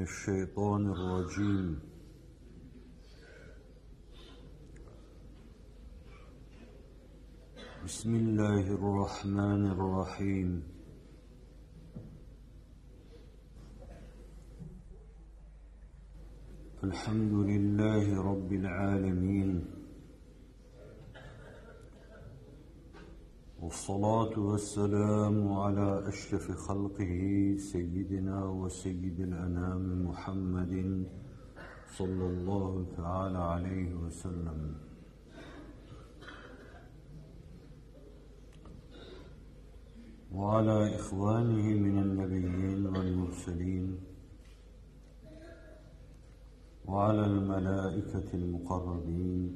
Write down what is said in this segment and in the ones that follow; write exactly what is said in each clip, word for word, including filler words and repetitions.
الشيطان الرجيم. بسم الله الرحمن الرحيم. الحمد لله رب العالمين، والصلاة والسلام على أشرف خلقه سيدنا وسيد الأنام محمد صلى الله تعالى عليه وسلم، وعلى إخوانه من النبيين والمرسلين، وعلى الملائكة المقربين،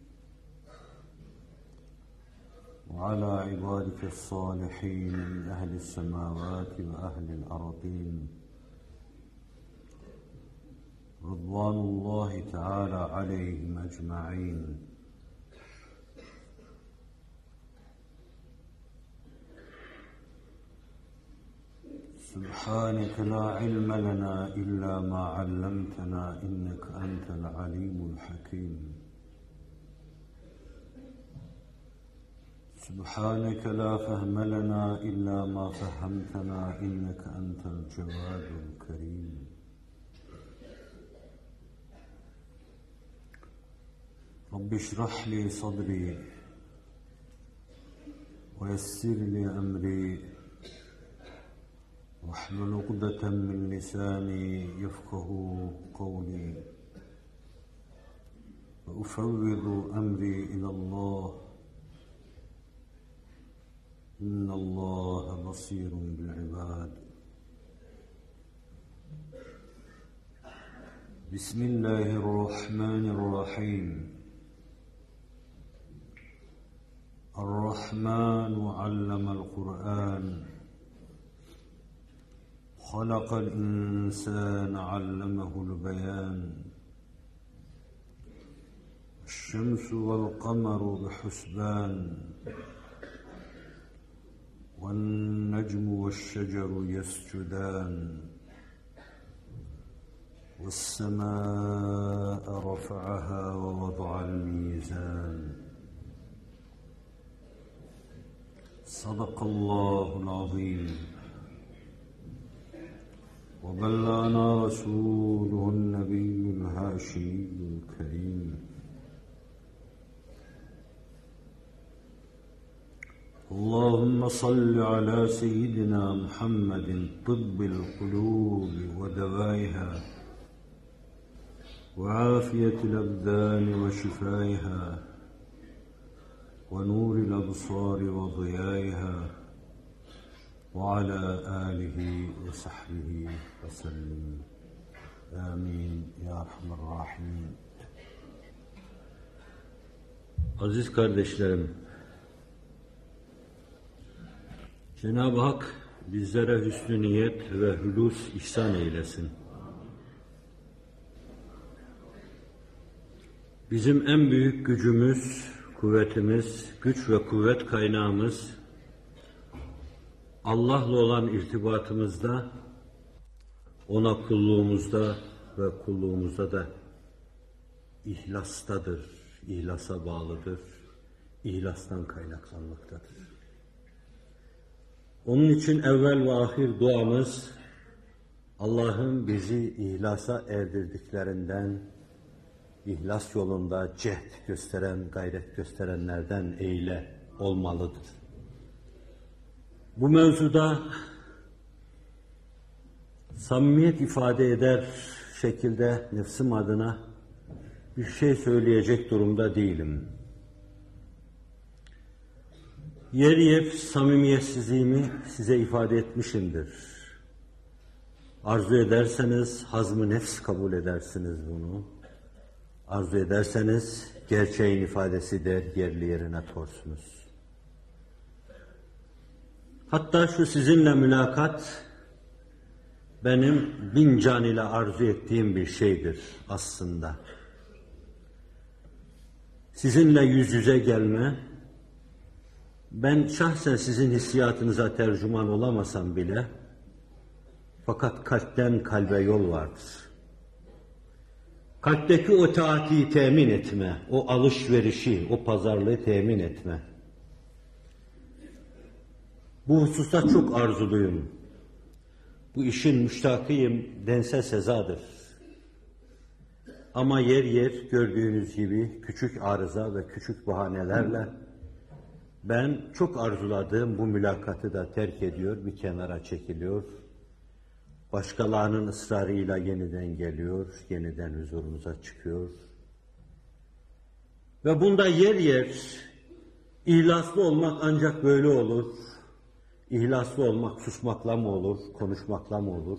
وعلى عبادك الصالحين من أهل السماوات وأهل الأرضين، رضوان الله تعالى عليهم أجمعين. سبحانك لا علم لنا إلا ما علمتنا إنك أنت العليم الحكيم. سبحانك لا فهم لنا إلا ما فهمتنا إنك أنت الجواد الكريم. رب اشرح لي صدري ويسر لي أمري واحلل عقدة من لساني يفقه قولي، وأفوض أمري إلى الله إن الله بصير بالعباد. بسم الله الرحمن الرحيم. الرحمن علم القرآن، خلق الإنسان علمه البيان. الشمس والقمر بحسبان، والنجم والشجر يسجدان. والسماء رفعها ووضع الميزان. صدق الله العظيم، وبلغنا رسوله النبي الهاشمي الكريم. اللهم صل على سيدنا محمد طب القلوب ودوائها، وعافية الأبدان وشفائها، ونور الأبصار وضيائها، وعلى آله وصحبه وسلم. آمين ya Erhamer Rahimin. Aziz kardeşlerim, Cenab-ı Hak bizlere hüsnü niyet ve hülûs ihsan eylesin. Bizim en büyük gücümüz, kuvvetimiz, güç ve kuvvet kaynağımız Allah'la olan irtibatımızda, ona kulluğumuzda ve kulluğumuzda da ihlastadır, ihlasa bağlıdır, ihlastan kaynaklanmaktadır. Onun için evvel ve ahir duamız, Allah'ın bizi ihlasa erdirdiklerinden, ihlas yolunda cehd gösteren, gayret gösterenlerden eyle olmalıdır. Bu mevzuda samimiyet ifade eder şekilde nefsim adına bir şey söyleyecek durumda değilim. Yer yer samimiyetsizliğimi size ifade etmişimdir. Arzu ederseniz hazm-ı nefs kabul edersiniz bunu. Arzu ederseniz gerçeğin ifadesi der yerli yerine torsunuz. Hatta şu sizinle mülakat benim bin can ile arzu ettiğim bir şeydir aslında. Sizinle yüz yüze gelme, ben şahsen sizin hissiyatınıza tercüman olamasam bile, Fakat kalpten kalbe yol vardır. Kalpteki o taati temin etme, o alışverişi, o pazarlığı temin etme. Bu hususta çok arzuluyum. Bu işin müştakıyım dense sezadır. Ama yer yer gördüğünüz gibi küçük arıza ve küçük bahanelerle ben çok arzuladığım bu mülakatı da terk ediyor, bir kenara çekiliyor. Başkalarının ısrarıyla yeniden geliyor, yeniden huzurunuza çıkıyor. Ve bunda yer yer ihlaslı olmak ancak böyle olur. İhlaslı olmak susmakla mı olur, konuşmakla mı olur?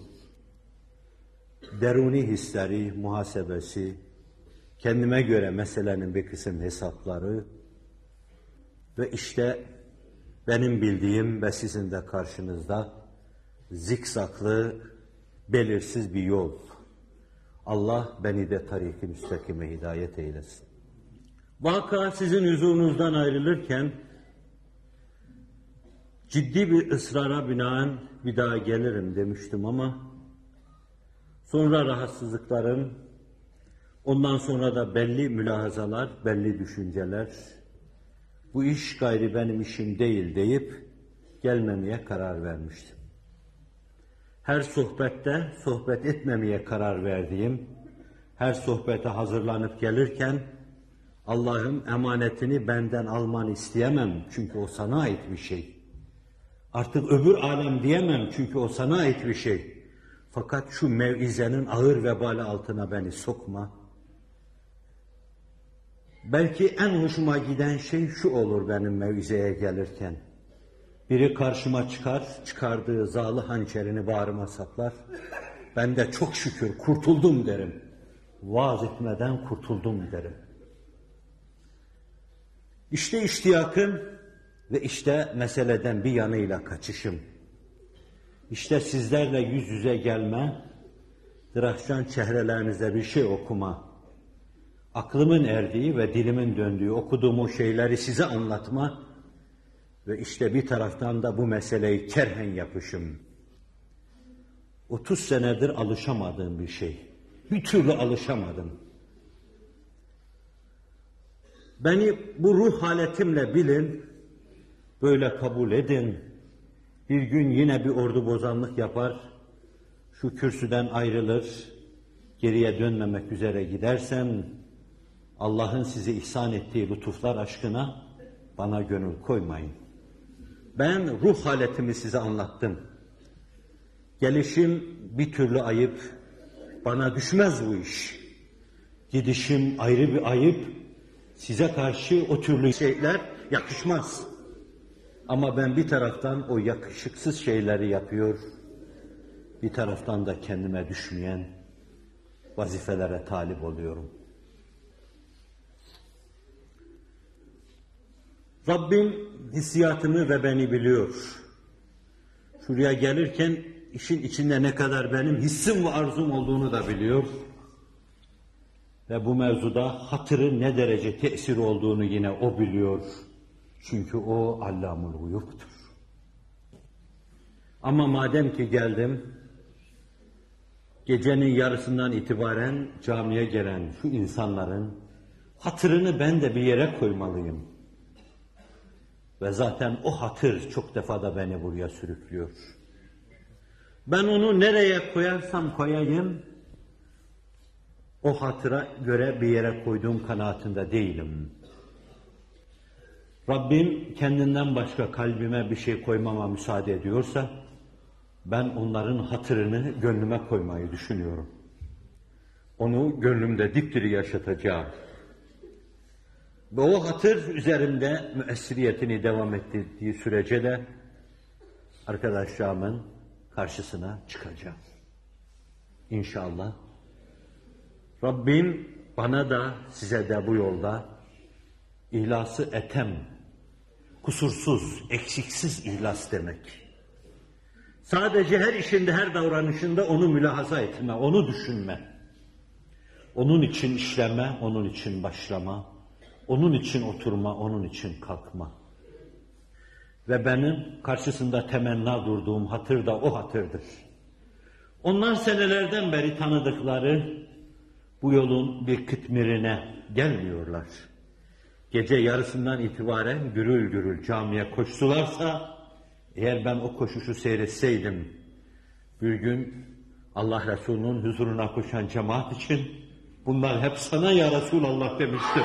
Deruni hisleri, muhasebesi, kendime göre meselenin bir kısım hesapları ve işte benim bildiğim ve sizin de karşınızda zikzaklı, belirsiz bir yol. Allah beni de tarik-i müstakime hidayet eylesin. Vaka sizin huzurunuzdan ayrılırken ciddi bir ısrara binaen bir daha gelirim demiştim ama sonra rahatsızlıklarım, ondan sonra da belli mülahazalar, belli düşünceler, bu iş gayri benim işim değil deyip gelmemeye karar vermiştim. Her sohbette sohbet etmemeye karar verdiğim, her sohbete hazırlanıp gelirken Allah'ım emanetini benden almanı isteyemem çünkü o sana ait bir şey. Artık öbür alem diyemem çünkü o sana ait bir şey. Fakat şu mevizenin ağır vebali altına beni sokma. Belki en hoşuma giden şey şu olur benim mevizeye gelirken. Biri karşıma çıkar, çıkardığı zağlı hançerini bağrıma saplar. Ben de çok şükür kurtuldum derim. Vaaz etmeden kurtuldum derim. İşte iştiyakım ve işte meseleden bir yanıyla kaçışım. İşte sizlerle yüz yüze gelme, dırahşan çehrelerinize bir şey okuma, aklımın erdiği ve dilimin döndüğü okuduğum o şeyleri size anlatma ve işte bir taraftan da bu meseleyi kerhen yapışım. otuz senedir alışamadığım bir şey. Bir türlü alışamadım. Beni bu ruh haletimle bilin, böyle kabul edin. Bir gün yine bir ordu bozanlık yapar, şu kürsüden ayrılır, geriye dönmemek üzere gidersem, Allah'ın size ihsan ettiği lütuflar aşkına bana gönül koymayın. Ben ruh haletimi size anlattım. Gelişim bir türlü ayıp, bana düşmez bu iş. Gidişim ayrı bir ayıp, size karşı o türlü şeyler yakışmaz. Ama ben bir taraftan o yakışıksız şeyleri yapıyor, bir taraftan da kendime düşmeyen vazifelere talip oluyorum. Rabbim hissiyatımı ve beni biliyor. Şuraya gelirken işin içinde ne kadar benim hissim ve arzum olduğunu da biliyor. Ve bu mevzuda hatırın ne derece tesir olduğunu yine o biliyor. Çünkü o Allamul Guyub'tur. Ama madem ki geldim, gecenin yarısından itibaren camiye gelen şu insanların hatırını ben de bir yere koymalıyım. Ve zaten o hatır çok defa da beni buraya sürüklüyor. Ben onu nereye koyarsam koyayım, o hatıra göre bir yere koyduğum kanaatinde değilim. Rabbim kendinden başka kalbime bir şey koymama müsaade ediyorsa, ben onların hatırını gönlüme koymayı düşünüyorum. Onu gönlümde dipdiri yaşatacağım. Ve o hatır üzerimde müessiriyetini devam ettirdiği sürece de arkadaşlarımın karşısına çıkacağım. İnşallah. Rabbim bana da size de bu yolda ihlası etem, kusursuz, eksiksiz ihlas demek. Sadece her işinde, her davranışında onu mülahaza etme, onu düşünme. Onun için işleme, onun için başlama, onun için oturma, onun için kalkma. Ve benim karşısında temenna durduğum hatır da o hatırdır. Onlar senelerden beri tanıdıkları bu yolun bir kıtmirine gelmiyorlar. Gece yarısından itibaren gürül gürül camiye koştularsa, eğer ben o koşuşu seyretseydim, bir gün Allah Resulü'nün huzuruna koşan cemaat için bunlar hep sana ya Resulallah demiştim.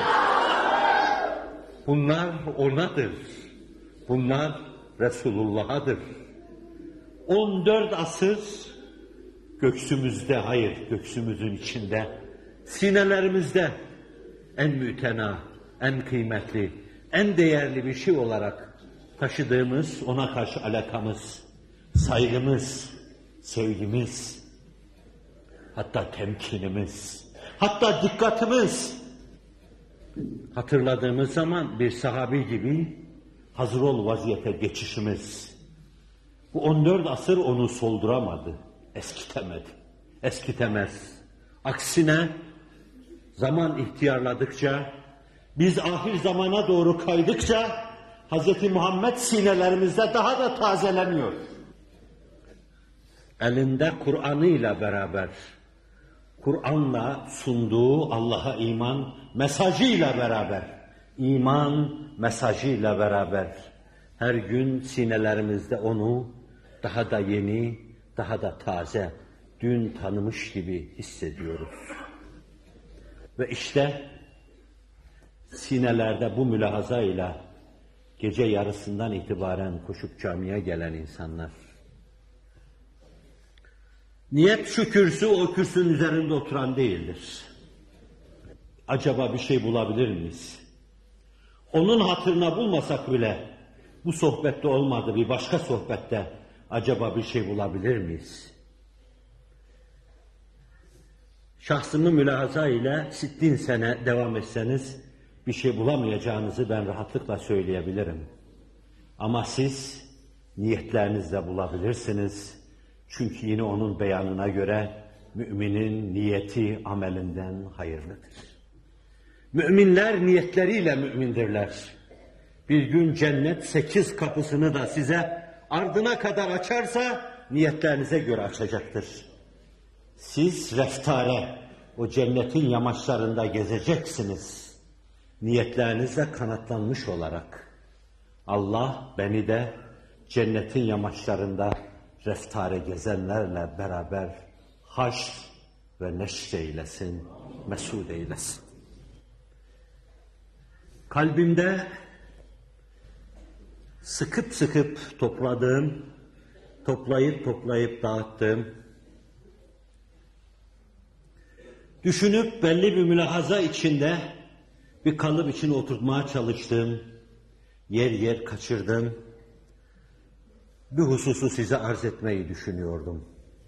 Bunlar onadır. Bunlar Resulullah'adır. on dört asır göksümüzde, hayır göksümüzün içinde, sinelerimizde en mütena, en kıymetli, en değerli bir şey olarak taşıdığımız, ona karşı alakamız, saygımız, sevgimiz, hatta temkinimiz, hatta dikkatimiz. Hatırladığımız zaman bir sahabi gibi hazır ol vaziyete geçişimiz. Bu on dört asır onu solduramadı, eskitemedi, eskitemez. Aksine zaman ihtiyarladıkça, biz ahir zamana doğru kaydıkça Hz. Muhammed sinelerimizde daha da tazeleniyor. Elinde Kur'an'ıyla beraber, Kur'an'la sunduğu Allah'a iman mesajıyla beraber, iman mesajıyla beraber her gün sinelerimizde onu daha da yeni, daha da taze, dün tanımış gibi hissediyoruz. Ve işte sinelerde bu mülahazayla gece yarısından itibaren koşup camiye gelen insanlar. Niyet şu kürsü o kürsünün üzerinde oturan değildir. Acaba bir şey bulabilir miyiz? Onun hatırına bulmasak bile bu sohbette olmadı, bir başka sohbette acaba bir şey bulabilir miyiz? Şahsımı mülahaza ile sittin sene devam etseniz bir şey bulamayacağınızı ben rahatlıkla söyleyebilirim. Ama siz niyetlerinizle bulabilirsiniz. Çünkü yine onun beyanına göre müminin niyeti amelinden hayırlıdır. Müminler niyetleriyle mümindirler. Bir gün cennet sekiz kapısını da size ardına kadar açarsa niyetlerinize göre açacaktır. Siz reftare, o cennetin yamaçlarında gezeceksiniz. Niyetlerinizle kanatlanmış olarak. Allah beni de cennetin yamaçlarında reftare gezenlerle beraber haşr ve neşr eylesin, mesud eylesin. Kalbimde sıkıp sıkıp topladığım, toplayıp toplayıp dağıttığım, düşünüp belli bir mülahaza içinde bir kalıp için oturtmaya çalıştığım, yer yer kaçırdığım bir hususu size arz etmeyi düşünüyordum.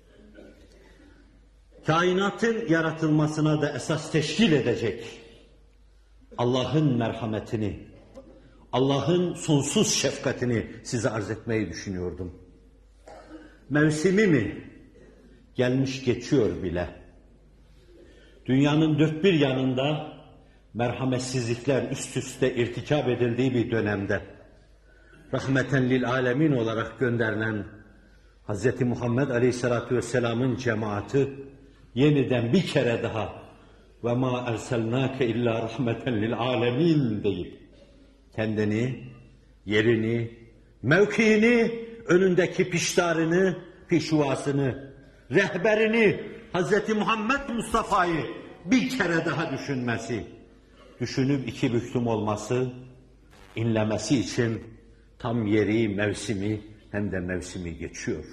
Kainatın yaratılmasına da esas teşkil edecek Allah'ın merhametini, Allah'ın sonsuz şefkatini size arz etmeyi düşünüyordum. Mevsimi mi? Gelmiş geçiyor bile. Dünyanın dört bir yanında merhametsizlikler üst üste irtikab edildiği bir dönemde rahmeten lil alemin olarak gönderilen Hz. Muhammed Aleyhisselatü Vesselam'ın cemaati yeniden bir kere daha ve ma erselnake illa rahmeten lil alemin deyip kendini, yerini, mevkiini, önündeki piştarını, pişvasını, rehberini, Hz. Muhammed Mustafa'yı bir kere daha düşünmesi, düşünüp iki büklüm olması, inlemesi için tam yeri, mevsimi hem de mevsimi geçiyor.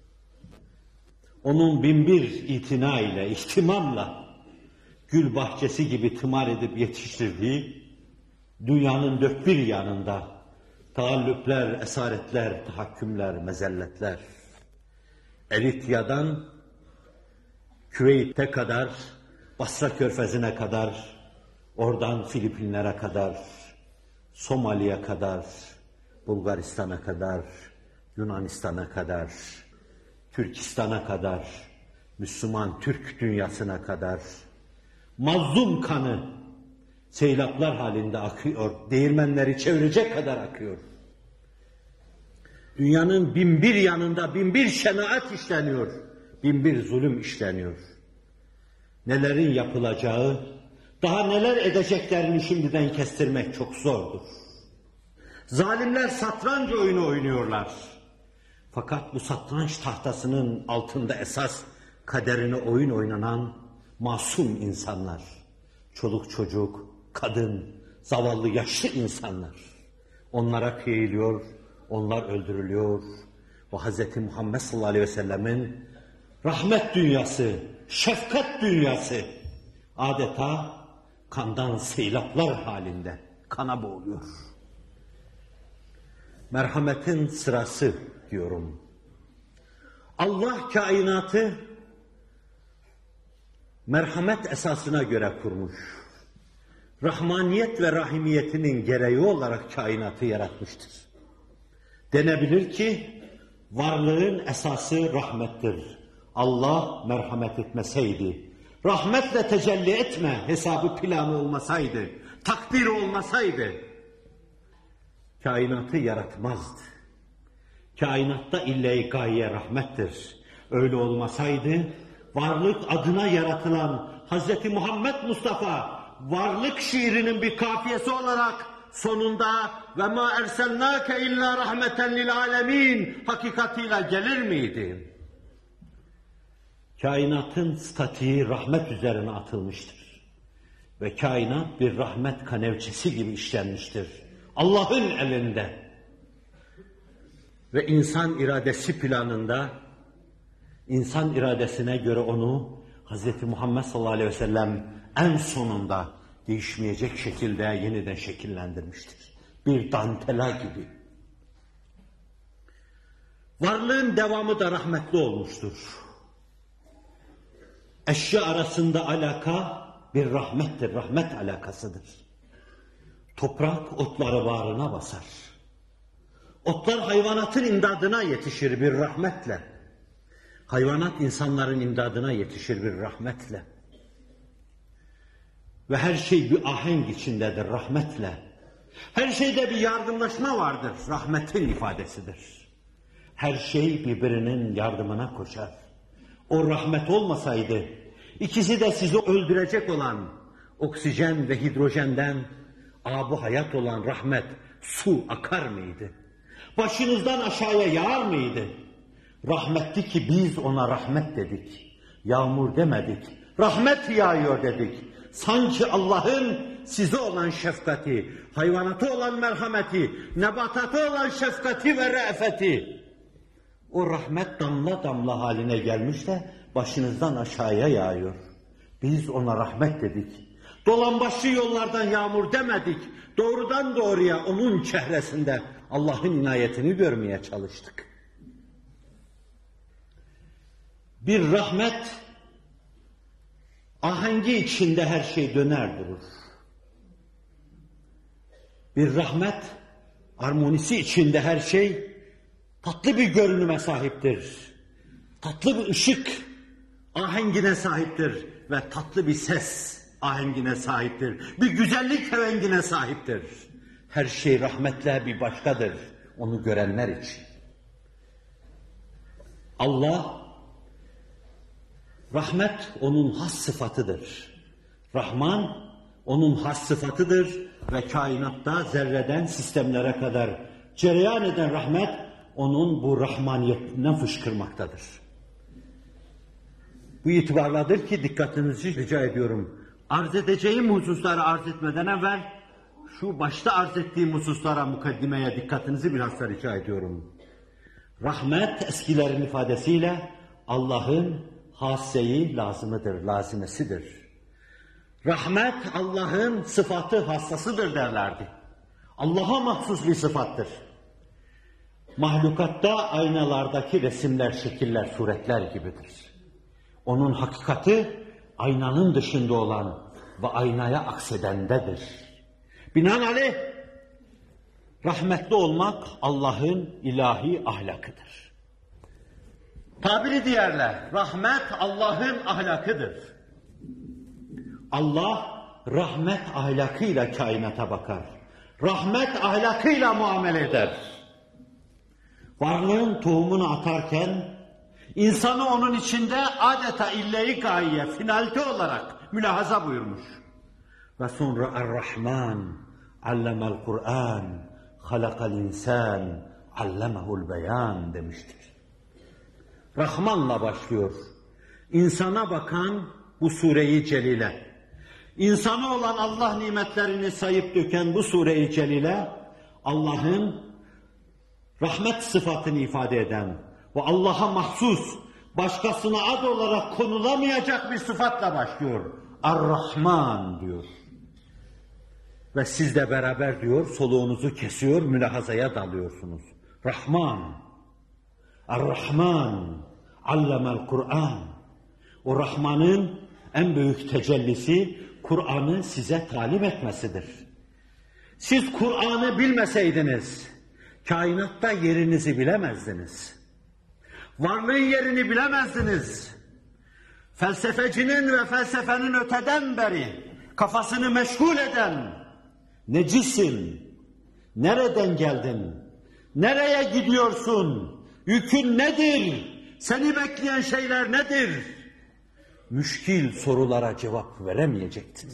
Onun binbir itina ile, ihtimamla gül bahçesi gibi tımar edip yetiştirdiği dünyanın dört bir yanında taallüpler, esaretler, tahakkümler, mezelletler, Eritya'dan Küveyt'e kadar, Basra Körfezi'ne kadar, oradan Filipinlere kadar, Somali'ye kadar, Bulgaristan'a kadar, Yunanistan'a kadar, Türkistan'a kadar, Müslüman Türk dünyasına kadar, mazlum kanı seylaplar halinde akıyor, değirmenleri çevirecek kadar akıyor. Dünyanın bin bir yanında bin bir şenaat işleniyor, bin bir zulüm işleniyor. Nelerin yapılacağı, daha neler edeceklerini şimdiden kestirmek çok zordur. Zalimler satranç oyunu oynuyorlar. Fakat bu satranç tahtasının altında esas kaderine oyun oynanan masum insanlar, çoluk çocuk, kadın, zavallı yaşlı insanlar. Onlara kıyılıyor, onlar öldürülüyor. Ve Hz. Muhammed sallallahu aleyhi ve sellemin rahmet dünyası, şefkat dünyası adeta kandan seylaplar halinde kana boğuluyor. Merhametin sırası diyorum. Allah kainatı merhamet esasına göre kurmuş. Rahmaniyet ve rahimiyetinin gereği olarak kainatı yaratmıştır. Denebilir ki varlığın esası rahmettir. Allah merhamet etmeseydi, rahmetle tecelli etme hesabı planı olmasaydı, takdir olmasaydı, kainatı yaratmazdı. Kainatta ille-i gaye rahmettir. Öyle olmasaydı, varlık adına yaratılan Hz. Muhammed Mustafa, varlık şiirinin bir kafiyesi olarak sonunda ve ma erselnake illa rahmeten lil alemin hakikatiyle gelir miydi? Kainatın statiği rahmet üzerine atılmıştır. Ve kainat bir rahmet kanevçesi gibi işlenmiştir. Allah'ın elinde. Ve insan iradesi planında, insan iradesine göre onu Hz. Muhammed sallallahu aleyhi ve sellem en sonunda değişmeyecek şekilde yeniden şekillendirmiştir. Bir dantela gibi. Varlığın devamı da rahmetli olmuştur. Eşya arasında alaka bir rahmettir, rahmet alakasıdır. Toprak otları bağrına basar. Otlar hayvanatın imdadına yetişir bir rahmetle. Hayvanat insanların imdadına yetişir bir rahmetle. Ve her şey bir ahenk içindedir rahmetle. Her şeyde bir yardımlaşma vardır, rahmetin ifadesidir. Her şey birbirinin yardımına koşar. O rahmet olmasaydı, ikisi de sizi öldürecek olan oksijen ve hidrojenden âb-ı hayat olan rahmet, su akar mıydı? Başınızdan aşağıya yağar mıydı? Rahmetti ki biz ona rahmet dedik. Yağmur demedik, rahmet yağıyor dedik. Sanki Allah'ın size olan şefkati, hayvanata olan merhameti, nebatata olan şefkati ve re'feti, o rahmet damla damla haline gelmiş de başınızdan aşağıya yağıyor. Biz ona rahmet dedik. Dolambaçlı yollardan yağmur demedik. Doğrudan doğruya onun çehresinde Allah'ın inayetini görmeye çalıştık. Bir rahmet ahengi içinde her şey döner durur. Bir rahmet armonisi içinde her şey tatlı bir görünüme sahiptir. Tatlı bir ışık ahengine sahiptir ve tatlı bir ses ahengine sahiptir. Bir güzellik ahengine sahiptir. Her şey rahmetle bir başkadır onu görenler için. Allah, rahmet onun has sıfatıdır. Rahman onun has sıfatıdır ve kainatta zerreden sistemlere kadar cereyan eden rahmet onun bu rahmaniyetinden fışkırmaktadır. Bu itibarladır ki dikkatinizi rica ediyorum. Arz edeceğim hususları arz etmeden evvel şu başta arz ettiğim hususlara, mukaddimeye dikkatinizi bilhassa rica ediyorum. Rahmet eskilerin ifadesiyle Allah'ın hasseyi lazımıdır, lazimesidir. Rahmet Allah'ın sıfatı hassasıdır derlerdi. Allah'a mahsus bir sıfattır. Mahlukatta aynalardaki resimler, şekiller, suretler gibidir. Onun hakikati aynanın dışında olan ve aynaya aksedendedir. Binaenaleyh rahmetli olmak Allah'ın ilahi ahlakıdır. Tabiri diğerle rahmet Allah'ın ahlakıdır. Allah rahmet ahlakıyla kainata bakar. Rahmet ahlakıyla muamele eder. Varlığın tohumunu atarken İnsanı onun içinde adeta ille-i gaye, finalite olarak mülahaza buyurmuş. Ve sonra Er-Rahman, allemel Kur'an, halakal insan, allemehul beyan demiştir. Rahman'la başlıyor. İnsana bakan bu sure-i celile, insana olan Allah nimetlerini sayıp döken bu sure-i celile, Allah'ın rahmet sıfatını ifade eden ve Allah'a mahsus, başkasına ad olarak konulamayacak bir sıfatla başlıyor. Ar-Rahman diyor. Ve sizle beraber diyor, soluğunuzu kesiyor, mülahazaya dalıyorsunuz. Rahman, Ar-Rahman, allemel Kur'an. O Rahman'ın en büyük tecellisi, Kur'an'ı size talim etmesidir. Siz Kur'an'ı bilmeseydiniz, kainatta yerinizi bilemezdiniz. Varlığın yerini bilemezdiniz. Felsefecinin ve felsefenin öteden beri kafasını meşgul eden, necisin, nereden geldin, nereye gidiyorsun, yükün nedir, seni bekleyen şeyler nedir? Müşkil sorulara cevap veremeyecektin.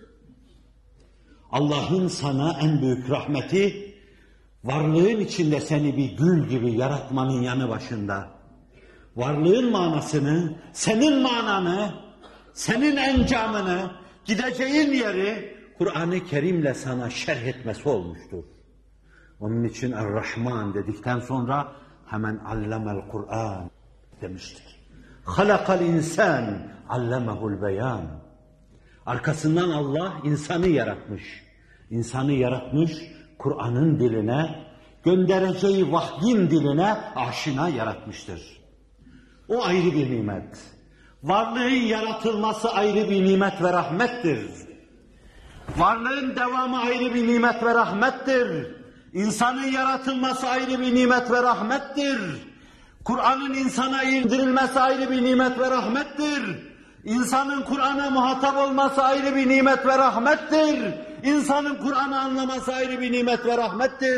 Allah'ın sana en büyük rahmeti, varlığın içinde seni bir gül gibi yaratmanın yanı başında, varlığın manasını, senin mananı, senin encamını, gideceğin yeri Kur'an-ı Kerim'le sana şerh etmesi olmuştur. Onun için Er-Rahman dedikten sonra hemen allemel Kur'an demiştir. Halakal insan, allemehul beyan. Arkasından Allah insanı yaratmış. İnsanı yaratmış, Kur'an'ın diline, göndereceği vahyin diline aşina yaratmıştır. O ayrı bir nimet. Varlığın yaratılması ayrı bir nimet ve rahmettir. Varlığın devamı ayrı bir nimet ve rahmettir. İnsanın yaratılması ayrı bir nimet ve rahmettir. Kur'an'ın insana indirilmesi ayrı bir nimet ve rahmettir. İnsanın Kur'an'a muhatap olması ayrı bir nimet ve rahmettir. İnsanın Kur'an'ı anlaması ayrı bir nimet ve rahmettir.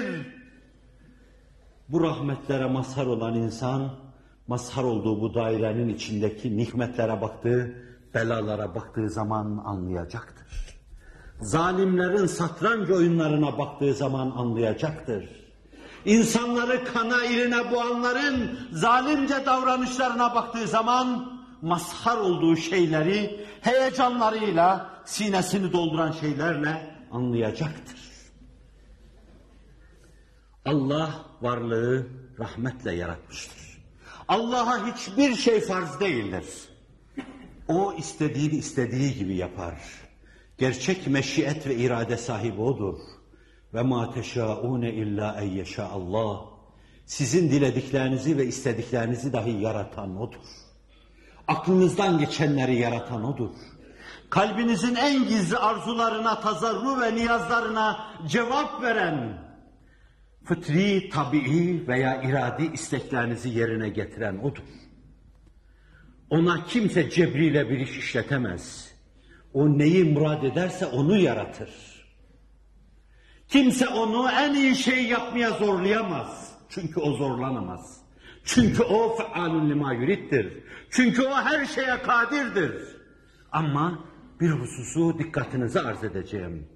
Bu rahmetlere mazhar olan insan, mazhar olduğu bu dairenin içindeki nikmetlere baktığı, belalara baktığı zaman anlayacaktır. Zalimlerin satranç oyunlarına baktığı zaman anlayacaktır. İnsanları kana irine boğanların zalimce davranışlarına baktığı zaman mazhar olduğu şeyleri heyecanlarıyla, sinesini dolduran şeylerle anlayacaktır. Allah varlığı rahmetle yaratmıştır. Allah'a hiçbir şey farz değildir. O istediğini istediği gibi yapar. Gerçek meşiyet ve irade sahibi O'dur. Ve ma teşâûne illâ en yeşâ'allâh. Sizin dilediklerinizi ve istediklerinizi dahi yaratan O'dur. Aklınızdan geçenleri yaratan O'dur. Kalbinizin en gizli arzularına, tazarru ve niyazlarına cevap veren, fıtri, tabii veya iradi isteklerinizi yerine getiren O'dur. Ona kimse cebriyle bir iş işletemez. O neyi murad ederse onu yaratır. Kimse onu en iyi şey yapmaya zorlayamaz. Çünkü o zorlanamaz. Çünkü o fealun lima yuriddir. Çünkü o her şeye kadirdir. Ama bir hususu dikkatinizi arz edeceğim.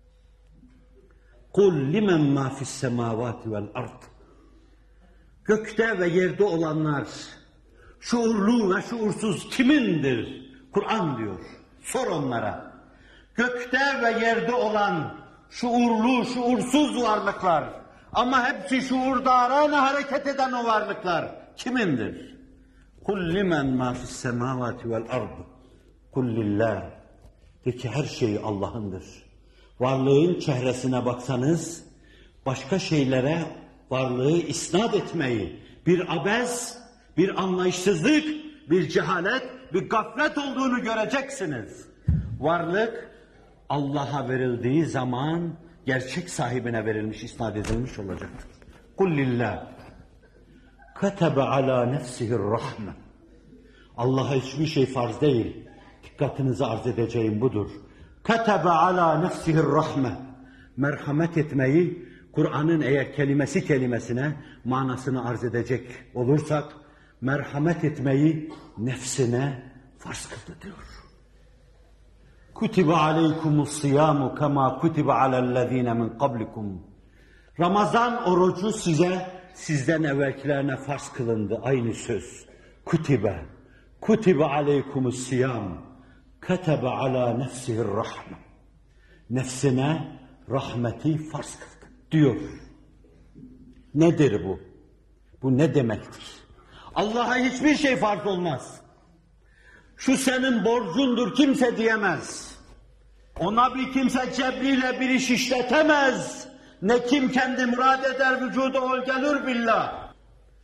Kul limen ma fis semavati vel ard. Gökte ve yerde olanlar, şuurlu ve şuursuz kimindir? Kur'an diyor. Sor onlara. Gökte ve yerde olan şuurlu, şuursuz varlıklar, ama hepsi şuurdarane hareket eden o varlıklar kimindir? Kul limen ma fis semavati vel ard. Kul lillah. De ki her şey Allah'ındır. Varlığın çehresine baksanız, başka şeylere varlığı isnat etmeyi, bir abes, bir anlayışsızlık, bir cehalet, bir gaflet olduğunu göreceksiniz. Varlık, Allah'a verildiği zaman, gerçek sahibine verilmiş, isnat edilmiş olacaktır. Kul lillah. Ketebe ala nefsihir rahme. Allah'a hiçbir şey farz değil. Dikkatinizi arz edeceğim budur. Ketebe ala nefsihir rahme. Merhamet etmeyi, Kur'an'ın eğer kelimesi kelimesine manasını arz edecek olursak, merhamet etmeyi nefsine farz kıldı diyor. Kutibe aleykumus siyamu kema kutibe alellezine min qablikum. Ramazan orucu size sizden evvelkilerine farz kılındı. Aynı söz. Kutibe. Kutibe aleykumus siyam. Ketebe ala nefsihir rahme. Nefsine rahmeti farz kıldı diyor. Nedir bu? Bu ne demektir? Allah'a hiçbir şey farz olmaz. Şu senin borcundur kimse diyemez. Ona bir kimse cebriyle bir iş işletemez. Ne kim kendi murad eder vücudu ol gelir billah.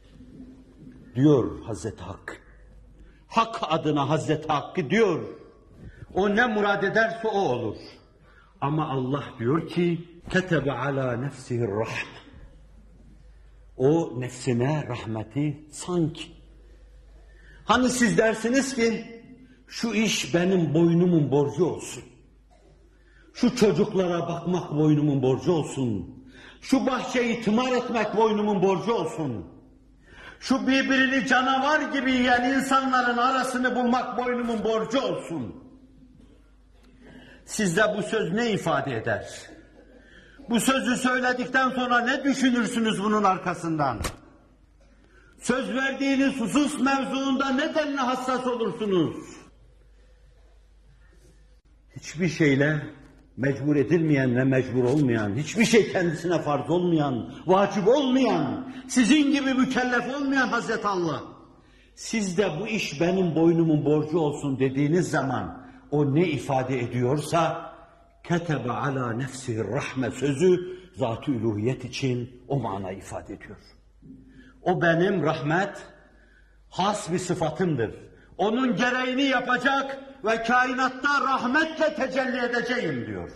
Diyor Hazreti Hakkı. Hak adına Hazreti Hakkı diyor. O ne murad ederse o olur. Ama Allah diyor ki ketebe ala nefsihir rahme. O nefsine rahmeti sanki. Hani siz dersiniz ki şu iş benim boynumun borcu olsun. Şu çocuklara bakmak boynumun borcu olsun. Şu bahçeyi tımar etmek boynumun borcu olsun. Şu birbirini canavar gibi yiyen insanların arasını bulmak boynumun borcu olsun. Sizde bu söz ne ifade eder? Bu sözü söyledikten sonra ne düşünürsünüz bunun arkasından? Söz verdiğiniz husus mevzuunda nedenle hassas olursunuz? Hiçbir şeyle mecbur edilmeyen ve mecbur olmayan, hiçbir şey kendisine farz olmayan, vacip olmayan, sizin gibi mükellef olmayan Hazreti Allah, siz de bu iş benim boynumun borcu olsun dediğiniz zaman, o ne ifade ediyorsa, ketebe ala nefsihir rahme sözü, zat-ı üluhiyet için o mana ifade ediyor. O benim rahmet, has bir sıfatımdır. Onun gereğini yapacak ve kainatta rahmetle tecelli edeceğim diyor.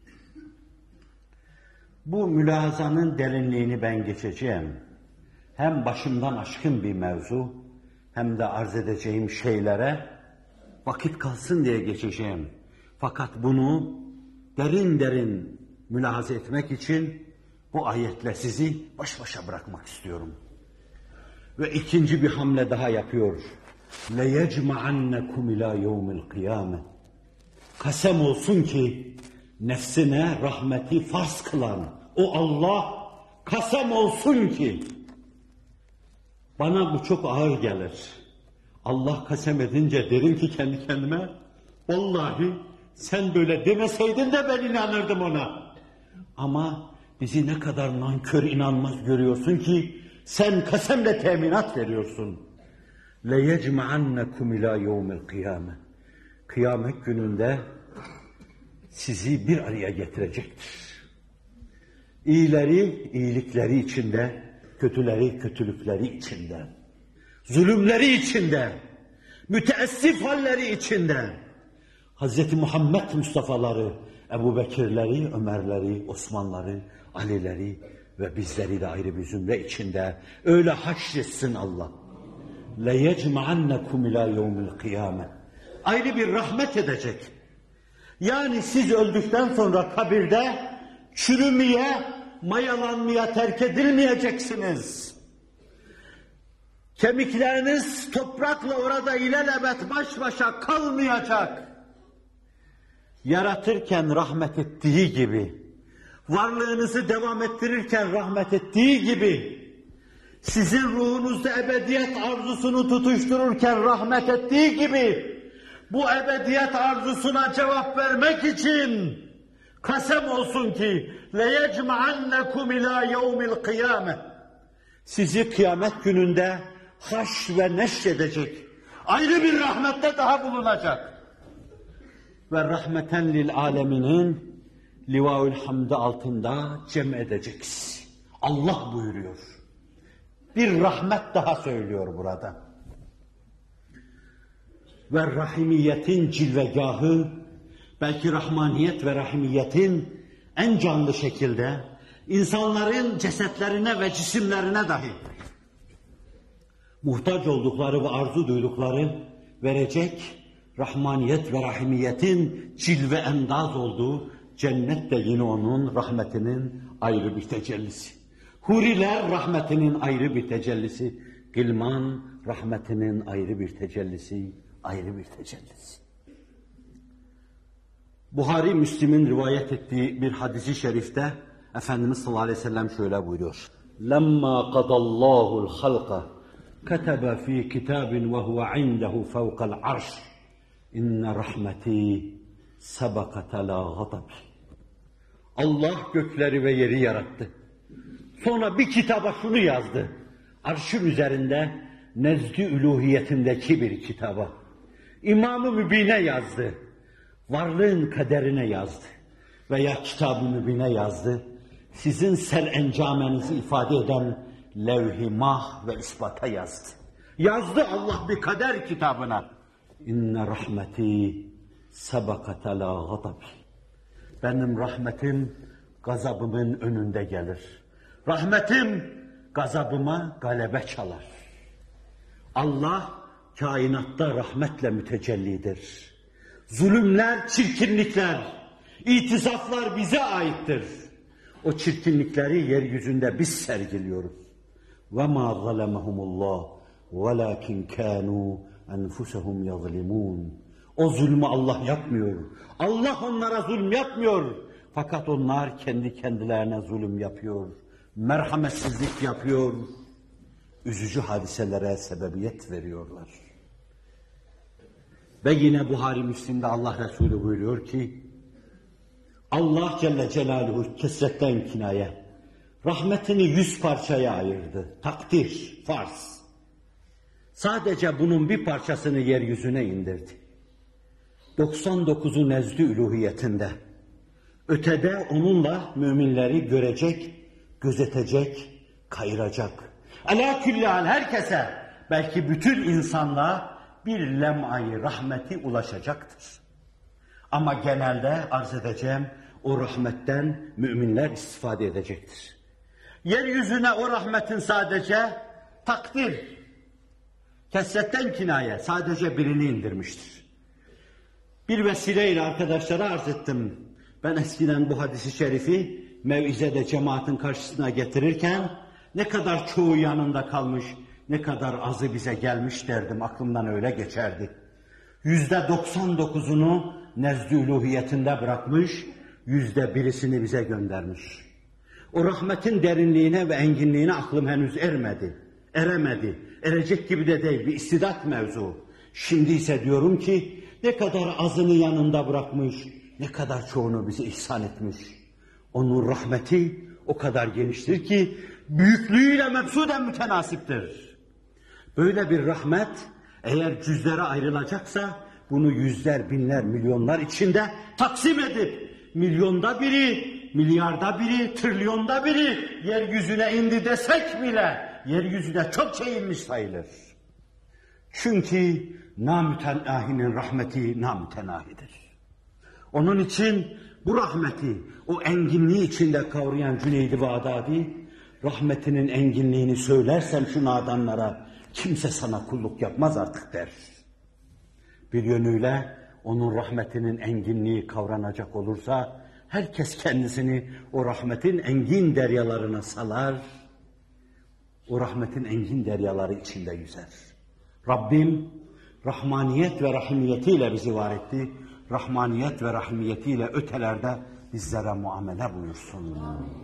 Bu mülahazanın derinliğini ben geçeceğim. Hem başımdan aşkın bir mevzu, hem de arz edeceğim şeylere vakit kalsın diye geçeceğim. Fakat bunu derin derin mülahaza etmek için bu ayetle sizi baş başa bırakmak istiyorum. Ve ikinci bir hamle daha yapıyor. لَيَجْمَعَنَّكُمْ اِلَى يَوْمِ الْقِيَامَةِ. Kasem olsun ki nefsine rahmeti farz kılan o Allah, kasem olsun ki, bana bu çok ağır gelir. Allah kasem edince derim ki kendi kendime, vallahi sen böyle demeseydin de ben inanırdım ona. Ama bizi ne kadar nankör inanmaz görüyorsun ki, sen kasemle teminat veriyorsun. لَيَجْمَعَنَّكُمْ اِلَى يَوْمِ الْقِيَامَةِ. Kıyamet gününde sizi bir araya getirecektir. İyileri iyilikleri içinde, kötüleri kötülükleri içinde, zulümleri içinde, müteessif halleri içinde, Hz. Muhammed Mustafa'ları, Ebu Bekirleri, Ömerleri, Osmanları, Alileri ve bizleri de ayrı bir zümre içinde öyle haşretsin Allah. لَيَجْمَعَنَّكُمْ اِلَى يَوْمِ الْقِيَامَةِ. Ayrı bir rahmet edecek. Yani siz öldükten sonra kabirde çürümeye, mayalanmaya terk edilmeyeceksiniz. Kemikleriniz toprakla orada ilelebet baş başa kalmayacak. Yaratırken rahmet ettiği gibi, varlığınızı devam ettirirken rahmet ettiği gibi, sizin ruhunuzda ebediyet arzusunu tutuştururken rahmet ettiği gibi, bu ebediyet arzusuna cevap vermek için kasem olsun ki لَيَجْمَعَنَّكُمْ اِلَى يَوْمِ الْقِيَامَةِ. Sizi kıyamet gününde haş ve neşredecek, ayrı bir rahmette daha bulunacak. Ve rahmeten lil aleminin livaül hamdi altında cem edeceğiz. Allah buyuruyor. Bir rahmet daha söylüyor burada. Ve rahimiyetin cilvegahı, belki rahmaniyet ve rahimiyetin en canlı şekilde insanların cesetlerine ve cisimlerine dahi muhtaç oldukları ve arzu duydukları verecek rahmaniyet ve rahimiyetin cilve endaz olduğu cennet de yine onun rahmetinin ayrı bir tecellisi. Huriler rahmetinin ayrı bir tecellisi. Gılman rahmetinin ayrı bir tecellisi, ayrı bir tecellisi. Buhari Müslim'in rivayet ettiği bir hadisi şerifte Efendimiz sallallahu aleyhi ve sellem şöyle buyuruyor. Lemma qadallahu al-halqa kataba fi kitabin ve huve indehu fevkal arş inne rahmeti sabaqat ala ghadabi. Allah gökleri ve yeri yarattı. Sonra bir kitaba şunu yazdı. Arşın üzerinde nezd-i üluhiyetindeki bir kitaba. İmam-ı Mübin'e yazdı. Varlığın kaderine yazdı. Veya Kitab-ı Mübin'e yazdı. Sizin serencamenizi ifade eden levh-i mah ve ispata yazdı. Yazdı Allah bir kader kitabına. İnne rahmeti sabakat ala gadabi. Benim rahmetim gazabımın önünde gelir. Rahmetim gazabıma galebe çalar. Allah kainatta rahmetle mütecellidir. Zulümler, çirkinlikler, itizaflar bize aittir. O çirkinlikleri yeryüzünde biz sergiliyoruz. وَمَا ظَلَمَهُمُ اللّٰهُ وَلَاكِنْ كَانُوا أَنْفُسَهُمْ يَظْلِمُونَ. O zulmü Allah yapmıyor. Allah onlara zulüm yapmıyor. Fakat onlar kendi kendilerine zulüm yapıyor. Merhametsizlik yapıyor. Üzücü hadiselere sebebiyet veriyorlar. Ve yine Buhari Müslim'de Allah Resulü buyuruyor ki, Allah Celle Celaluhu kesretten kinaye, rahmetini yüz parçaya ayırdı. Takdir, farz. Sadece bunun bir parçasını yeryüzüne indirdi. doksan dokuzu nezd-i üluhiyetinde. Ötede onunla müminleri görecek, gözetecek, kayıracak. Alâ külli hal herkese, belki bütün insanlığa bir lem'ayı rahmeti ulaşacaktır. Ama genelde arz edeceğim, o rahmetten müminler istifade edecektir. Yeryüzüne o rahmetin sadece takdir, kesretten kinaye, sadece birini indirmiştir. Bir vesileyle arkadaşlara arz ettim. Ben eskiden bu hadisi şerifi mev'izede cemaatin karşısına getirirken ne kadar çoğu yanında kalmış, ne kadar azı bize gelmiş derdim, aklımdan öyle geçerdi. Yüzde doksan dokuzunu nezd-i üluhiyetinde bırakmış, yüzde birisini bize göndermiş. O rahmetin derinliğine ve enginliğine aklım henüz ermedi, eremedi, erecek gibi de değil, bir istidat mevzu. Şimdi ise diyorum ki, ne kadar azını yanında bırakmış, ne kadar çoğunu bize ihsan etmiş. Onun rahmeti o kadar geniştir ki, büyüklüğüyle mebsuden mütenasiptir. Böyle bir rahmet, eğer cüzlere ayrılacaksa, bunu yüzler, binler, milyonlar içinde taksim edip, milyonda biri, milyarda biri, trilyonda biri, yeryüzüne indi desek bile, yeryüzüne çok şey inmiş sayılır. Çünkü namütenahinin rahmeti namütenahidir. Onun için bu rahmeti, o enginliği içinde kavrayan Cüneyd-i Bağdadi, rahmetinin enginliğini söylersem şu nadanlara, kimse sana kulluk yapmaz artık der. Bir yönüyle onun rahmetinin enginliği kavranacak olursa, herkes kendisini o rahmetin engin deryalarına salar, o rahmetin engin deryaları içinde yüzer. Rabbim, rahmaniyet ve rahimiyetiyle bizi var etti, rahmaniyet ve rahimiyetiyle ötelerde bizlere muamele buyursun.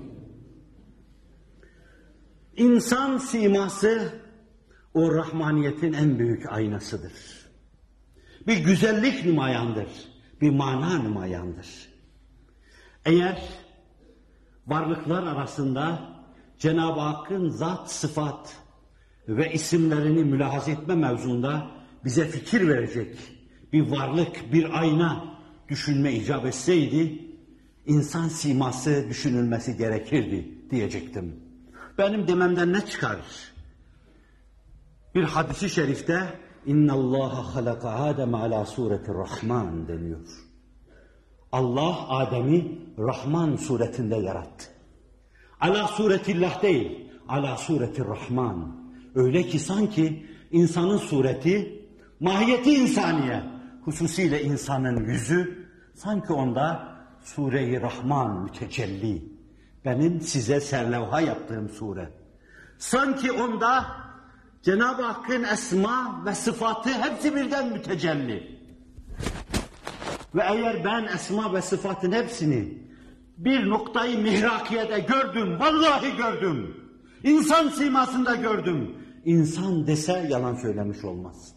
İnsan siması, o rahmaniyetin en büyük aynasıdır. Bir güzellik nümayandır, bir mana nümayandır. Eğer varlıklar arasında Cenab-ı Hakk'ın zat, sıfat ve isimlerini mülahaz etme mevzunda bize fikir verecek bir varlık, bir ayna düşünme icap etseydi, insan siması düşünülmesi gerekirdi diyecektim. Benim dememden ne çıkar? Bir hadis-i şerifte İnna Allaha halaka Adem ala sureti Rahman deniyor. Allah Adem'i Rahman suretinde yarattı. Ala suretillah değil, ala sureti Rahman. Öyle ki sanki insanın sureti, mahiyeti insaniye, hususiyle insanın yüzü, sanki onda Sure-i Rahman mütecelli. Benim size serlevha yaptığım sure. Sanki onda Cenab-ı Hakk'ın esma ve sıfatı hepsi birden mütecelli. Ve eğer ben esma ve sıfatın hepsini bir noktayı mihrakiyede gördüm, vallahi gördüm, insan simasında gördüm, İnsan dese yalan söylemiş olmaz.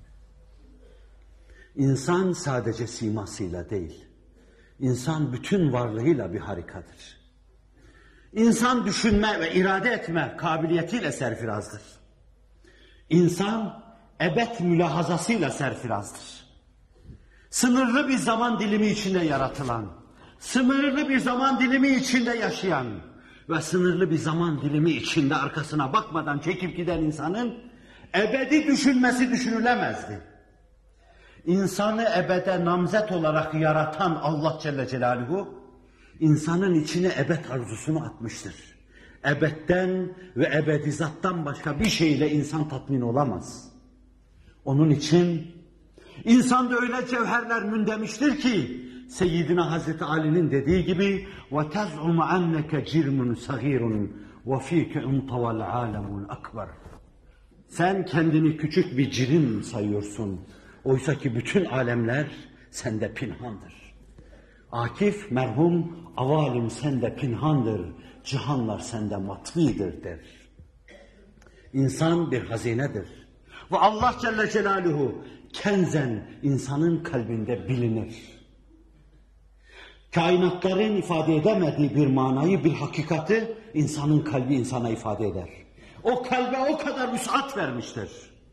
İnsan sadece simasıyla değil, İnsan bütün varlığıyla bir harikadır. İnsan düşünme ve irade etme kabiliyetiyle serfirazdır. İnsan ebed mülahazasıyla serfirazdır. Sınırlı bir zaman dilimi içinde yaratılan, sınırlı bir zaman dilimi içinde yaşayan ve sınırlı bir zaman dilimi içinde arkasına bakmadan çekip giden insanın ebedi düşünmesi düşünülemezdi. İnsanı ebede namzet olarak yaratan Allah Celle Celaluhu, insanın içine ebed arzusunu atmıştır. Ebedden ve ebedizattan başka bir şeyle insan tatmin olamaz. Onun için insanda öyle cevherler mündemiştir ki, Seyyidina Hazreti Ali'nin dediği gibi وَتَزْعُمَ أَنَّكَ جِرْمٌ صَغِيرٌ وَفِيكَ اُنْطَوَ الْعَالَمُ الْأَكْبَرُ. Sen kendini küçük bir cirim sayıyorsun. Oysa ki bütün alemler sende pinhandır. Akif merhum, avalim sende pinhandır, cihanlar sende matvidir der. İnsan bir hazinedir. Ve Allah Celle Celaluhu kenzen insanın kalbinde bilinir. Kainatların ifade edemediği bir manayı, bir hakikati insanın kalbi insana ifade eder. O kalbe o kadar müsaat vermiştir.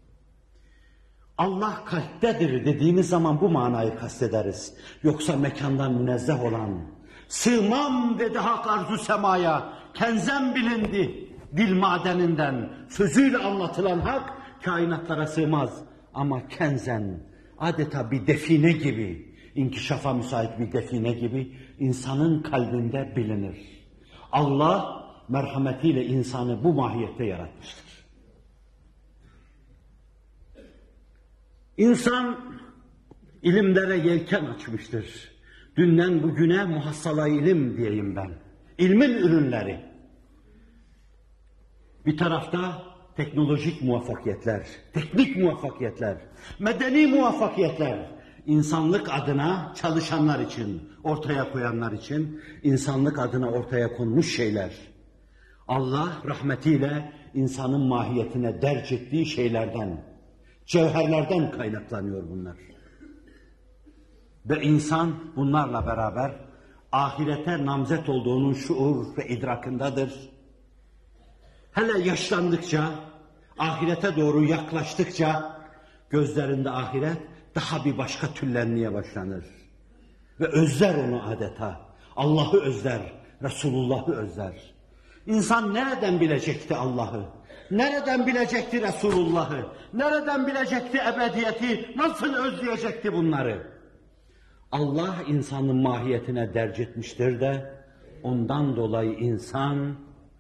Allah kalptedir dediğimiz zaman bu manayı kastederiz. Yoksa mekandan münezzeh olan, sığmam dedi hak arzu semaya, kenzen bilindi dil madeninden, sözüyle anlatılan hak kainatlara sığmaz. Ama kenzen, adeta bir define gibi, inkişafa müsait bir define gibi insanın kalbinde bilinir. Allah merhametiyle insanı bu mahiyette yaratmıştır. İnsan ilimlere yelken açmıştır. Dünden bugüne muhassala ilim diyeyim ben. İlmin ürünleri. Bir tarafta teknolojik muvaffakiyetler, teknik muvaffakiyetler, medeni muvaffakiyetler, insanlık adına çalışanlar için, ortaya koyanlar için, insanlık adına ortaya konmuş şeyler. Allah rahmetiyle insanın mahiyetine derc ettiği şeylerden, cevherlerden kaynaklanıyor bunlar. Ve insan bunlarla beraber ahirete namzet olduğunun şuur ve idrakındadır. Hele yaşlandıkça, ahirete doğru yaklaştıkça gözlerinde ahiret daha bir başka türlenmeye başlanır. Ve özler onu adeta. Allah'ı özler, Resulullah'ı özler. İnsan nereden bilecekti Allah'ı? Nereden bilecekti Resulullah'ı? Nereden bilecekti ebediyeti? Nasıl özleyecekti bunları? Allah insanın mahiyetine derc etmiştir de ondan dolayı insan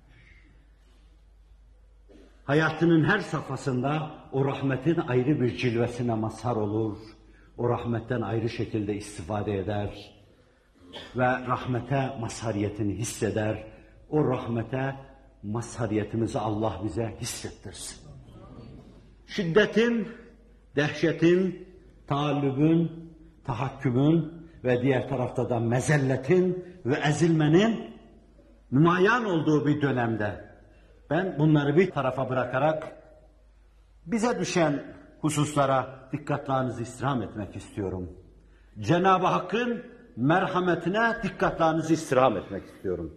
hayatının her safhasında o rahmetin ayrı bir cilvesine mazhar olur. O rahmetten ayrı şekilde istifade eder ve rahmete mazhariyetini hisseder. O rahmete mazhariyetimizi Allah bize hissettirsin. Şiddetin, dehşetin, taallübün, tahakkümün ve diğer tarafta da mezelletin ve ezilmenin nümayan olduğu bir dönemde ben bunları bir tarafa bırakarak bize düşen hususlara dikkatlerinizi istirham etmek istiyorum. Cenab-ı Hakk'ın merhametine dikkatlerinizi istirham etmek istiyorum.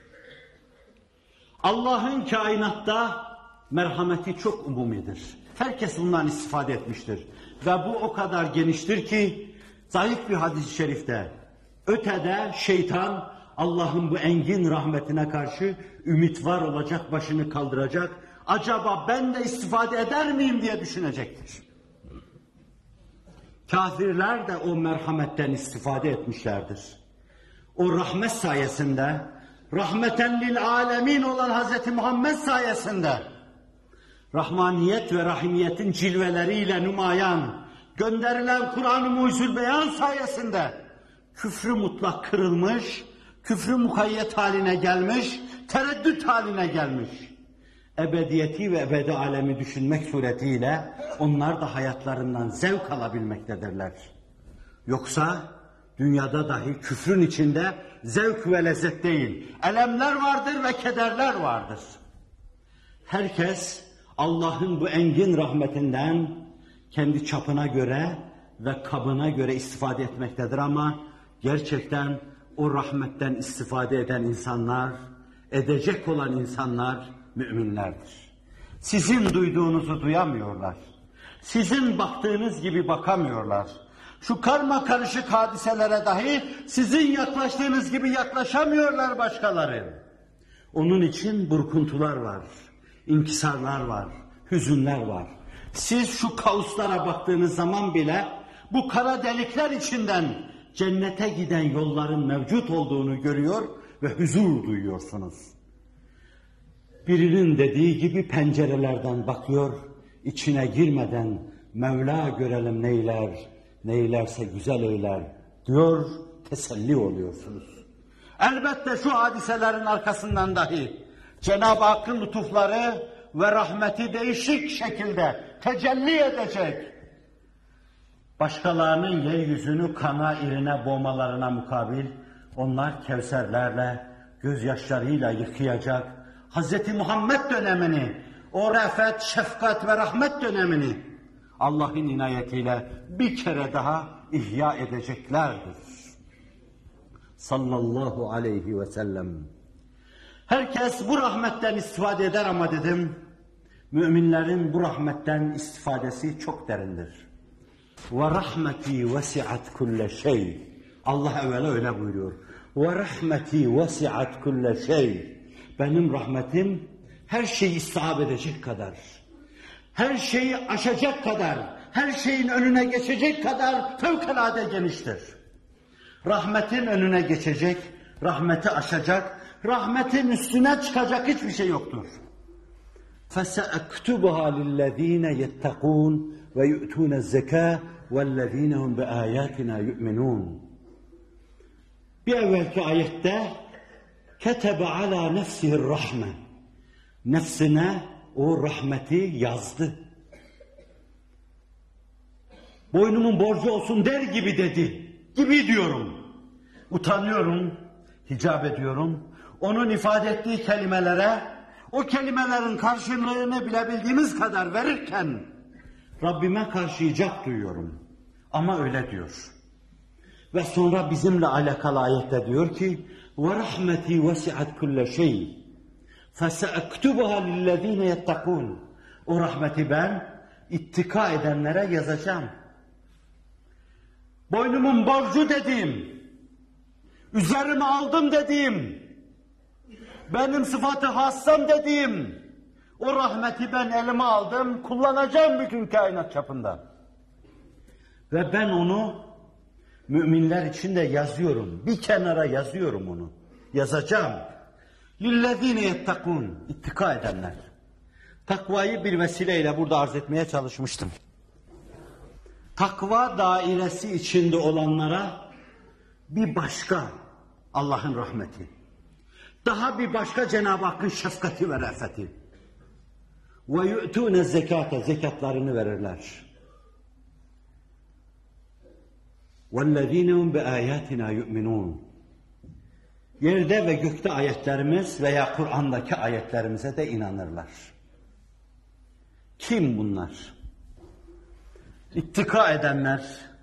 Allah'ın kainatta merhameti çok umumidir. Herkes bundan istifade etmiştir. Ve bu o kadar geniştir ki zayıf bir hadis-i şerifte ötede şeytan Allah'ın bu engin rahmetine karşı ümit var olacak, başını kaldıracak. Acaba ben de istifade eder miyim diye düşünecektir. Kafirler de o merhametten istifade etmişlerdir. O rahmet sayesinde, rahmeten lil alemin olan Hazreti Muhammed sayesinde, rahmaniyet ve rahimiyetin cilveleriyle nümayan, gönderilen Kur'an-ı Mucizül Beyan sayesinde küfrü mutlak kırılmış, küfrü mukayyet haline gelmiş, tereddüt haline gelmiş. ebediyeti ve ebedi alemi düşünmek suretiyle onlar da hayatlarından zevk alabilmektedirler. Yoksa dünyada dahi küfrün içinde zevk ve lezzet değil, elemler vardır ve kederler vardır. Herkes Allah'ın bu engin rahmetinden kendi çapına göre ve kabına göre istifade etmektedir ama gerçekten o rahmetten istifade eden insanlar, edecek olan insanlar müminlerdir. Sizin duyduğunuzu duyamıyorlar. Sizin baktığınız gibi bakamıyorlar. Şu karma karışık hadiselere dahi sizin yaklaştığınız gibi yaklaşamıyorlar başkaları. Onun için burkuntular var, inkisarlar var, hüzünler var. Siz şu kaoslara baktığınız zaman bile bu kara delikler içinden cennete giden yolların mevcut olduğunu görüyor ve huzur duyuyorsunuz. Birinin dediği gibi pencerelerden bakıyor, içine girmeden Mevla görelim neyler, neylerse güzel eyler diyor, teselli oluyorsunuz. Elbette şu hadiselerin arkasından dahi Cenab-ı Hakk'ın lütufları ve rahmeti değişik şekilde tecelli edecek. Başkalarının yeryüzünü kana irine boğmalarına mukabil onlar kevserlerle, gözyaşlarıyla yıkayacak Hz. Muhammed dönemini, o refet, şefkat ve rahmet dönemini Allah'ın inayetiyle bir kere daha ihya edeceklerdir. Sallallahu aleyhi ve sellem. Herkes bu rahmetten istifade eder ama dedim, müminlerin bu rahmetten istifadesi çok derindir. Ve rahmeti vesiat kulle şey. Allah evvela öyle buyuruyor. Ve rahmeti vesiat kulle şey. Benim rahmetim her şeyi istihab edecek kadar, her şeyi aşacak kadar, her şeyin önüne geçecek kadar fevkalade geniştir. Rahmetin önüne geçecek, rahmeti aşacak, rahmetin üstüne çıkacak hiçbir şey yoktur. فَسَأَكْتُبُهَا لِلَّذ۪ينَ يَتَّقُونَ وَيُؤْتُونَ الزَّكَاةَ وَالَّذ۪ينَ هُمْ بِآيَاتِنَا يُؤْمِنُونَ. Bir evvelki ayette كَتَبَ عَلَى نَفْسِهِ الرَّحْمَةِ, nefsine o rahmeti yazdı. Boynumun borcu olsun der gibi dedi. Gibi diyorum. Utanıyorum, hicap ediyorum. Onun ifade ettiği kelimelere, o kelimelerin karşılığını bilebildiğimiz kadar verirken Rabbime karşı icap duyuyorum. Ama öyle diyor. Ve sonra bizimle alakalı ayette diyor ki وَرَحْمَتِي وَسِعَتْ كُلَّ شَيْءٍ فَسَأَكْتُبُهَا لِلَّذ۪ينَ يَتَّقُونَ. O rahmeti ben ittika edenlere yazacağım. Boynumun borcu dediğim, üzerime aldım dediğim, benim sıfatı hassam dediğim, o rahmeti ben elime aldım, kullanacağım bütün kainat çapında. Ve ben onu müminler için de yazıyorum, bir kenara yazıyorum onu, yazacağım. لِلَّذ۪ينَ يَتَّقُونَ. İttika edenler. Takvayı bir vesileyle burada arz etmeye çalışmıştım. Takva dairesi içinde olanlara bir başka Allah'ın rahmeti, daha bir başka Cenab-ı Hakk'ın şefkati ve refeti. وَيُؤْتُونَ الزَّكَاةَ. Zekatlarını verirler. وَالَّذ۪ينَ هُمْ بِآيَاتِنَا يُؤْمِنُونَ. Yerde ve gökte ayetlerimiz veya Kur'an'daki ayetlerimize de inanırlar. Kim bunlar? İttika edenler,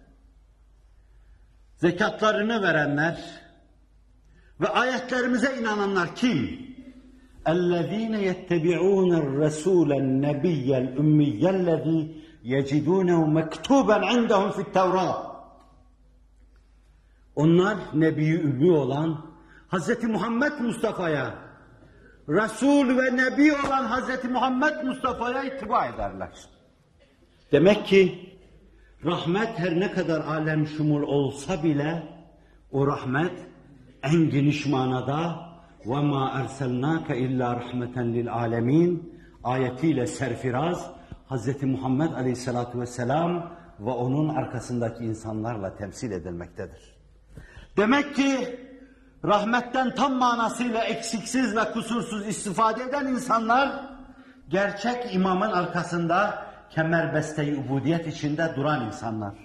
zekatlarını verenler ve ayetlerimize inananlar kim? اَلَّذ۪ينَ يَتَّبِعُونَ الرَّسُولَ النَّبِيَّ الْاُمِّيَّ الَّذ۪ي يَجِدُونَهُ مَكْتُوبًا عِنْدَهُمْ فِي التَّوْرَاتِ. Onlar Nebi-i Ümmi olan Hz. Muhammed Mustafa'ya, Resul ve Nebi olan Hz. Muhammed Mustafa'ya ittiba ederler. Demek ki rahmet her ne kadar alem şumul olsa bile o rahmet en geniş manada وَمَا اَرْسَلْنَاكَ اِلَّا رَحْمَةً لِلْعَالَمِينَ ayetiyle serfiraz Hz. Muhammed Aleyhisselatü Vesselam ve onun arkasındaki insanlarla temsil edilmektedir. Demek ki rahmetten tam manasıyla eksiksiz ve kusursuz istifade eden insanlar gerçek imamın arkasında kemerbeste-i ubudiyet içinde duran insanlar.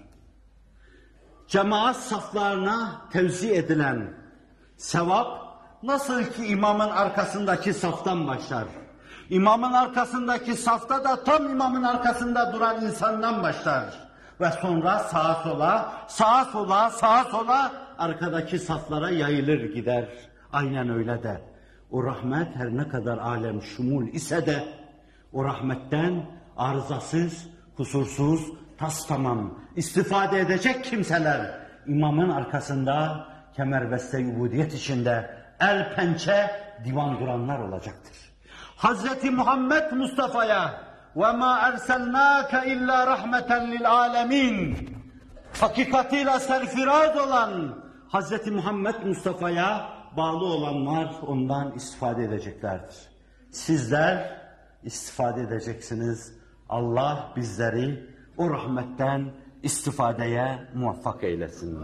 Cemaat saflarına tevzi edilen sevap nasıl ki imamın arkasındaki saftan başlar. İmamın arkasındaki safta da tam imamın arkasında duran insandan başlar. Ve sonra sağa sola, sağa sola, sağa sola arkadaki saflara yayılır gider. Aynen öyle de. O rahmet her ne kadar alem şumul ise de o rahmetten arızasız, kusursuz, tas tamam istifade edecek kimseler imamın arkasında kemerbeste-i ubudiyet içinde el pençe divan duranlar olacaktır. Hazreti Muhammed Mustafa'ya وَمَا اَرْسَلْنَاكَ اِلَّا رَحْمَةً لِلْعَالَمِينَ hakikatiyle serfiraz olan Hazreti Muhammed Mustafa'ya bağlı olanlar ondan istifade edeceklerdir. Sizler istifade edeceksiniz. Allah bizleri o rahmetten istifadeye muvaffak eylesin.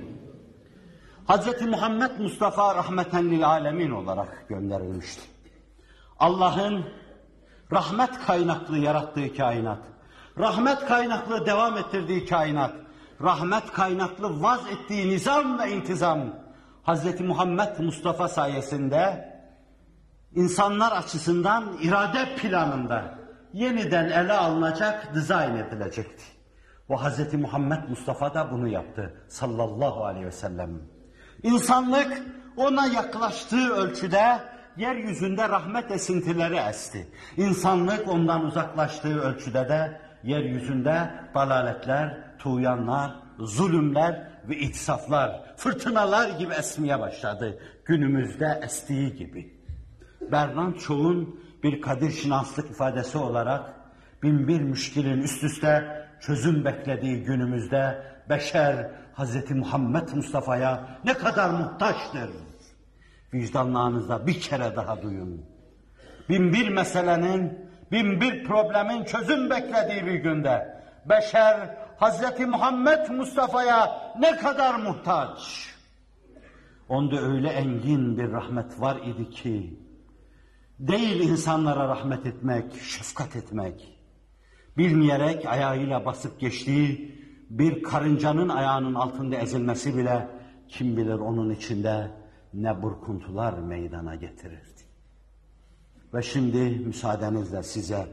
Hazreti Muhammed Mustafa rahmeten lil alemin olarak gönderilmişti. Allah'ın rahmet kaynaklı yarattığı kainat, rahmet kaynaklı devam ettirdiği kainat, rahmet kaynaklı vaz ettiği nizam ve intizam, Hazreti Muhammed Mustafa sayesinde insanlar açısından irade planında yeniden ele alınacak, dizayn edilecekti. Ve Hazreti Muhammed Mustafa da bunu yaptı sallallahu aleyhi ve sellem. İnsanlık ona yaklaştığı ölçüde yeryüzünde rahmet esintileri esti. İnsanlık ondan uzaklaştığı ölçüde de yeryüzünde dalaletler, tuğyanlar, zulümler ve itisaflar, fırtınalar gibi esmeye başladı. Günümüzde estiği gibi. Bernard Shaw'un bir kadirşinaslık ifadesi olarak bin bir müşkilin üst üste çözüm beklediği günümüzde beşer Hazreti Muhammed Mustafa'ya ne kadar muhtaçtır. Vicdanlarınızda bir kere daha duyun. Bin bir meselenin, bin bir problemin çözüm beklediği bir günde beşer Hazreti Muhammed Mustafa'ya ne kadar muhtaç. Onda öyle engin bir rahmet var idi ki, değil insanlara rahmet etmek, şefkat etmek, bilmeyerek ayağıyla basıp geçtiği bir karıncanın ayağının altında ezilmesi bile kim bilir onun içinde ne burkuntular meydana getirirdi. Ve şimdi müsaadenizle size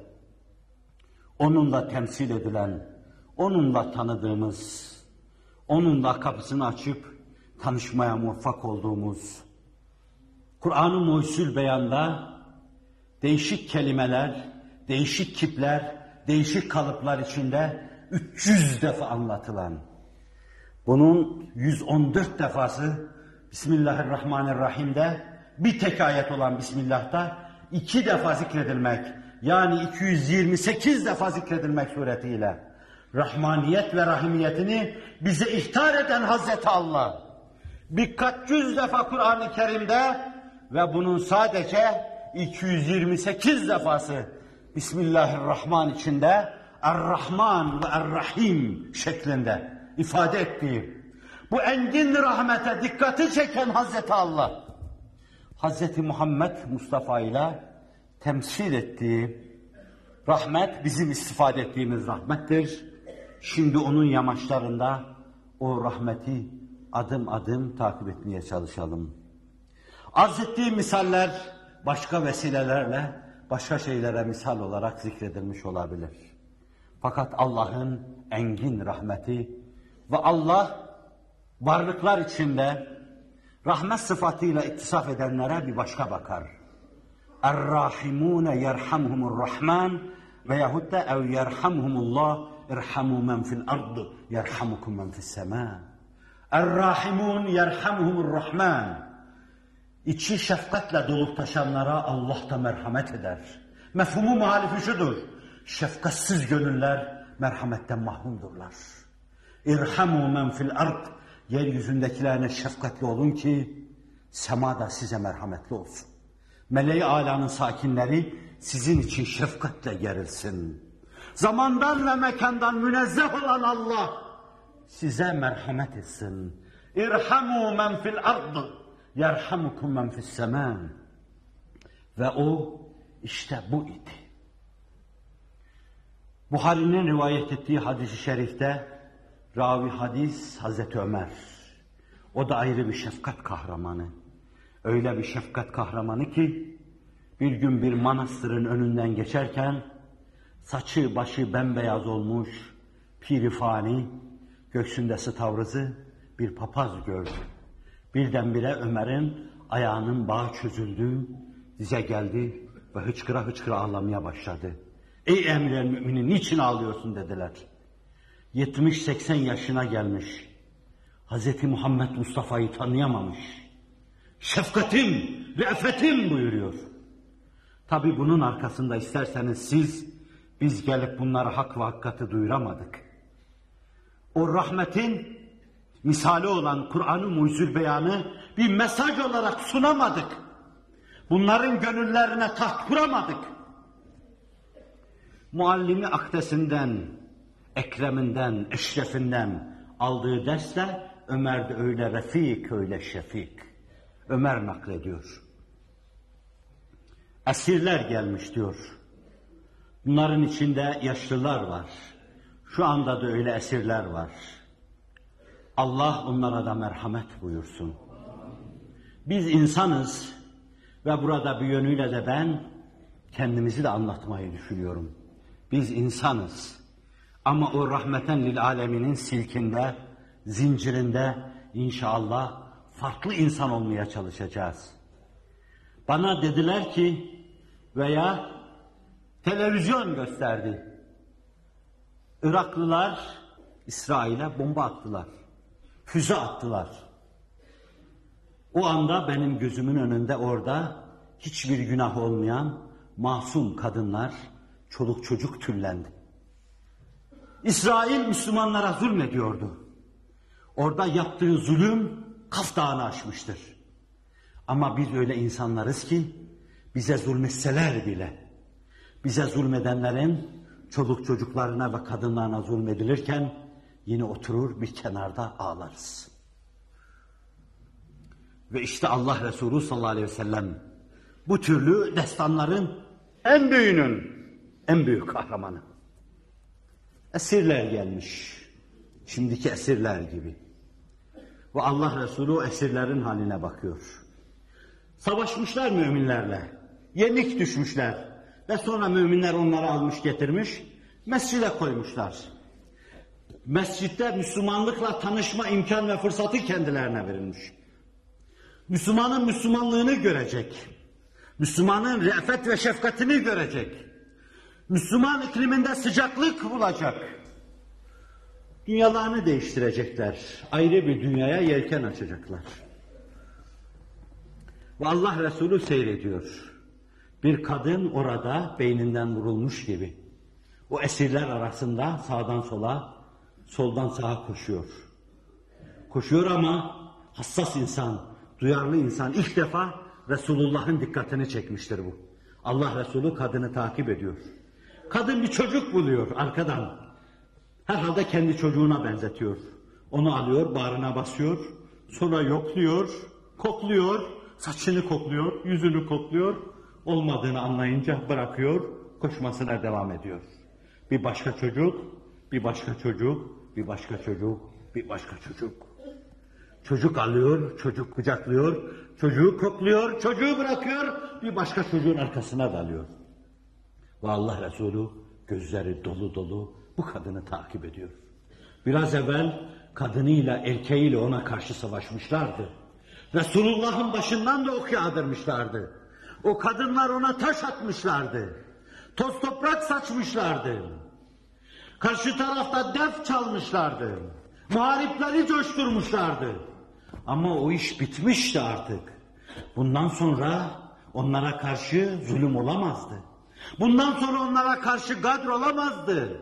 onunla temsil edilen, onunla tanıdığımız, onunla kapısını açıp tanışmaya muvaffak olduğumuz Kur'an-ı Muhyüzül Beyan'da değişik kelimeler, değişik kipler, değişik kalıplar içinde üç yüz defa anlatılan, bunun yüz on dört defası Bismillahirrahmanirrahim'de bir tek ayet olan Bismillah'ta iki defa zikredilmek, yani iki yüz yirmi sekiz defa zikredilmek suretiyle Rahmaniyet ve Rahimiyetini bize ihtar eden Hazreti Allah birkaç yüz defa Kur'an-ı Kerim'de ve bunun sadece iki yüz yirmi sekiz defası Bismillahirrahman içinde Er-Rahman ve Er-Rahim şeklinde ifade ettiği bu engin rahmete dikkati çeken Hazreti Allah, Hazreti Muhammed Mustafa ile temsil ettiği rahmet bizim istifade ettiğimiz rahmettir. Şimdi onun yamaçlarında o rahmeti adım adım takip etmeye çalışalım. Arz ettiği misaller başka vesilelerle başka şeylere misal olarak zikredilmiş olabilir. Fakat Allah'ın engin rahmeti ve Allah varlıklar içinde rahmet sıfatıyla ittisaf edenlere bir başka bakar. Er-Rahimune yerhamhumur-Rahman veyahut da ev yerhamhumullah irhamu men fil ardı yerhamukum men fis sema. Er-Rahimun yerhamhumur-Rahman. İçi şefkatle dolup taşanlara Allah da merhamet eder. Mefhumu muhalifi şudur: şefkatsiz gönüller merhametten mahrumdurlar. İrhamu men fil ard. Yeryüzündekilerine şefkatli olun ki sema da size merhametli olsun. Meleği alanın sakinleri sizin için şefkatle gerilsin. Zamandan ve mekandan münezzeh olan Allah size merhamet etsin. İrhamu men fil ard yerhamukum men fis sema. Ve o işte bu idi. Buhari'nin rivayet ettiği hadis-i şerifte ravi hadis Hazreti Ömer. O da ayrı bir şefkat kahramanı. Öyle bir şefkat kahramanı ki bir gün bir manastırın önünden geçerken saçı başı bembeyaz olmuş pirifani, göğsünde stavrızı bir papaz gördü. Birdenbire Ömer'in ayağının bağı çözüldü, dize geldi ve hıçkıra hıçkıra ağlamaya başladı. Ey emir-el müminin, niçin ağlıyorsun dediler. yetmiş seksen yaşına gelmiş. Hazreti Muhammed Mustafa'yı tanıyamamış. Şefkatim, re'fetim buyuruyor. Tabi bunun arkasında isterseniz siz, biz gelip bunlara hak ve hakikati duyuramadık. O rahmetin misali olan Kur'an-ı Mucizül Beyan'ı bir mesaj olarak sunamadık. Bunların gönüllerine taht kuramadık. Muallimi akdesinden, ekreminden, eşrefinden aldığı dersle Ömer de öyle refik, öyle şefik. Ömer naklediyor. Esirler gelmiş diyor. Bunların içinde yaşlılar var. Şu anda da öyle esirler var. Allah onlara da merhamet buyursun. Biz insanız ve burada bir yönüyle de ben kendimizi de anlatmayı düşünüyorum. Biz insanız ama o rahmeten lil aleminin silkinde, zincirinde inşallah farklı insan olmaya çalışacağız. Bana dediler ki veya televizyon gösterdi. Iraklılar İsrail'e bomba attılar. Füze attılar. O anda benim gözümün önünde orada hiçbir günah olmayan masum kadınlar, çoluk çocuk tüllendi. İsrail Müslümanlara zulmediyordu. Orada yaptığı zulüm Kaf Dağı'nı aşmıştır. Ama biz öyle insanlarız ki bize zulmetseler bile, bize zulmedenlerin çoluk çocuklarına ve kadınlarına zulmedilirken yine oturur bir kenarda ağlarız. Ve işte Allah Resulü sallallahu aleyhi ve sellem bu türlü destanların en büyüğünün, en büyük kahramanı. Esirler gelmiş, şimdiki esirler gibi. Ve Allah Resulü o esirlerin haline bakıyor. Savaşmışlar müminlerle, yenik düşmüşler ve sonra müminler onları almış getirmiş, mescide koymuşlar. Mescitte Müslümanlıkla tanışma imkan ve fırsatı kendilerine verilmiş. Müslümanın Müslümanlığını görecek, Müslümanın re'fet ve şefkatini görecek, Müslüman ikliminde sıcaklık bulacak. Dünyalarını değiştirecekler, ayrı bir dünyaya yelken açacaklar. Ve Allah Resulü seyrediyor. Bir kadın orada beyninden vurulmuş gibi. O esirler arasında sağdan sola, soldan sağa koşuyor. Koşuyor ama hassas insan, duyarlı insan ilk defa Resulullah'ın dikkatini çekmiştir bu. Allah Resulü kadını takip ediyor. Kadın bir çocuk buluyor arkadan. Herhalde kendi çocuğuna benzetiyor. Onu alıyor, bağrına basıyor, sonra yokluyor, kokluyor, saçını kokluyor, yüzünü kokluyor. Olmadığını anlayınca bırakıyor, koşmasına devam ediyor. Bir başka çocuk, bir başka çocuk, bir başka çocuk, bir başka çocuk. Çocuk alıyor, çocuk kucaklıyor, çocuğu kokluyor, çocuğu bırakıyor, bir başka çocuğun arkasına dalıyor. Ve Allah Resulü gözleri dolu dolu bu kadını takip ediyor. Biraz evvel kadınıyla erkeğiyle ona karşı savaşmışlardı. Resulullah'ın başından da ok yağdırmışlardı. O kadınlar ona taş atmışlardı. Toz toprak saçmışlardı. Karşı tarafta def çalmışlardı. Muharipleri coşturmuşlardı. Ama o iş bitmişti artık. Bundan sonra onlara karşı zulüm olamazdı. Bundan sonra onlara karşı gadr olamazdı.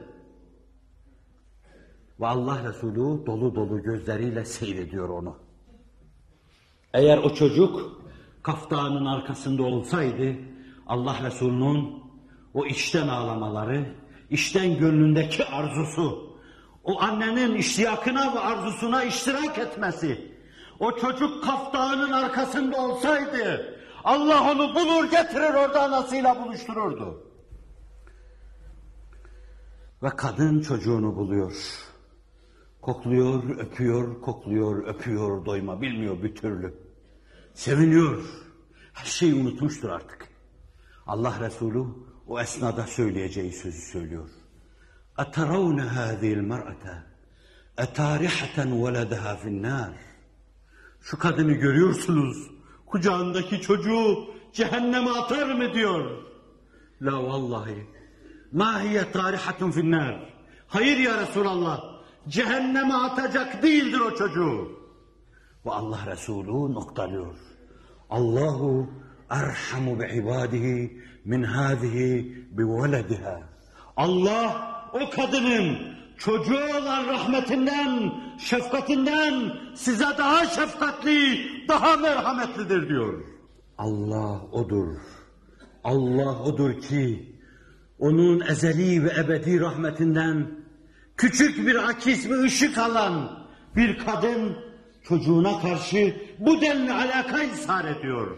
Ve Allah Resulü dolu dolu gözleriyle seyrediyor onu. Eğer o çocuk Kaf Dağı'nın arkasında olsaydı, Allah Resulü'nün o içten ağlamaları, içten gönlündeki arzusu, o annenin iştiyakına ve arzusuna iştirak etmesi, o çocuk Kaf Dağı'nın arkasında olsaydı, Allah onu bulur getirir orada anasıyla buluştururdu. Ve kadın çocuğunu buluyor. Kokluyor, öpüyor, kokluyor, öpüyor, doyma bilmiyor bir türlü. Seviniyor. Her şeyi unutmuştur artık. Allah Resulü o esnada söyleyeceği sözü söylüyor. اَتَرَوْنَ هَذِهِ الْمَرْأَةَ اَتَارِحَةً وَلَدَهَا فِي النَّارِ Şu kadını görüyorsunuz, kucağındaki çocuğu cehenneme atar mı diyor. La vallahi, ma hiye tarihatun finnâr. Hayır ya Resulallah, cehenneme atacak değildir o çocuğu. Ve Allah Resulü noktalıyor. Allahu erhamu bi ibadihi min hâzihi bi velediha. Allah o kadının çocuğu olan rahmetinden, şefkatinden size daha şefkatli, daha merhametlidir diyor. Allah odur. Allah odur ki onun ezeli ve ebedi rahmetinden küçük bir akis bir ışık alan bir kadın çocuğuna karşı bu denli alaka ishar ediyor.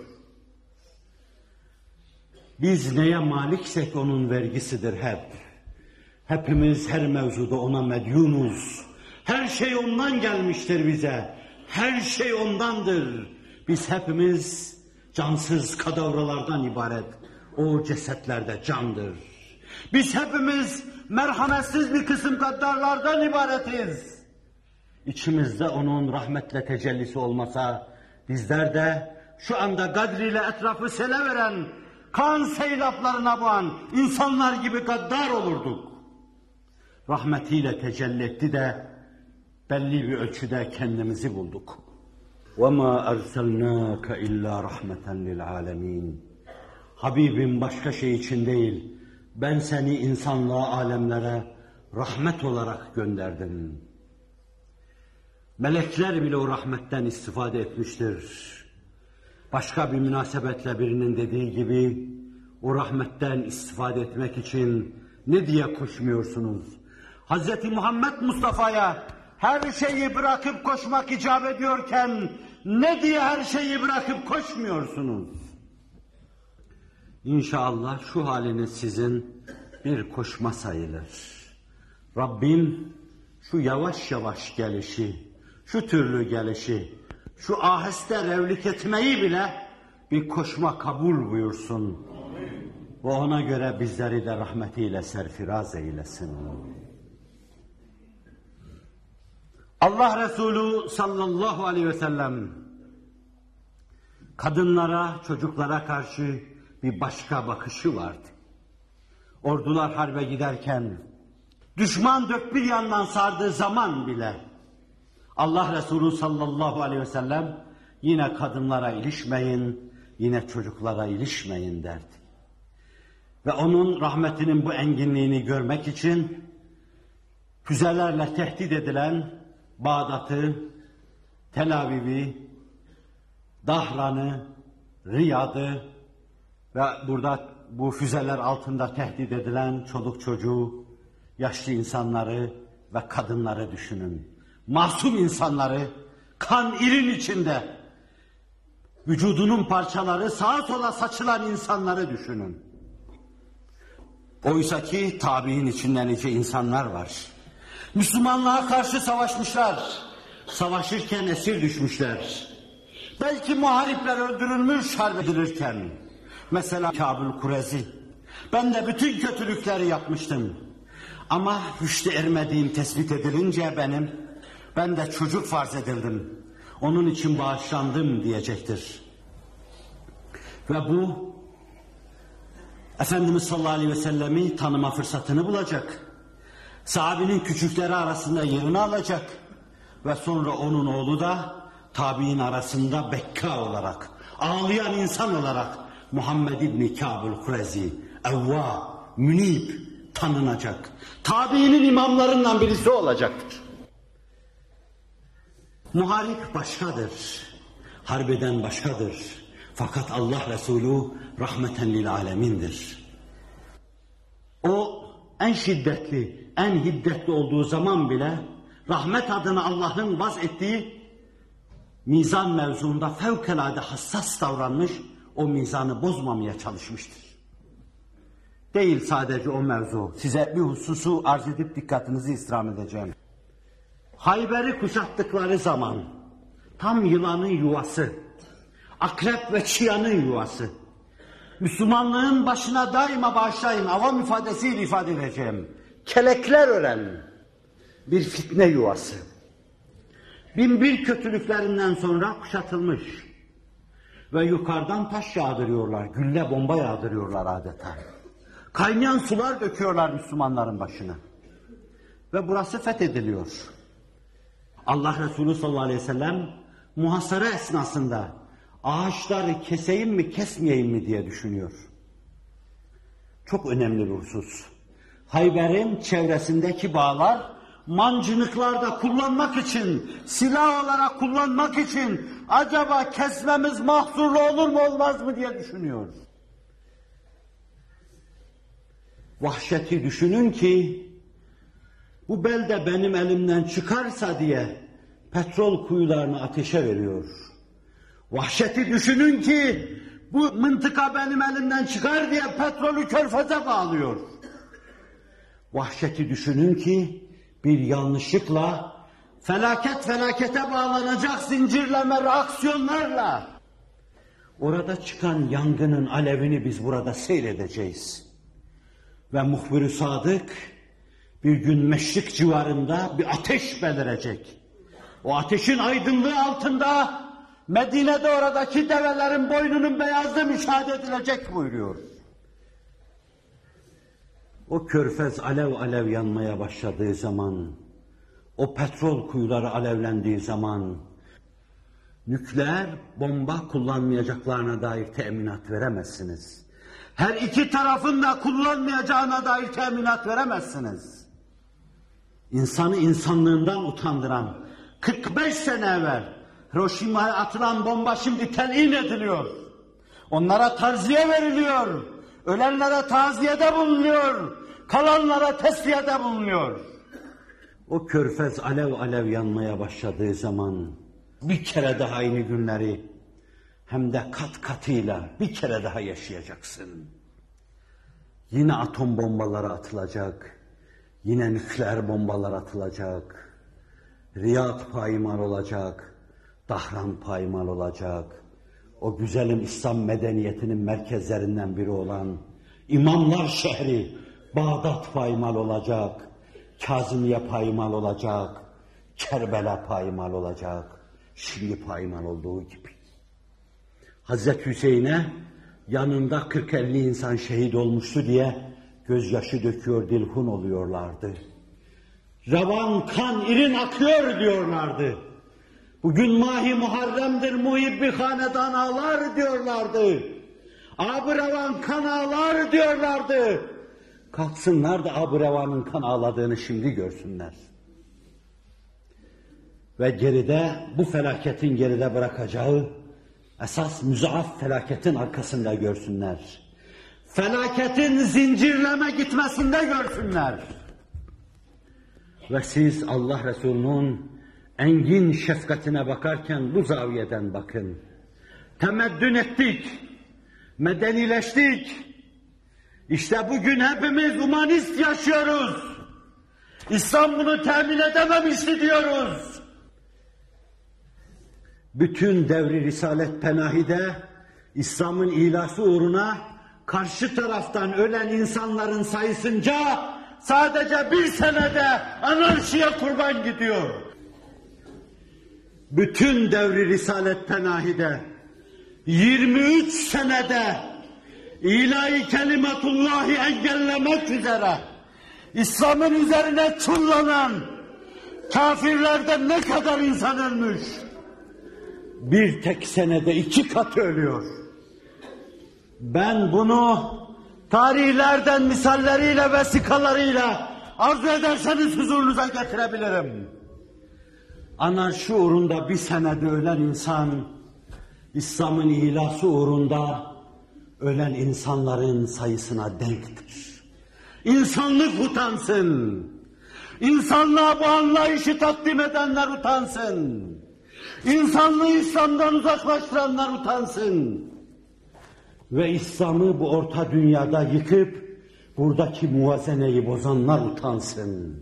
Biz neye maliksek onun vergisidir hep. Hepimiz her mevzuda ona medyunuz. Her şey ondan gelmiştir bize. Her şey ondandır. Biz hepimiz cansız kadavralardan ibaret. O cesetlerde candır. Biz hepimiz merhametsiz bir kısım gaddarlardan ibaretiz. İçimizde onun rahmetle tecellisi olmasa, bizler de şu anda gadriyle etrafı sele veren, kan seylaplarına boğan insanlar gibi gaddar olurduk. Rahmetiyle tecelli etti de belli bir ölçüde kendimizi bulduk. وَمَا أَرْسَلْنَاكَ اِلَّا رَحْمَةً لِلْعَالَمِينَ Habibim başka şey için değil, ben seni insanlığa, alemlere rahmet olarak gönderdim. Melekler bile o rahmetten istifade etmiştir. Başka bir münasebetle birinin dediği gibi, o rahmetten istifade etmek için ne diye koşmuyorsunuz? Hazreti Muhammed Mustafa'ya her şeyi bırakıp koşmak icap ediyorken, ne diye her şeyi bırakıp koşmuyorsunuz? İnşallah şu haliniz sizin bir koşma sayılır. Rabbim şu yavaş yavaş gelişi, şu türlü gelişi, şu aheste revlik etmeyi bile bir koşma kabul buyursun. Ve ona göre bizleri de rahmetiyle serfiraz eylesin. Allah Resulü sallallahu aleyhi ve sellem kadınlara, çocuklara karşı bir başka bakışı vardı. Ordular harbe giderken düşman dört bir yandan sardığı zaman bile Allah Resulü sallallahu aleyhi ve sellem yine kadınlara ilişmeyin, yine çocuklara ilişmeyin derdi. Ve onun rahmetinin bu enginliğini görmek için füzelerle tehdit edilen Bağdat'ı, Tel Aviv'i, Dahran'ı, Riyad'ı ve burada bu füzeler altında tehdit edilen çoluk çocuğu, yaşlı insanları ve kadınları düşünün. Masum insanları, kan irin içinde, vücudunun parçaları sağa sola saçılan insanları düşünün. Oysa ki tabiin içinde nice insanlar var. Müslümanlığa karşı savaşmışlar. Savaşırken esir düşmüşler. Belki muharipler öldürülmüş harp edilirken. Mesela Kâb-ül Kureyzi. Ben de bütün kötülükleri yapmıştım. Ama rüştü ermediğim tespit edilince benim, ben de çocuk farz edildim. Onun için bağışlandım diyecektir. Ve bu Efendimiz sallallahu aleyhi ve sellemi tanıma fırsatını bulacak. Sahabenin küçükleri arasında yerini alacak. Ve sonra onun oğlu da tabi'in arasında bekka olarak, ağlayan insan olarak Muhammed İbni Kâb-ül Kureyzi, evvâ, münib tanınacak. Tabi'inin imamlarından birisi olacaktır. Muharip başkadır, harbeden başkadır. Fakat Allah Resulü rahmeten lil alemindir. O en şiddetli, en hiddetli olduğu zaman bile rahmet adına Allah'ın vaz ettiği mizan mevzuunda fevkalade hassas davranmış, o mizanı bozmamaya çalışmıştır. Değil sadece o mevzu. Size bir hususu arz edip dikkatinizi istirham edeceğim. Hayber'i kuşattıkları zaman tam yılanın yuvası, akrep ve çıyanın yuvası. Müslümanlığın başına daima bağışlayın, avam ifadesiyle ifade edeceğim. Kelekler ören bir fitne yuvası. Bin bir kötülüklerinden sonra kuşatılmış. Ve yukarıdan taş yağdırıyorlar, gülle bomba yağdırıyorlar adeta. Kaynayan sular döküyorlar Müslümanların başına. Ve burası fethediliyor. Allah Resulü sallallahu aleyhi ve sellem muhasara esnasında ağaçları keseyim mi kesmeyeyim mi diye düşünüyor. Çok önemli bir husus. Hayber'in çevresindeki bağlar mancınıklarda kullanmak için, silah olarak kullanmak için acaba kesmemiz mahzurlu olur mu olmaz mı diye düşünüyor. Vahşeti düşünün ki bu belde benim elimden çıkarsa diye petrol kuyularını ateşe veriyor. Vahşeti düşünün ki bu mıntıka benim elimden çıkar diye petrolü körfeze bağlıyor. Vahşeti düşünün ki bir yanlışlıkla felaket felakete bağlanacak zincirleme reaksiyonlarla orada çıkan yangının alevini biz burada seyredeceğiz. Ve muhbir-i sadık bir gün Meşrik civarında bir ateş belirecek. O ateşin aydınlığı altında Medine'de oradaki develerin boynunun beyazlığı müşahede edilecek buyuruyor. O körfez alev alev yanmaya başladığı zaman, o petrol kuyuları alevlendiği zaman, nükleer bomba kullanmayacaklarına dair teminat veremezsiniz. Her iki tarafın da kullanmayacağına dair teminat veremezsiniz. İnsanı insanlığından utandıran, kırk beş sene evvel Hiroşima'ya atılan bomba şimdi telin ediliyor. Onlara taziye veriliyor. Ölenlere taziyede bulunuyor. Kalanlara tesliyede bulunuyor. O körfez alev alev yanmaya başladığı zaman bir kere daha aynı günleri hem de kat katıyla bir kere daha yaşayacaksın. Yine atom bombaları atılacak. Yine nükleer bombalar atılacak. Riyad paymal olacak. Dahran paymal olacak. O güzelim İslam medeniyetinin merkezlerinden biri olan İmamlar şehri Bağdat paymal olacak. Kazimiye paymal olacak. Kerbela paymal olacak. Şimdi paymal olduğu gibi. Hazreti Hüseyin'e yanında kırk elli insan şehit olmuştu diye gözyaşı döküyor, dilhun oluyorlardı. Revan kan irin akıyor diyorlardı. Bugün Mahi Muharrem'dir, muhibbi hanedan ağlar diyorlardı. Ab-ı Revan kan ağlar diyorlardı. Kalksınlar da Ab-ı Revan'ın kan ağladığını şimdi görsünler. Ve geride, bu felaketin geride bırakacağı esas müzaaf felaketin arkasında görsünler. Felaketin zincirleme gitmesinde görsünler. Ve siz Allah Resulü'nün engin şefkatine bakarken bu zaviyeden bakın. Temeddün ettik, medenileştik. İşte bugün hepimiz humanist yaşıyoruz. İslam bunu temin edememişti diyoruz. Bütün devri Risalet Penahi'de İslam'ın ilası uğruna karşı taraftan ölen insanların sayısınca sadece bir senede anarşiye kurban gidiyor. Bütün devri Risalet Penahi'de yirmi üç senede ilahi kelimetullahı engellemek üzere İslam'ın üzerine çullanan kafirlerden ne kadar insan ölmüş? Bir tek senede iki kat ölüyor. Ben bunu tarihlerden misalleriyle, vesikalarıyla arzu ederseniz huzurunuza getirebilirim. Anarşi uğrunda bir senede ölen insan, İslam'ın ilası uğrunda ölen insanların sayısına denktir. İnsanlık utansın. İnsanlığa bu anlayışı takdim edenler utansın. İnsanlığı İslam'dan uzaklaştıranlar utansın. Ve İslam'ı bu orta dünyada yıkıp buradaki muvazeneyi bozanlar utansın.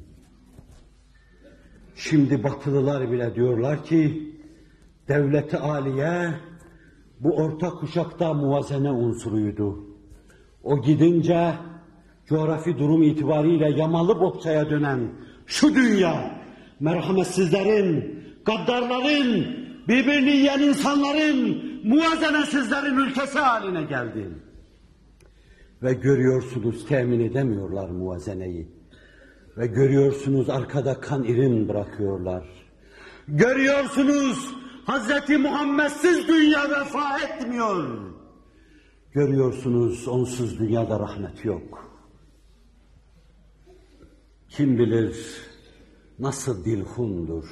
Şimdi Batılılar bile diyorlar ki, devlet-i âliye bu orta kuşakta muvazene unsuruydu. O gidince coğrafi durum itibariyle yamalı bohçaya dönen şu dünya, merhametsizlerin, gaddarların, birbirini yiyen insanların, muvazenesizlerin ülkesi haline geldi. Ve görüyorsunuz temin edemiyorlar muvazeneyi. Ve görüyorsunuz arkada kan irin bırakıyorlar. Görüyorsunuz Hazreti Muhammed'siz dünya vefa etmiyor. Görüyorsunuz onsuz dünyada rahmet yok. Kim bilir nasıl dilhundur.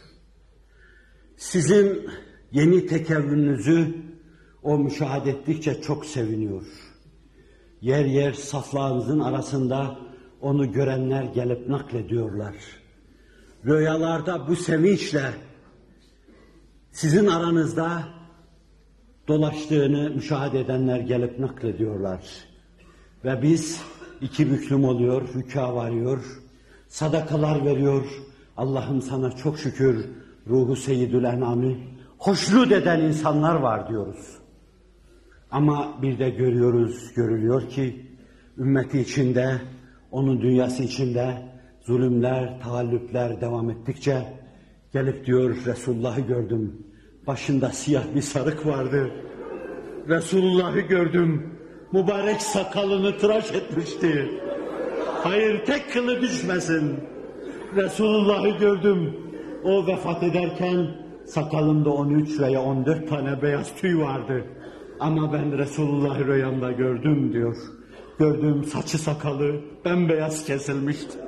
Sizin yeni tekevvününüzü o müşahede ettikçe çok seviniyor. Yer yer saflarınızın arasında onu görenler gelip naklediyorlar. Rüyalarda bu sevinçle sizin aranızda dolaştığını müşahede edenler gelip naklediyorlar. Ve biz iki büklüm oluyor, rükâ varıyor, sadakalar veriyor. Allah'ım sana çok şükür, ruhu seyyidül en'ami hoşnut eden insanlar var diyoruz. Ama bir de görüyoruz, görülüyor ki ümmeti içinde, onun dünyası içinde zulümler, taallüpler devam ettikçe gelip diyor Resulullah'ı gördüm. Başında siyah bir sarık vardı. Resulullah'ı gördüm. Mübarek sakalını tıraş etmişti. Hayır tek kılı düşmesin. Resulullah'ı gördüm. O vefat ederken sakalında on üç veya on dört tane beyaz tüy vardı. Ama ben Resulullah'ı rüyamda gördüm diyor. Gördüğüm saçı sakalı bembeyaz kesilmişti.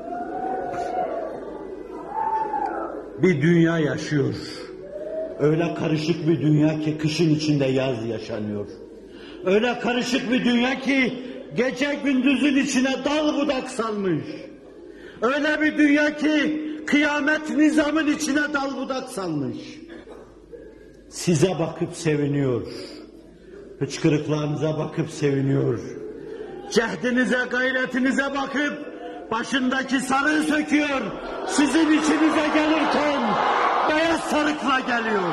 Bir dünya yaşıyor. Öyle karışık bir dünya ki kışın içinde yaz yaşanıyor. Öyle karışık bir dünya ki gece gündüzün içine dal budak salmış. Öyle bir dünya ki kıyamet nizamın içine dal budak salmış. Size bakıp seviniyor. Hıçkırıklarınıza bakıp seviniyor. Cehdinize, gayretinize bakıp başındaki sarığı söküyor. Sizin içinize gelirken beyaz sarıkla geliyor.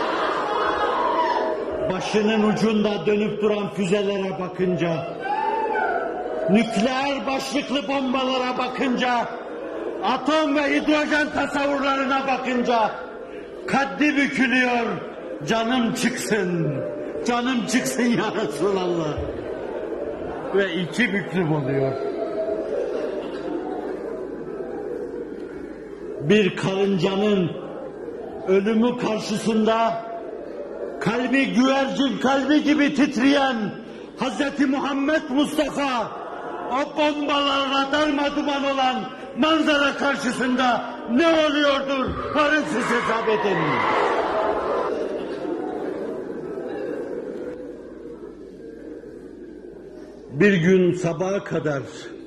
Başının ucunda dönüp duran füzelere bakınca, nükleer başlıklı bombalara bakınca, atom ve hidrojen tasavvurlarına bakınca kaddi bükülüyor. Canım çıksın, canım çıksın ya Resulallah. Ve iki büklüm oluyor. Bir karıncanın ölümü karşısında kalbi güvercin kalbi gibi titreyen Hazreti Muhammed Mustafa o bombalarla darmaduman olan manzara karşısında ne oluyordur? Varın siz hesap edin. Bir gün sabaha kadar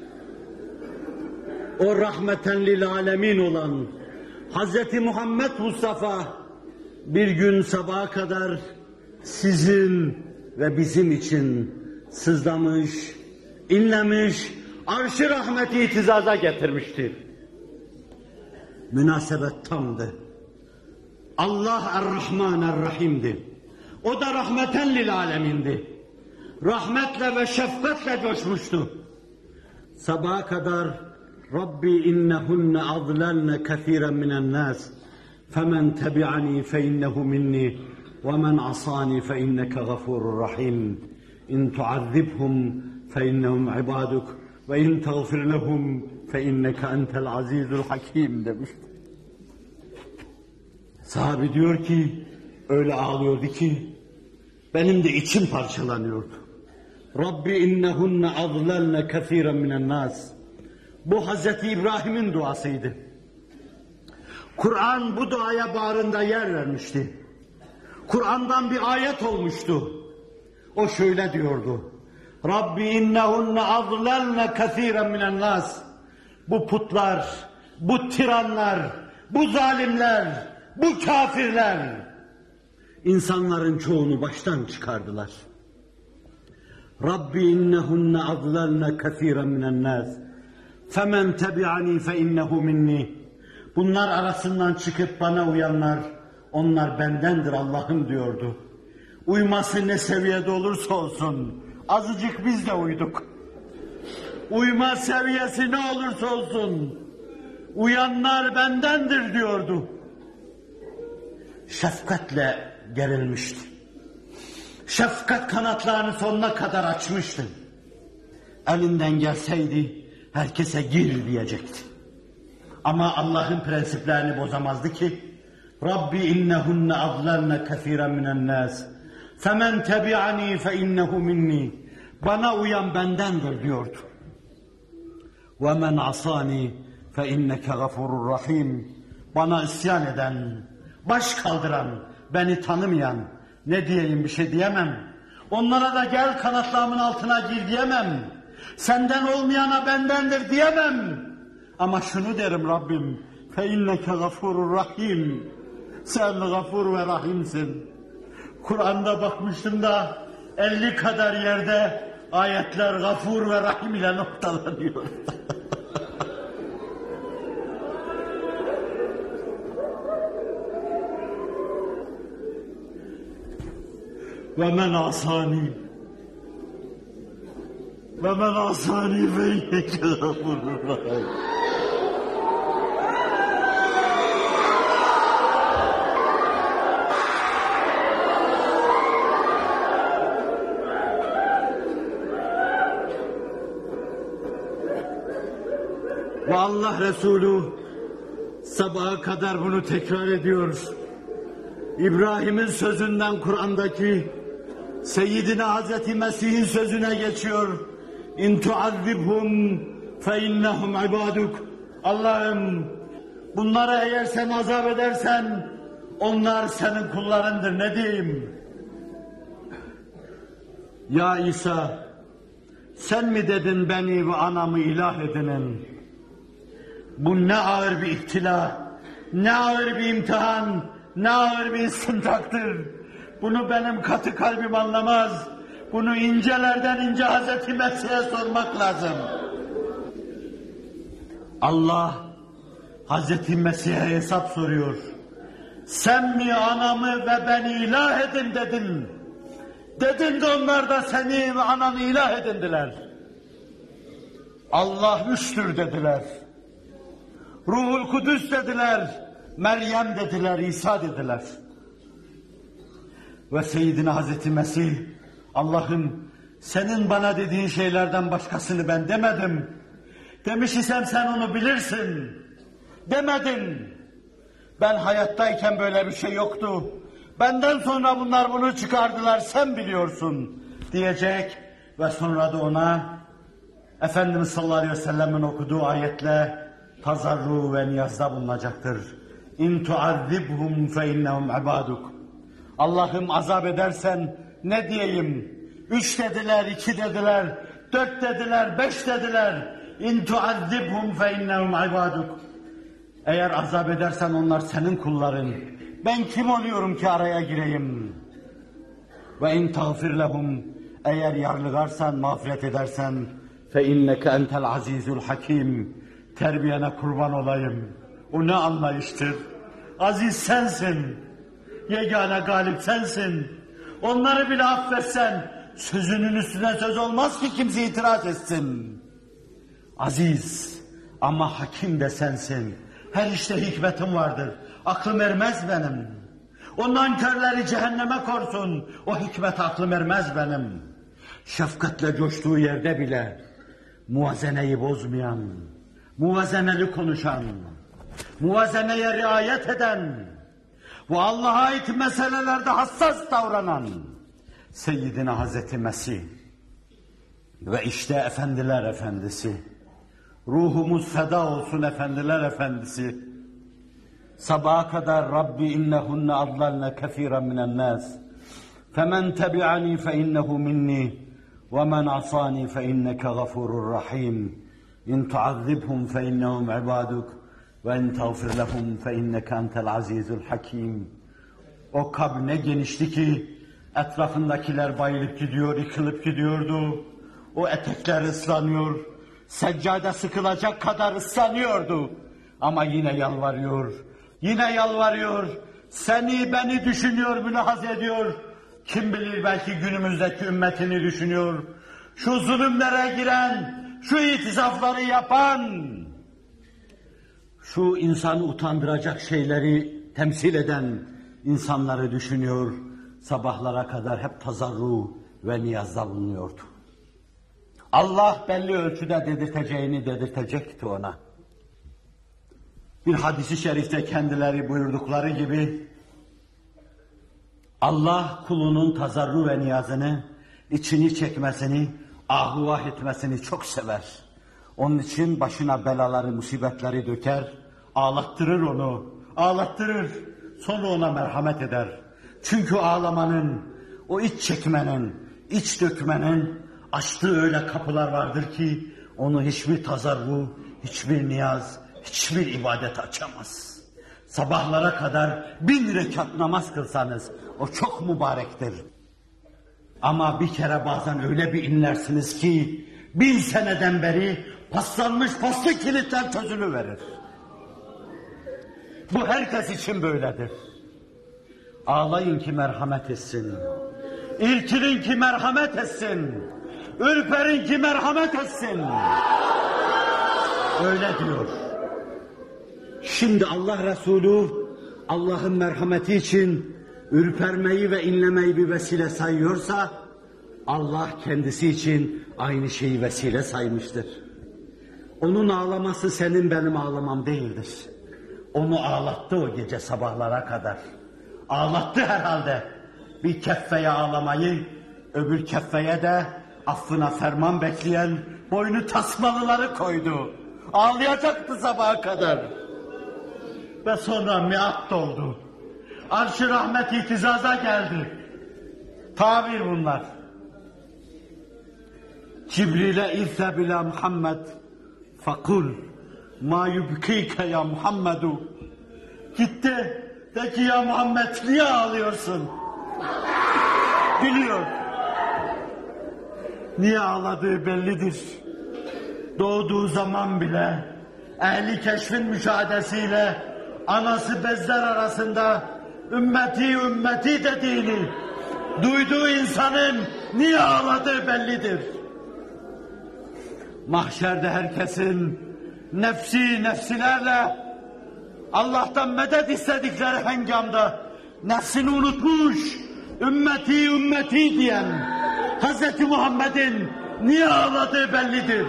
o rahmeten lil alemin olan Hazreti Muhammed Mustafa bir gün sabaha kadar sizin ve bizim için sızlamış, inlemiş, arş-ı rahmeti itizaza getirmiştir. Münasebet tamdı. Allah Er-Rahman Er-Rahim'di. O da rahmeten lil alemindi. Rahmetle ve şefkatle coşmuştu. Sabaha kadar Rabbi innehunne adlelne kethiren minen nas femen tebi'ani fe innehu minni ve men asani fe inneke gafurur rahim in tuazzibhum fe innehum ibaduk ve in tağfir lehum fe inneke entel azizul hakim demişti. Sahabi diyor ki öyle ağlıyordu ki benim de içim parçalanıyordu. Rabbi innehunne adlelne kethiren minen nas. Bu Hazreti İbrahim'in duasıydı. Kur'an bu duaya bağrında yer vermişti. Kur'an'dan bir ayet olmuştu. O şöyle diyordu. Rabbi innehunne adlelne kethiren minen nas. Bu putlar, bu tiranlar, bu zalimler, bu kafirler insanların çoğunu baştan çıkardılar. Rabbi innehunne adlalne kesiren minen nas. Femen tebi'ani fe innehu minni. Bunlar arasından çıkıp bana uyanlar, onlar bendendir Allah'ım diyordu. Uyması ne seviyede olursa olsun, azıcık biz de uyduk. Uyma seviyesi ne olursa olsun, uyanlar bendendir diyordu. Şefkatle gerilmişti. Şefkat kanatlarını sonuna kadar açmıştı. Elinden gelseydi herkese gir diyecekti. Ama Allah'ın prensiplerini bozamazdı ki Rabbi innehunne adlalne kesiren minen nas. Femen tebi'ani fe innehu minni. Bana uyan bendendir diyordu. Ve men asani fe inneke gafurur rahim. Bana isyan eden, baş kaldıran, beni tanımayan, ne diyeyim bir şey diyemem. Onlara da gel kanatlarımın altına gir diyemem. Senden olmayana bendendir diyemem. Ama şunu derim Rabbim, fe inneke gafurur rahim. Sen gafur ve rahimsin. Kur'an'da bakmıştım da elli kadar yerde ayetler gafur ve rahim ile noktalanıyor. Ve men asani ve men asani fe inneke gafurur rahim. Ve Allah Resulü sabaha kadar bunu tekrar ediyor. İbrahim'in sözünden Kur'an'daki Seyyidina Hazreti Mesih'in sözüne geçiyor. İn tuazzibhum fe innehum ibaduk. Allah'ım bunlara eğer sen azap edersen onlar senin kullarındır, ne diyeyim? Ya İsa, sen mi dedin beni ve anamı ilah edinin? Bu ne ağır bir ihtila, ne ağır bir imtihan, ne ağır bir istintaktır. Bunu benim katı kalbim anlamaz. Bunu incelerden ince Hazreti Mesih'e sormak lazım. Allah Hazreti Mesih'e hesap soruyor. Sen mi anamı ve beni ilah edin dedin? Dedin de onlar da seni ve ananı ilah edindiler. Allah üçtür dediler. Ruhul Kudüs dediler, Meryem dediler, İsa dediler. Ve Seyyidina Hazreti Mesih, Allah'ım senin bana dediğin şeylerden başkasını ben demedim. Demiş isem sen onu bilirsin. Demedin. Ben hayattayken böyle bir şey yoktu. Benden sonra bunlar bunu çıkardılar, sen biliyorsun diyecek. Ve sonra da ona Efendimiz sallallahu aleyhi ve sellem'in okuduğu ayetle tazarru ve niyazda bulunacaktır. İn tuazzibhum fe innehum ibaduk. Allah'ım azap edersen ne diyeyim? Üç dediler, iki dediler, dört dediler, beş dediler. İn tuazzibhum fe innehum ibaduk. Eğer azap edersen onlar senin kulların. Ben kim oluyorum ki araya gireyim? Ve in tağfir lehum. Eğer yarlıgarsan, mağfiret edersen fe inneke entel azizul hakim. Terbiyene kurban olayım. O ne anlayıştır? Aziz sensin. Yegane galip sensin. Onları bile affetsen sözünün üstüne söz olmaz ki kimse itiraz etsin. Aziz ama hakim de sensin. Her işte hikmetim vardır. Aklım ermez benim. O nankörleri cehenneme korsun. O hikmet aklım ermez benim. Şefkatle coştuğu yerde bile muvazeneyi bozmayan, muvazeneli konuşan, muvazeneye riayet eden, bu Allah'a ait meselelerde hassas davranan Seyyidina Hazreti Mesih ve işte Efendiler Efendisi, ruhumuz feda olsun Efendiler Efendisi, sabaha kadar Rabbi innehunne adlalne kesiren minen nas femen tebi'ani fe innehu minni ve men asani fe inneke gafurur rahim in tuazzibhum fe innehum ibaduk ve in tağfir lehum fe inneke entel azizul hakim. O kabr ne genişti ki Etrafındakiler bayılıp gidiyor, yıkılıp gidiyordu. O etekler ıslanıyor, seccade sıkılacak kadar ıslanıyordu. Ama yine yalvarıyor, yine yalvarıyor. Seni, beni düşünüyor, mülahaz ediyor. Kim bilir belki günümüzdeki ümmetini düşünüyor. Şu zulümlere giren, şu itisafları yapan, şu insanı utandıracak şeyleri temsil eden insanları düşünüyor. Sabahlara kadar hep tazarru ve niyazda bulunuyordu. Allah belli ölçüde dedirteceğini dedirtecekti ona. Bir hadis-i şerifte kendileri buyurdukları gibi, Allah kulunun tazarru ve niyazını, içini çekmesini, ahuvah etmesini çok sever. Onun için başına belaları, musibetleri döker, ağlattırır onu, ağlattırır, sonra ona merhamet eder. Çünkü ağlamanın, o iç çekmenin, iç dökmenin açtığı öyle kapılar vardır ki, onu hiçbir tazarru, hiçbir niyaz, hiçbir ibadet açamaz. Sabahlara kadar bin rekat namaz kılsanız, o çok mübarektir. Ama bir kere bazen öyle bir inlersiniz ki, bin seneden beri paslanmış paslı kilitler çözülüverir. Bu herkes için böyledir. Ağlayın ki merhamet etsin. İrkilin ki merhamet etsin. Ürperin ki merhamet etsin. Öyle diyor. Şimdi Allah Resulü Allah'ın merhameti için ürpermeyi ve inlemeyi bir vesile sayıyorsa, Allah kendisi için aynı şeyi vesile saymıştır. Onun ağlaması senin benim ağlamam değildir. Onu ağlattı o gece sabahlara kadar. Ağlattı herhalde. Bir keffeye ağlamayı, öbür keffeye de affına ferman bekleyen boynu tasmalıları koydu. Ağlayacaktı sabaha kadar. Ve sonra miat doldu. Arş-ı rahmet itizaza geldi. Tabir bunlar. Cibril'e izheb ila Muhammed fakul ma yubkike ya Muhammedu. Gitti. De ki ya Muhammed niye ağlıyorsun? Biliyor. Niye ağladığı bellidir. Doğduğu zaman bile ehli keşfin müşahadesiyle anası bezler arasında ümmeti ümmeti dediğini duyduğu insanın niye ağladığı bellidir. Mahşerde herkesin nefsi nefsilerle Allah'tan medet istedikleri hengamda nefsini unutmuş, ümmeti ümmeti diyen Hazreti Muhammed'in niye ağladığı bellidir.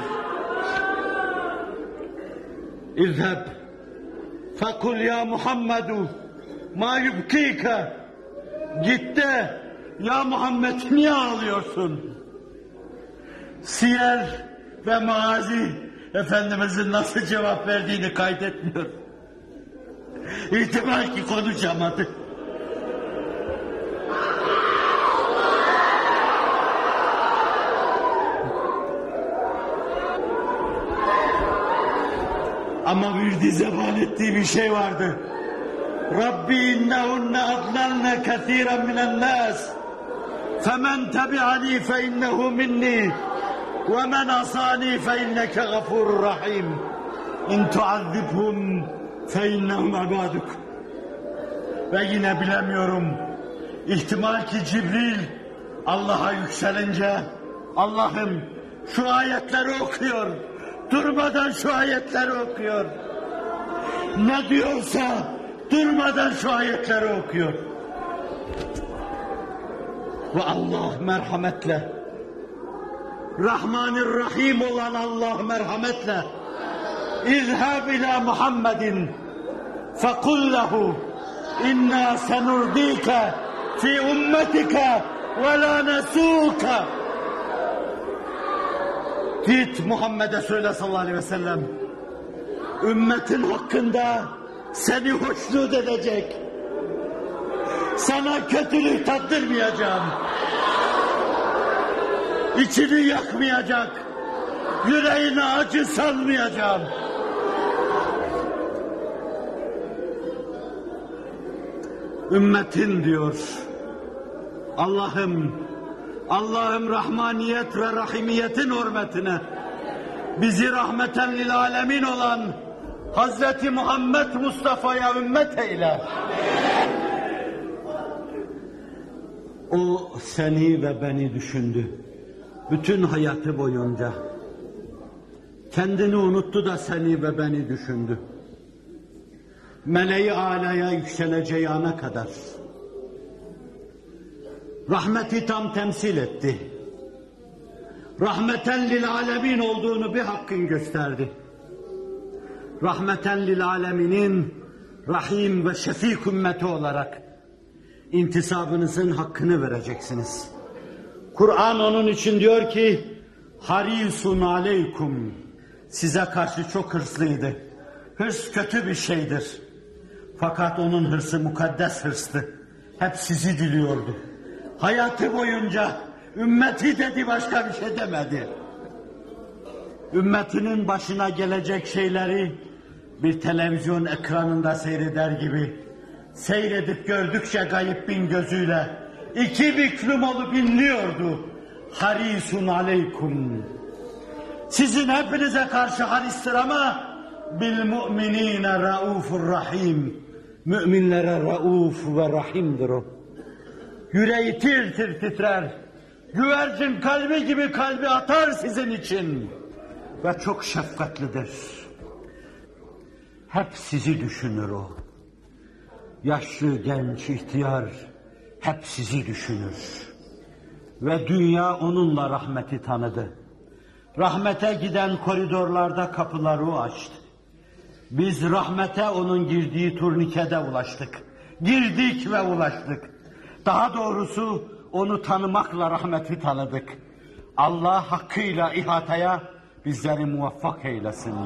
İzheb fekul ya Muhammedu ma yubkike. Git de ya Muhammed niye ağlıyorsun? Siyer ve Mağazi Efendimizin nasıl cevap verdiğini kaydetmiyor. İhtimal ki konuşamadı. Ama bir zeban ettiği bir şey vardı. Rabbi innehunne adlalne kethiren minen nas. Femen tebi'ani fe innehu minni. Ve men asani fe inneke gafurur rahim. İn tuazzibhum fe innehum ibaduk. Ve yine bilemiyorum. İhtimal ki Cibril Allah'a yükselince Allah'ım şu ayetleri okuyor. Durmadan şu ayetleri okuyor. Ne diyorsa durmadan şu ayetleri okuyor. Ve Allah merhametle, Rahmanir-Rahim olan Allah merhametle, İzhab ila Muhammedin fekul lehu inna senurdike fi ummetike ve la nesuke. Git Muhammed'e söyle sallallahu aleyhi ve sellem, ümmetin hakkında seni hoşnut edecek, sana kötülük tattırmayacağım, içini yakmayacak, yüreğine acı salmayacağım. Ümmetin diyor, Allah'ım, Allah'ım rahmaniyet ve rahimiyetin hürmetine bizi rahmeten lil alemin olan Hazreti Muhammed Mustafa'ya ümmet eyle. O seni ve beni düşündü. Bütün hayatı boyunca. Kendini unuttu da seni ve beni düşündü. Meleği alaya yükseleceği ana kadar. Rahmeti tam temsil etti. Rahmeten lil alemin olduğunu bir hakkın gösterdi. Rahmeten lil aleminin rahim ve şefik ümmeti olarak intisabınızın hakkını vereceksiniz. Kur'an onun için diyor ki, harisun aleykum, size karşı çok hırslıydı. Hırs kötü bir şeydir. Fakat onun hırsı mukaddes hırstı. Hep sizi diliyordu. Hayatı boyunca ümmeti dedi, başka bir şey demedi. Ümmetinin başına gelecek şeyleri bir televizyon ekranında seyreder gibi seyredip gördükçe gayip bin gözüyle iki büklüm olup inliyordu. Harisun aleykum. Sizin hepinize karşı haristir ama bil mu'minine raufur rahim. Müminlere rauf ve rahimdir o. Yüreği tir tir titrer. Güvercin kalbi gibi kalbi atar sizin için. Ve çok şefkatlidir. Hep sizi düşünür o. Yaşlı, genç, ihtiyar hep sizi düşünür. Ve dünya onunla rahmeti tanıdı. Rahmete giden koridorlarda kapıları o açtı. Biz rahmete onun girdiği turnikede ulaştık. Girdik ve ulaştık. Daha doğrusu onu tanımakla rahmeti tanıdık. Allah hakkıyla ihataya bizleri muvaffak eylesin.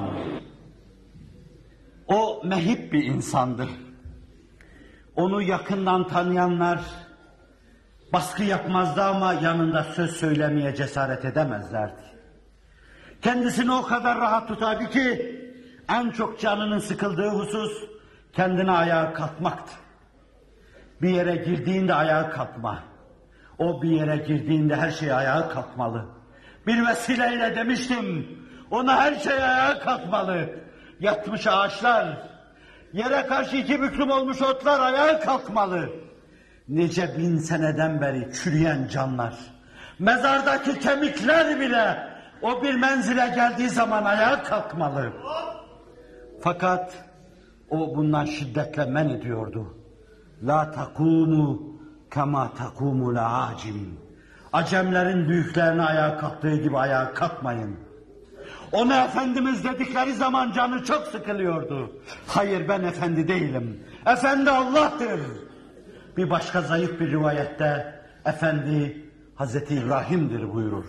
O mehib bir insandır. Onu yakından tanıyanlar baskı yapmazdı ama yanında söz söylemeye cesaret edemezlerdi. Kendisini o kadar rahat tutardı ki en çok canının sıkıldığı husus kendine ayağa kalkmaktı. Bir yere girdiğinde ayağa kalkma. O bir yere girdiğinde her şey ayağa kalkmalı. Bir vesileyle demiştim, ona her şey ayağa kalkmalı. Yatmış ağaçlar, yere karşı iki büklüm olmuş otlar ayağa kalkmalı. Nice bin seneden beri çürüyen canlar, mezardaki kemikler bile o bir menzile geldiği zaman ayağa kalkmalı. Fakat o bundan şiddetle men ediyordu. La takumu kema takumu la acim. Acemlerin büyüklerine ayağa kalktığı gibi ayağa kalkmayın. Ona Efendimiz dedikleri zaman canı çok sıkılıyordu. Hayır, ben efendi değilim. Efendi Allah'tır. Bir başka zayıf bir rivayette efendi Hazreti İbrahim'dir buyurur.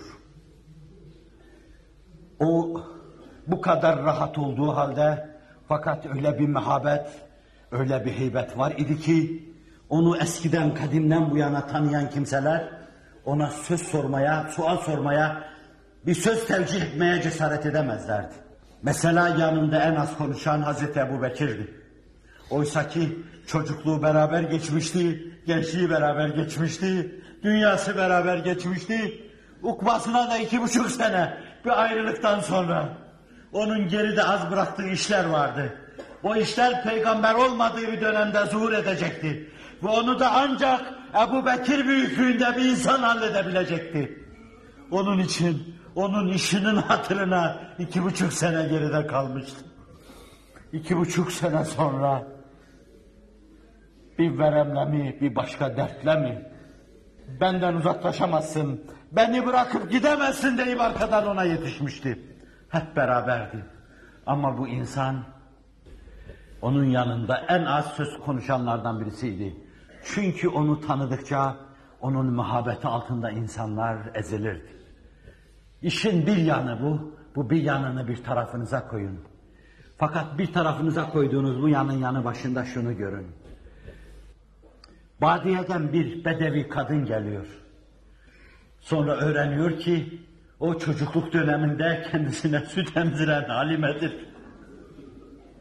O bu kadar rahat olduğu halde fakat öyle bir mehabet, öyle bir heybet var idi ki onu eskiden kadimden bu yana tanıyan kimseler ona söz sormaya, sual sormaya, bir söz tevcih etmeye cesaret edemezlerdi. Mesela yanında en az konuşan Hazreti Ebu Bekir'di. Oysa ki çocukluğu beraber geçmişti, gençliği beraber geçmişti, dünyası beraber geçmişti. Ukbasına da iki buçuk sene bir ayrılıktan sonra onun geride az bıraktığı işler vardı. O işler peygamber olmadığı bir dönemde zuhur edecekti. Ve onu da ancak Ebu Bekir büyüklüğünde bir insan halledebilecekti. Onun için onun işinin hatırına iki buçuk sene geride kalmıştı. İki buçuk sene sonra bir veremle mi, bir başka dertle mi? Benden uzaklaşamazsın, beni bırakıp gidemezsin deyip arkadan ona yetişmişti. Hep beraberdi. Ama bu insan onun yanında en az söz konuşanlardan birisiydi. Çünkü onu tanıdıkça onun muhabbeti altında insanlar ezilirdi. İşin bir yanı bu, bu bir yanını bir tarafınıza koyun. Fakat bir tarafınıza koyduğunuz bu yanın yanı başında şunu görün. Badiyeden bir bedevi kadın geliyor. Sonra öğreniyor ki o çocukluk döneminde kendisine süt emziren Halime'dir.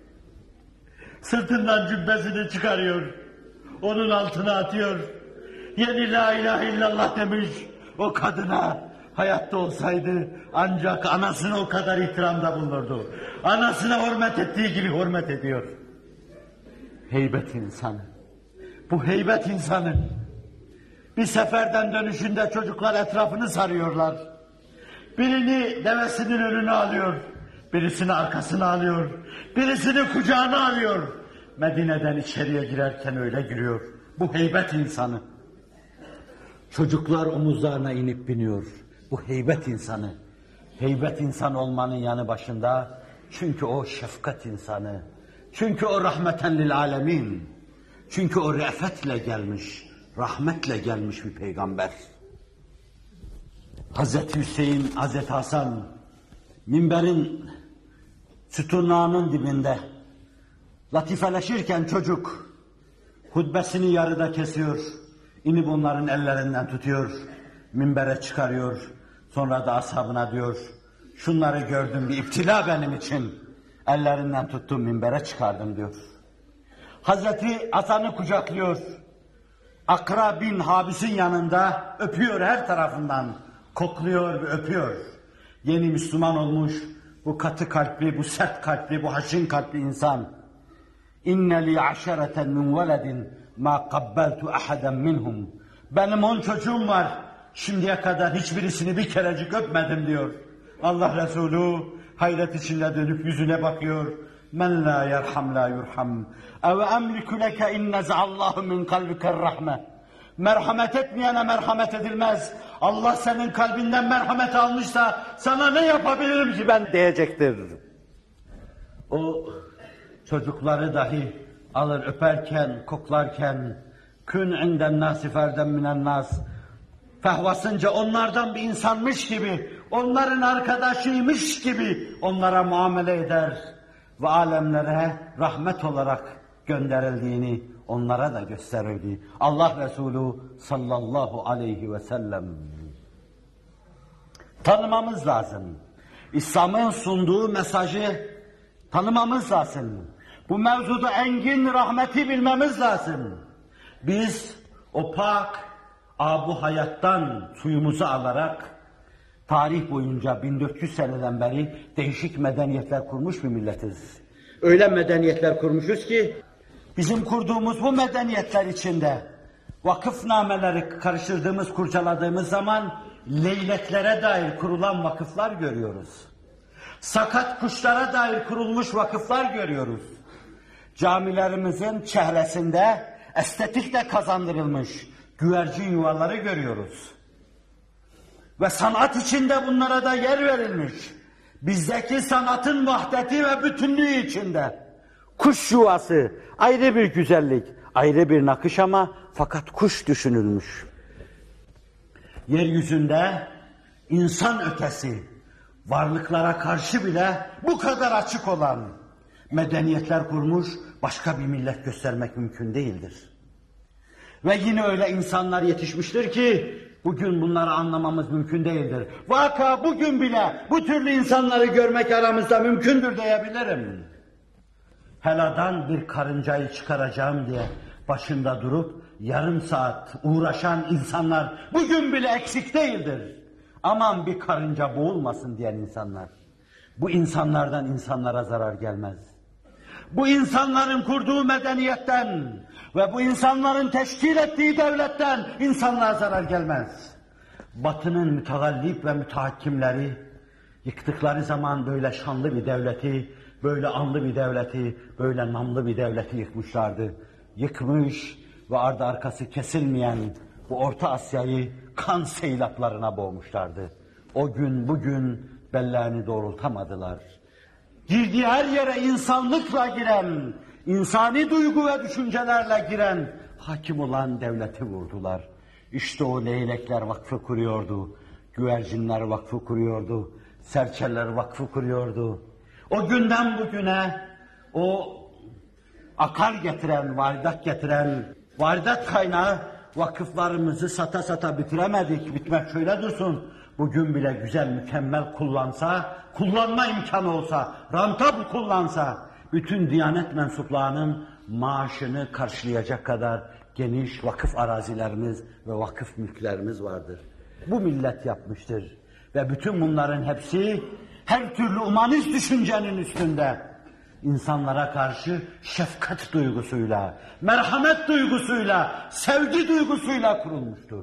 Sırtından cübbesini çıkarıyor, onun altına atıyor. yeni la ilahe illallah demiş o kadına. Hayatta olsaydı ancak anasına o kadar ihtiramda bulunurdu. Anasına hürmet ettiği gibi hürmet ediyor. Heybet insanı. Bu heybet insanı. Bir seferden dönüşünde çocuklar etrafını sarıyorlar. Birini devesinin önüne alıyor. Birisini arkasına alıyor. Birisini kucağına alıyor. Medine'den içeriye girerken öyle giriyor. Bu heybet insanı. Çocuklar omuzlarına inip biniyor. Bu heybet insanı. Heybet insan olmanın yanı başında. Çünkü o şefkat insanı. Çünkü o rahmeten lil alemin. Çünkü o re'fetle gelmiş, rahmetle gelmiş bir peygamber. Hazreti Hüseyin, Hazreti Hasan minberin sütunlarının dibinde latifeleşirken çocuk hutbesini yarıda kesiyor. İnip onların ellerinden tutuyor, minbere çıkarıyor. Sonra da ashabına diyor, şunları gördüm bir iptila benim için. Ellerinden tuttum, minbere çıkardım diyor. Hazreti Hasan'ı kucaklıyor. Akra bin Habis'in yanında öpüyor her tarafından. Kokluyor ve öpüyor. Yeni Müslüman olmuş bu katı kalpli, bu sert kalpli, bu haşin kalpli insan. İnne li aşereten min veledin ma qabbeltu ahaden minhum. Benim on çocuğum var. Şimdiye kadar hiçbirisini bir kerecik öpmedim diyor. Allah Resulü hayret içinde dönüp yüzüne bakıyor. Men la yerham la yurham. Ev emliku leke in nez'allahu min kalbiker rahme. Merhamet etmeyene merhamet edilmez. Allah senin kalbinden merhamet almışsa sana ne yapabilirim ki ben diyecektir. O çocukları dahi alır öperken, koklarken kün inden nasi ferden minen nas. Fehvasınca onlardan bir insanmış gibi, onların arkadaşıymış gibi onlara muamele eder ve alemlere rahmet olarak gönderildiğini onlara da gösterirdi. Allah Resulü sallallahu aleyhi ve sellem. Tanımamız lazım. İslam'ın sunduğu mesajı tanımamız lazım. Bu mevzuda engin rahmeti bilmemiz lazım. Biz o pak abu hayattan suyumuzu alarak tarih boyunca bin dört yüz seneden beri değişik medeniyetler kurmuş bir milletiz. Öyle medeniyetler kurmuşuz ki bizim kurduğumuz bu medeniyetler içinde vakıfnameleri karıştırdığımız, kurcaladığımız zaman leyleklere dair kurulan vakıflar görüyoruz. Sakat kuşlara dair kurulmuş vakıflar görüyoruz. Camilerimizin çehresinde estetik de kazandırılmış güvercin yuvaları görüyoruz. Ve sanat içinde bunlara da yer verilmiş. Bizdeki sanatın vahdeti ve bütünlüğü içinde. Kuş yuvası, ayrı bir güzellik, ayrı bir nakış ama fakat kuş düşünülmüş. Yeryüzünde insan ötesi, varlıklara karşı bile bu kadar açık olan medeniyetler kurmuş, başka bir millet göstermek mümkün değildir. Ve yine öyle insanlar yetişmiştir ki bugün bunları anlamamız mümkün değildir. Vaka bugün bile bu türlü insanları görmek aramızda mümkündür diyebilirim. Heladan bir karıncayı çıkaracağım diye başında durup yarım saat uğraşan insanlar bugün bile eksik değildir. Aman bir karınca boğulmasın diyen insanlar. Bu insanlardan insanlara zarar gelmez. Bu insanların kurduğu medeniyetten ve bu insanların teşkil ettiği devletten insanlığa zarar gelmez. Batının mütegallip ve mütehakkimleri yıktıkları zaman böyle şanlı bir devleti, böyle anlı bir devleti, böyle namlı bir devleti yıkmışlardı. Yıkmış ve ardı arkası kesilmeyen bu Orta Asya'yı kan seylaplarına boğmuşlardı. O gün bugün belleğini doğrultamadılar. Girdiği her yere insanlıkla giren, insani duygu ve düşüncelerle giren, hakim olan devleti vurdular. İşte o leylekler vakfı kuruyordu, güvercinler vakfı kuruyordu, serçeler vakfı kuruyordu. O günden bugüne o akar getiren, varidat getiren, varidat kaynağı vakıflarımızı sata sata bitiremedik, bitmek şöyle dursun. Bugün bile güzel, mükemmel kullansa, kullanma imkanı olsa, rantabl kullansa, bütün Diyanet mensuplarının maaşını karşılayacak kadar geniş vakıf arazilerimiz ve vakıf mülklerimiz vardır. Bu millet yapmıştır. Ve bütün bunların hepsi her türlü humanist düşüncenin üstünde insanlara karşı şefkat duygusuyla, merhamet duygusuyla, sevgi duygusuyla kurulmuştur.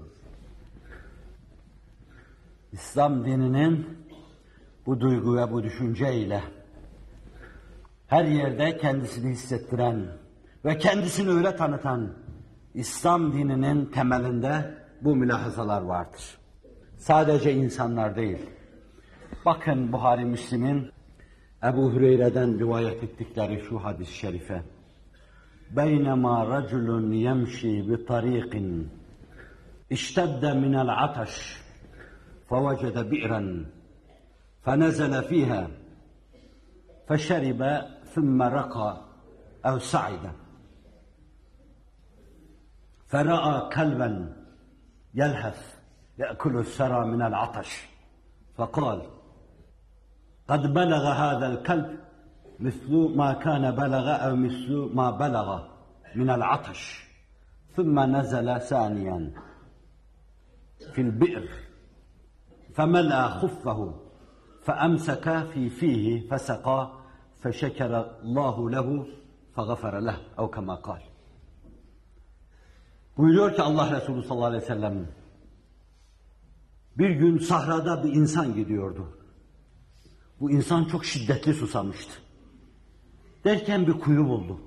İslam dininin bu duygu ve bu düşünceyle her yerde kendisini hissettiren ve kendisini öyle tanıtan İslam dininin temelinde bu mülahazalar vardır. Sadece insanlar değil. Bakın Buhari Müslim'in Ebu Hüreyre'den rivayet ettikleri şu hadis-i şerife. Beynema raculun yemşi bi tariqin iştedde minel ataş fevecede bi'ren fenezele fiha feşeribe thumme raka ev sa'ide fera'a kalben yelhef يأكل الثرى من العطش فقال قد بلغ هذا الكلب مثل ما كان بلغ أو مثل ما بلغ من العطش ثم نزل ثانيا في البئر فملأ خفه فأمسك في فيه فسقى فشكر الله له فغفر له أو كما قال. Buyuruyor ki Allah Resulü sallallahu aleyhi ve sellem, bir gün sahrada bir insan gidiyordu. Bu insan çok şiddetli susamıştı. Derken bir kuyu buldu.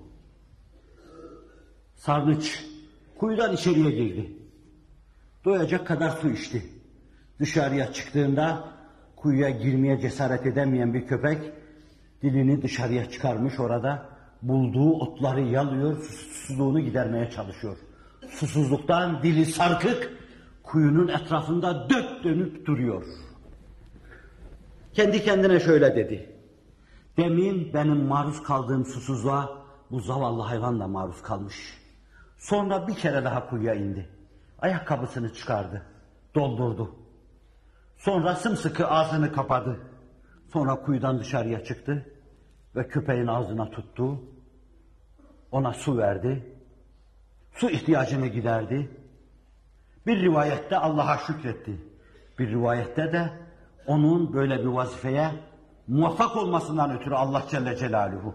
Sarnıç, kuyudan içeriye girdi. Doyacak kadar su içti. Dışarıya çıktığında kuyuya girmeye cesaret edemeyen bir köpek dilini dışarıya çıkarmış, orada bulduğu otları yalıyor, susuzluğunu gidermeye çalışıyor. Susuzluktan dili sarkık, kuyunun etrafında dört dönüp duruyor. Kendi kendine şöyle dedi. Demin benim maruz kaldığım susuzluğa bu zavallı hayvan da maruz kalmış. Sonra bir kere daha kuyuya indi. Ayakkabısını çıkardı, doldurdu. Sonra sımsıkı ağzını kapadı. Sonra kuyudan dışarıya çıktı ve köpeğin ağzına tuttu. Ona su verdi. Su ihtiyacını giderdi. Bir rivayette Allah'a şükretti. Bir rivayette de onun böyle bir vazifeye muvaffak olmasından ötürü Allah Celle Celaluhu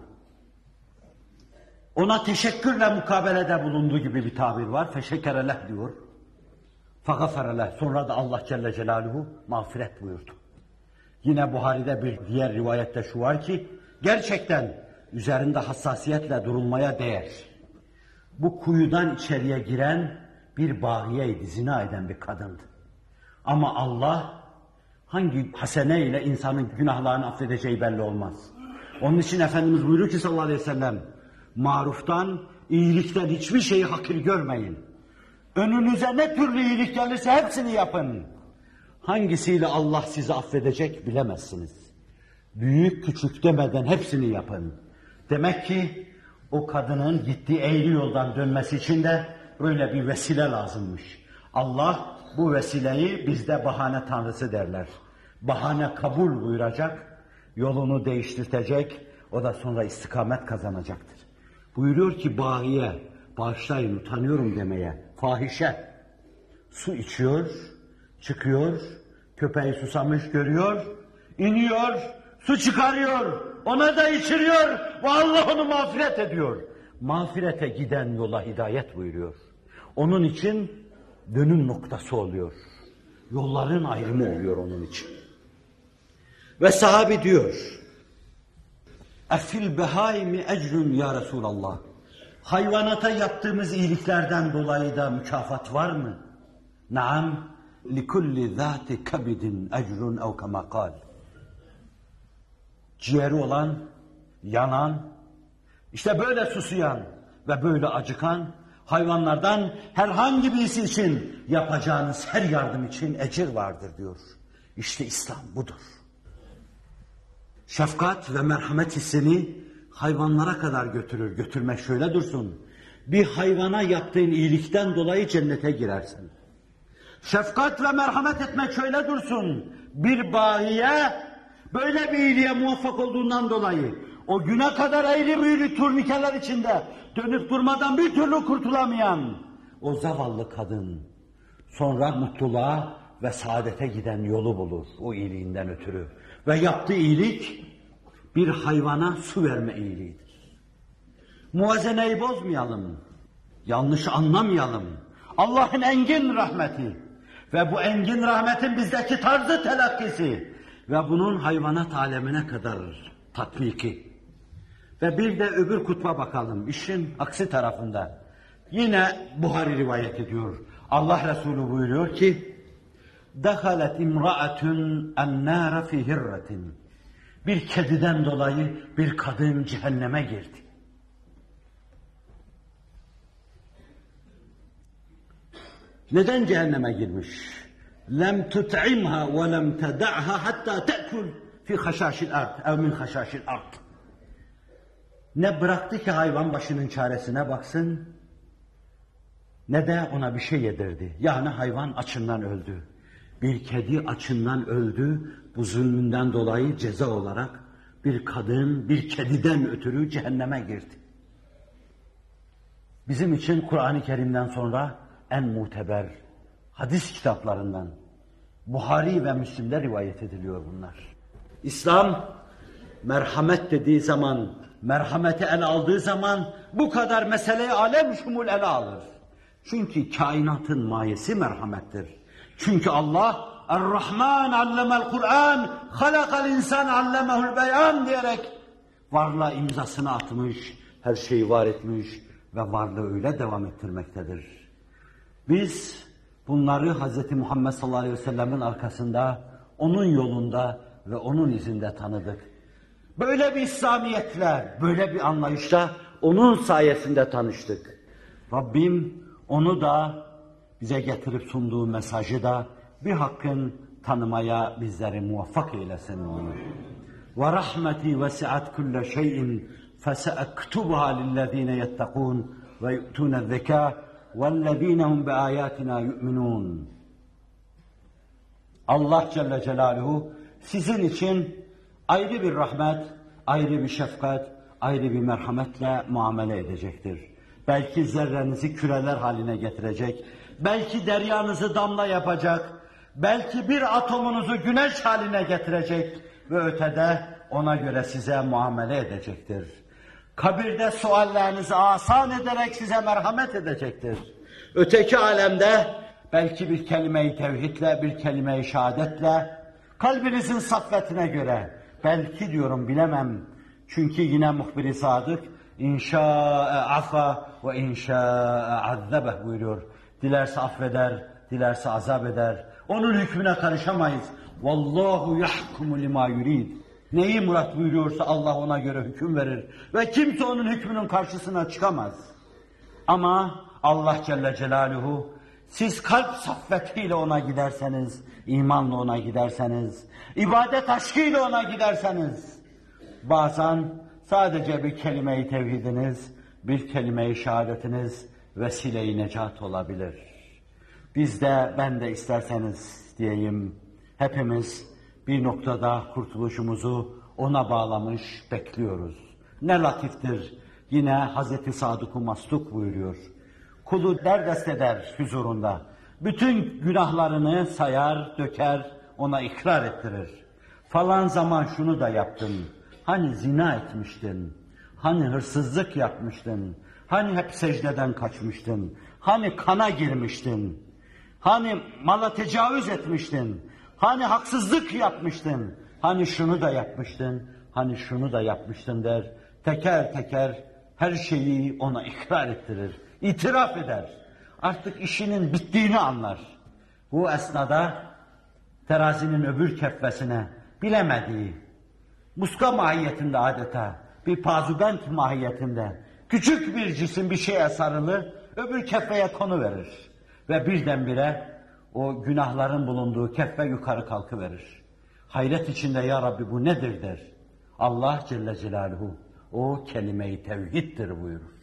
ona teşekkürle mukabelede bulunduğu gibi bir tabir var. Feşekereleh diyor. Fagafereleh. Sonra da Allah Celle Celaluhu mağfiret buyurdu. Yine Buhari'de bir diğer rivayette şu var ki gerçekten üzerinde hassasiyetle durulmaya değer. Bu kuyudan içeriye giren bir bağiyeydi, zina eden bir kadındı. Ama Allah hangi hasene ile insanın günahlarını affedeceği belli olmaz. Onun için Efendimiz buyuruyor ki sallallahu aleyhi ve sellem, maruftan, iyilikten hiçbir şeyi hakir görmeyin. Önünüze ne türlü iyilik gelirse hepsini yapın. Hangisiyle Allah sizi affedecek bilemezsiniz. Büyük küçük demeden hepsini yapın. Demek ki o kadının gittiği eğri yoldan dönmesi için de böyle bir vesile lazımmış. Allah bu vesileyi bizde bahane tanrısı derler. Bahane kabul buyuracak, yolunu değiştirtecek, o da sonra istikamet kazanacaktır. Buyuruyor ki bahiye, bağışlayın utanıyorum demeye, fahişe. Su içiyor, çıkıyor, köpeği susamış görüyor, iniyor, su çıkarıyor, ona da içiriyor ve Allah onu mağfiret ediyor. Mağfirete giden yola hidayet buyuruyor. Onun için dönüm noktası oluyor. Yolların ayrımı oluyor onun için. Ve sahabi diyor, Efil behaimi ecrün ya Resulallah. Hayvanata yaptığımız iyiliklerden dolayı da mükafat var mı? Naam, likulli zâti kabidin ecrün ev kema kal. Ciğeri olan, yanan, işte böyle susayan ve böyle acıkan hayvanlardan herhangi birisi için yapacağınız her yardım için ecir vardır diyor. İşte İslam budur. Şefkat ve merhamet hissini hayvanlara kadar götürür. Götürmek şöyle dursun. Bir hayvana yaptığın iyilikten dolayı cennete girersin. Şefkat ve merhamet etmek şöyle dursun. Bir bahiye böyle bir iyiliğe muvaffak olduğundan dolayı o güne kadar eğri büğrü turnikeler içinde dönüp durmadan bir türlü kurtulamayan o zavallı kadın sonra mutluluğa ve saadete giden yolu bulur o iyiliğinden ötürü. Ve yaptığı iyilik bir hayvana su verme iyiliğidir. Muvazeneyi bozmayalım, yanlış anlamayalım. Allah'ın engin rahmeti ve bu engin rahmetin bizdeki tarzı telakkisi ve bunun hayvanat alemine kadar tatbiki. Ve bir de öbür kutba bakalım, işin aksi tarafında. Yine Buhari rivayet ediyor. Allah Resulü buyuruyor ki, دَخَلَتْ اِمْرَأَةٌ اَنَّارَ فِي هِرَّةٍ Bir kediden dolayı bir kadın cehenneme girdi. Neden cehenneme girmiş? لَمْ تُتْعِمْهَا وَلَمْ تَدَعْهَا حَتَّى تَأْكُلْ فِي خَشَاشِ الْأَرْضِ اَوْ مِنْ خَشَاشِ الْأَرْضِ Ne bıraktı ki hayvan başının çaresine baksın, ne de ona bir şey yedirdi. Yani hayvan açından öldü. Bir kedi açından öldü, bu zulmünden dolayı ceza olarak bir kadın bir kediden ötürü cehenneme girdi. Bizim için Kur'an-ı Kerim'den sonra en muteber hadis kitaplarından Buhari ve Müslim'de rivayet ediliyor bunlar. İslam merhamet dediği zaman, merhameti ele aldığı zaman bu kadar meseleyi alem şumul ele alır. Çünkü kainatın mayesi merhamettir. Çünkü Allah Er-Rahman allemel Kur'an, halakal insan allemehul beyan diyerek varlığa imzasını atmış, her şeyi var etmiş ve varlığı öyle devam ettirmektedir. Biz bunları Hz. Muhammed sallallahu aleyhi ve sellem'in arkasında, onun yolunda ve onun izinde tanıdık. Böyle bir İslamiyetle, böyle bir anlayışla onun sayesinde tanıştık. Rabbim onu da bize getirip sunduğu mesajı da bir hakkın tanımaya bizleri muvaffak eylesin. Ve rahmeti vesiat kulle şeyin feseektubuha lillezine yettekûn ve yu'tûne zekâ vellezîne hum beâyâtina yu'minûn. Allah Celle Celaluhu sizin için ayrı bir rahmet, ayrı bir şefkat, ayrı bir merhametle muamele edecektir. Belki zerrenizi küreler haline getirecek, belki deryanızı damla yapacak, belki bir atomunuzu güneş haline getirecek ve ötede ona göre size muamele edecektir. Kabirde suallerinizi asan ederek size merhamet edecektir. Öteki alemde belki bir kelime-i tevhidle, bir kelime-i şehadetle, kalbinizin saffetine göre, belki diyorum bilemem, çünkü yine muhbir-i sadık, İnşa'e afa ve inşa'e azzebeh buyuruyor. Dilerse affeder, dilerse azap eder. Onun hükmüne karışamayız. Vallahu yahkumu lima yurid. Neyi murat buyuruyorsa Allah ona göre hüküm verir. Ve kimse onun hükmünün karşısına çıkamaz. Ama Allah Celle Celaluhu, siz kalp saffetiyle ona giderseniz, imanla ona giderseniz, ibadet aşkıyla ona giderseniz, bazen sadece bir kelime-i tevhidiniz, bir kelime-i şehadetiniz vesile-i necat olabilir. Biz de, ben de isterseniz diyeyim, hepimiz bir noktada kurtuluşumuzu ona bağlamış bekliyoruz. Ne latiftir, yine Hazreti Sadık-ı Mastuk buyuruyor. Kulu derdest eder huzurunda. Bütün günahlarını sayar, döker, ona ikrar ettirir. Falan zaman şunu da yaptın. Hani zina etmiştin, hani hırsızlık yapmıştın, hani hep secdeden kaçmıştın, hani kana girmiştin, hani mala tecavüz etmiştin, hani haksızlık yapmıştın, hani şunu da yapmıştın, hani şunu da yapmıştın der. Teker teker her şeyi ona ikrar ettirir, itiraf eder. Artık işinin bittiğini anlar. Bu esnada terazinin öbür keffesine bilemediği, muska mahiyetinde adeta, bir pazubent mahiyetinde, küçük bir cisim bir şeye sarılır, öbür keffeye konu verir. Ve birdenbire o günahların bulunduğu keffe yukarı kalkıverir. Hayret içinde ya Rabbi bu nedir der. Allah Celle Celaluhu o kelime-i tevhiddir buyurur.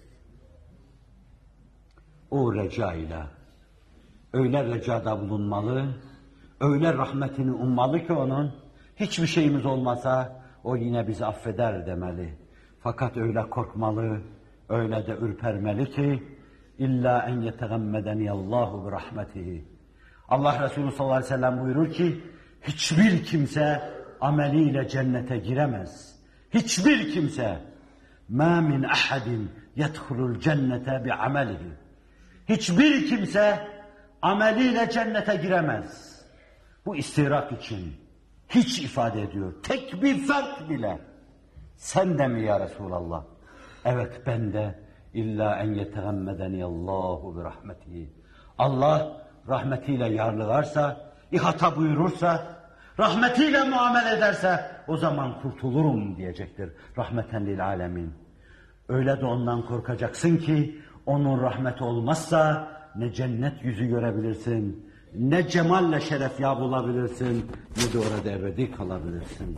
O reca ile öyle recada bulunmalı, öyle rahmetini ummalı ki onun, hiçbir şeyimiz olmasa o yine bizi affeder demeli. Fakat öyle korkmalı, öyle de ürpermeli ki İlla en yetegammedeniyallahu bi rahmetihi. Allah Resulü sallallahu aleyhi ve sellem buyurur ki, hiçbir kimse ameliyle cennete giremez. Hiçbir kimse مَا مِنْ أَحَدٍ يَدْخُلُ الْجَنَّةَ بِعَمَلِهِ. Hiçbir kimse ameliyle cennete giremez. Bu istirak için hiç ifade ediyor. Tek bir fert bile. Sen de mi ya Resulallah? Evet ben de. İlla en yetegammedeniyallahu bi rahmetihi. Allah rahmetiyle yarlıgarsa, ihata buyurursa, rahmetiyle muamele ederse o zaman kurtulurum diyecektir. Rahmeten lil alemin. Öyle de ondan korkacaksın ki onun rahmeti olmazsa ne cennet yüzü görebilirsin, ne cemalle şeref ya bulabilirsin, ne de orada ebedi kalabilirsin.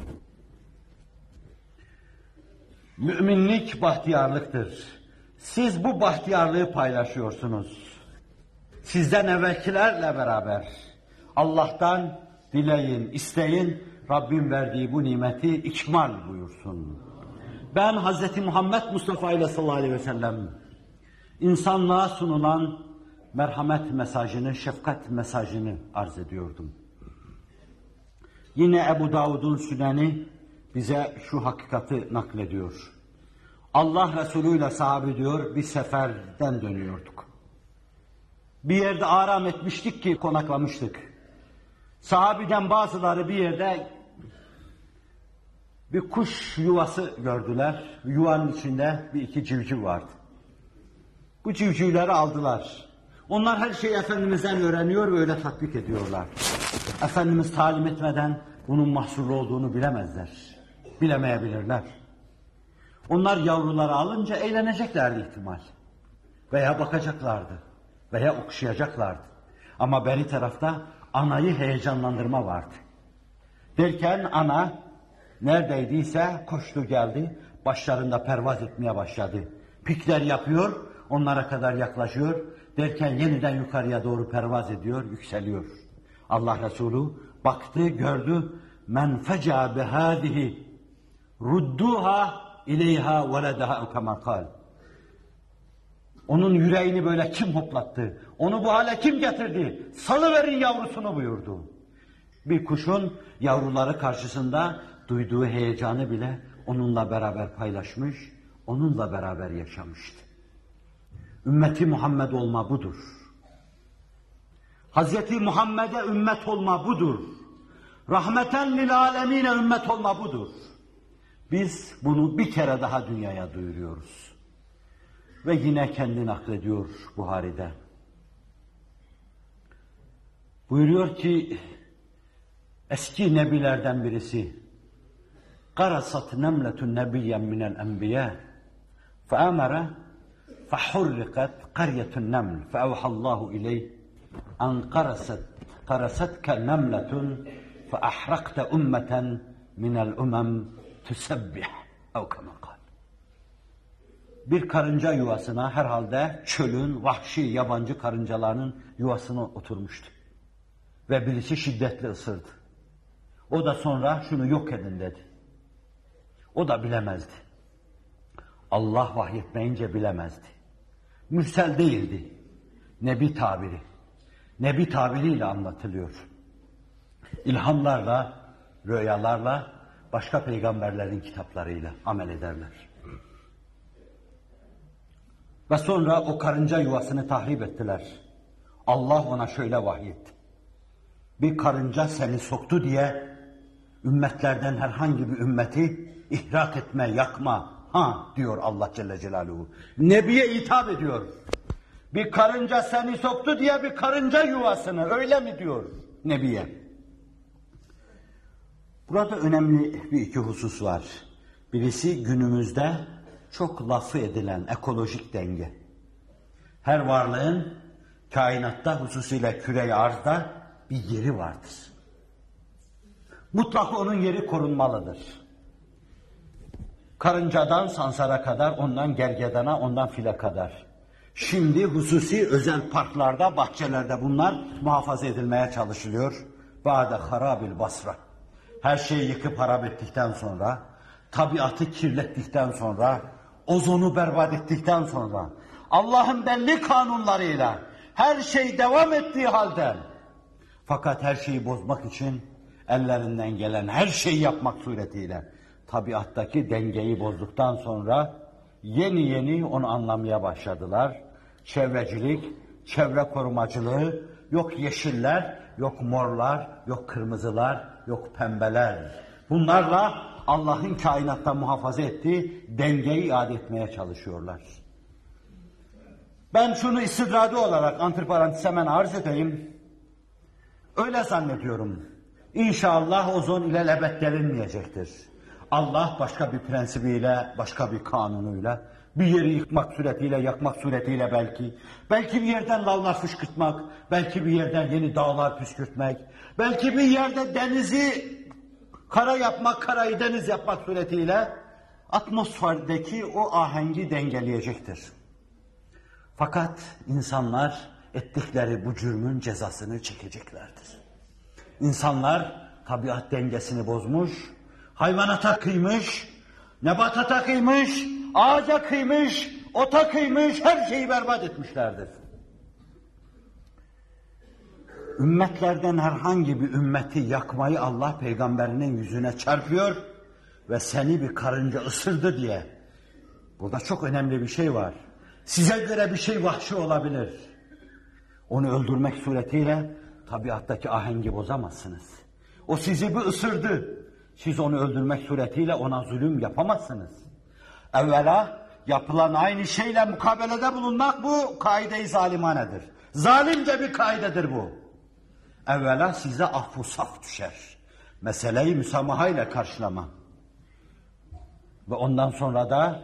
Müminlik bahtiyarlıktır. Siz bu bahtiyarlığı paylaşıyorsunuz. Sizden evvelkilerle beraber Allah'tan dileyin, isteyin, Rabbim verdiği bu nimeti ikmal buyursun. Ben Hazreti Muhammed Mustafa ile sallallahu aleyhi ve sellem insanlığa sunulan merhamet mesajını, şefkat mesajını arz ediyordum. Yine Ebu Davud'un Süneni bize şu hakikati naklediyor. Allah Resulü ile sahabe diyor, bir seferden dönüyorduk. Bir yerde aram etmiştik ki konaklamıştık. Sahabiden bazıları bir yerde bir kuş yuvası gördüler. Yuvanın içinde bir iki civciv vardı. Bu civcivleri aldılar. Onlar her şeyi Efendimiz'den öğreniyor ve öyle tatbik ediyorlar. Efendimiz talim etmeden bunun mahsurlu olduğunu bilemezler. Bilemeyebilirler. Onlar yavruları alınca eğleneceklerdi ihtimal. Veya bakacaklardı. Veya okşayacaklardı. Ama beri tarafta anayı heyecanlandırma vardı. Derken ana neredeydiyse koştu geldi, başlarında pervaz etmeye başladı. Pikler yapıyor, onlara kadar yaklaşıyor. Derken yeniden yukarıya doğru pervaz ediyor, yükseliyor. Allah Resulü baktı, gördü. Men feca bihadihi rudduha ileyha veledaha kema kal. Onun yüreğini böyle kim hoplattı? Onu bu hale kim getirdi? Salıverin yavrusunu buyurdu. Bir kuşun yavruları karşısında duyduğu heyecanı bile onunla beraber paylaşmış, onunla beraber yaşamıştı. Ümmeti Muhammed olma budur. Hazreti Muhammed'e ümmet olma budur. Rahmeten lil alemine ümmet olma budur. Biz bunu bir kere daha dünyaya duyuruyoruz. Ve yine kendini naklediyor Buhari'de. Buyuruyor ki eski nebilerden birisi qarasat nemletun nebiyyen minel enbiya feamara fehurrikat qaryetun neml feevhallahu ileyh an qarasat qarasatke nemletun feahrakte ummeten minel umem tusebbih ev kema kal. Bir karınca yuvasına herhalde çölün vahşi yabancı karıncalarının yuvasına oturmuştu. Ve birisi şiddetli ısırdı. O da sonra şunu yok edin dedi. O da bilemezdi. Allah vahyetmeyince bilemezdi. Mürsel değildi. Nebi tabiri. Nebi tabiriyle anlatılıyor. İlhamlarla, rüyalarla, başka peygamberlerin kitaplarıyla amel ederler. Ve sonra o karınca yuvasını tahrip ettiler. Allah ona şöyle vahyetti. Bir karınca seni soktu diye ümmetlerden herhangi bir ümmeti ihrak etme, yakma. Ha diyor Allah Celle Celaluhu. Nebiye hitap ediyor. Bir karınca seni soktu diye bir karınca yuvasını öyle mi diyor Nebiye? Burada önemli bir iki husus var. Birisi günümüzde çok lafı edilen ekolojik denge. Her varlığın kainatta hususuyla küre-i arzda bir yeri vardır. Mutlaka onun yeri korunmalıdır. Karıncadan sansara kadar, ondan gergedana, ondan file kadar. Şimdi hususi özel parklarda, bahçelerde bunlar muhafaza edilmeye çalışılıyor. Ba'de harabil basra. Her şeyi yıkıp harap ettikten sonra, tabiatı kirlettikten sonra, ozonu berbat ettikten sonra, Allah'ın belli kanunlarıyla her şey devam ettiği halde, fakat her şeyi bozmak için ellerinden gelen her şeyi yapmak suretiyle tabiattaki dengeyi bozduktan sonra yeni yeni onu anlamaya başladılar. Çevrecilik, çevre korumacılığı, yok yeşiller, yok morlar, yok kırmızılar, yok pembeler. Bunlarla Allah'ın kainatta muhafaza ettiği dengeyi iade etmeye çalışıyorlar. Ben şunu istidradi olarak antiparantez hemen arz edeyim. Öyle zannediyorum. İnşallah ozon ilelebet delinmeyecektir. Allah başka bir prensibiyle, başka bir kanunuyla, bir yeri yıkmak suretiyle, yakmak suretiyle belki, belki bir yerden lavlar fışkırtmak, belki bir yerden yeni dağlar püskürtmek, belki bir yerde denizi kara yapmak, karayı deniz yapmak suretiyle atmosferdeki o ahengi dengeleyecektir. Fakat insanlar ettikleri bu cürmün cezasını çekeceklerdir. İnsanlar tabiat dengesini bozmuş, hayvanata kıymış, nebatata kıymış, ağaca kıymış, ota kıymış, her şeyi berbat etmişlerdir. Ümmetlerden herhangi bir ümmeti yakmayı Allah peygamberinin yüzüne çarpıyor ve seni bir karınca ısırdı diye. Burada çok önemli bir şey var. Size göre bir şey vahşi olabilir. Onu öldürmek suretiyle tabiattaki ahengi bozamazsınız. O sizi bir ısırdı. Siz onu öldürmek suretiyle ona zulüm yapamazsınız. Evvela yapılan aynı şeyle mukabelede bulunmak bu kaide-i zalimanedir. Zalimce bir kaidedir bu. Evvela size affu saf düşer. Meseleyi müsamaha ile karşılama. Ve ondan sonra da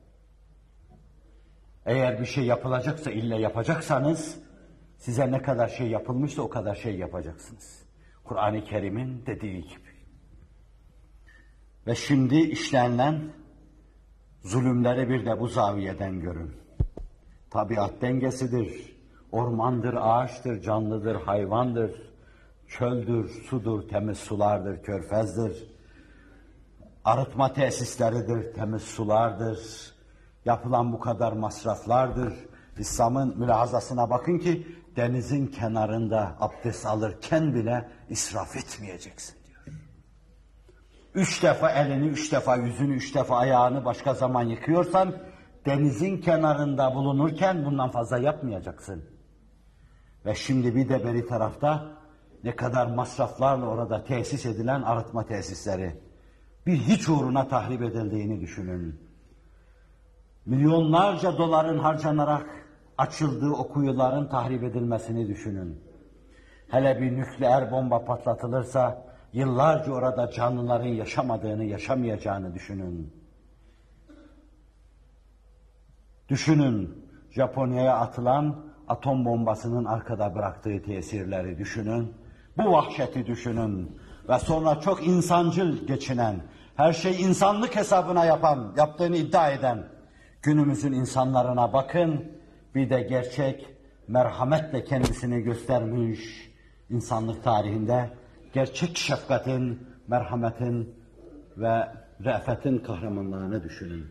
eğer bir şey yapılacaksa ille yapacaksanız size ne kadar şey yapılmışsa o kadar şey yapacaksınız. Kur'an-ı Kerim'in dediği gibi. Ve şimdi işlenilen zulümleri bir de bu zaviyeden görün. Tabiat dengesidir, ormandır, ağaçtır, canlıdır, hayvandır, çöldür, sudur, temiz sulardır, körfezdir, arıtma tesisleridir, temiz sulardır, yapılan bu kadar masraflardır. İslam'ın mülahazasına bakın ki denizin kenarında abdest alırken bile israf etmeyeceksin diyor. Üç defa elini, üç defa yüzünü, üç defa ayağını başka zaman yıkıyorsan denizin kenarında bulunurken bundan fazla yapmayacaksın. Ve şimdi bir de beri tarafta ne kadar masraflarla orada tesis edilen arıtma tesisleri bir hiç uğruna tahrip edildiğini düşünün. Milyonlarca doların harcanarak açıldığı o kuyuların tahrip edilmesini düşünün. Hele bir nükleer bomba patlatılırsa yıllarca orada canlıların yaşamadığını, yaşamayacağını düşünün. Düşünün, Japonya'ya atılan atom bombasının arkada bıraktığı tesirleri düşünün. Bu vahşeti düşünün. Ve sonra çok insancıl geçinen, her şey insanlık hesabına yapan, yaptığını iddia eden günümüzün insanlarına bakın. Bir de gerçek merhametle kendisini göstermiş insanlık tarihinde gerçek şefkatin, merhametin ve re'fetin kahramanlarını düşünün.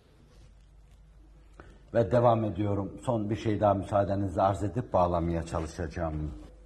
Ve devam ediyorum. Son bir şey daha müsaadenizle arz edip bağlamaya çalışacağım.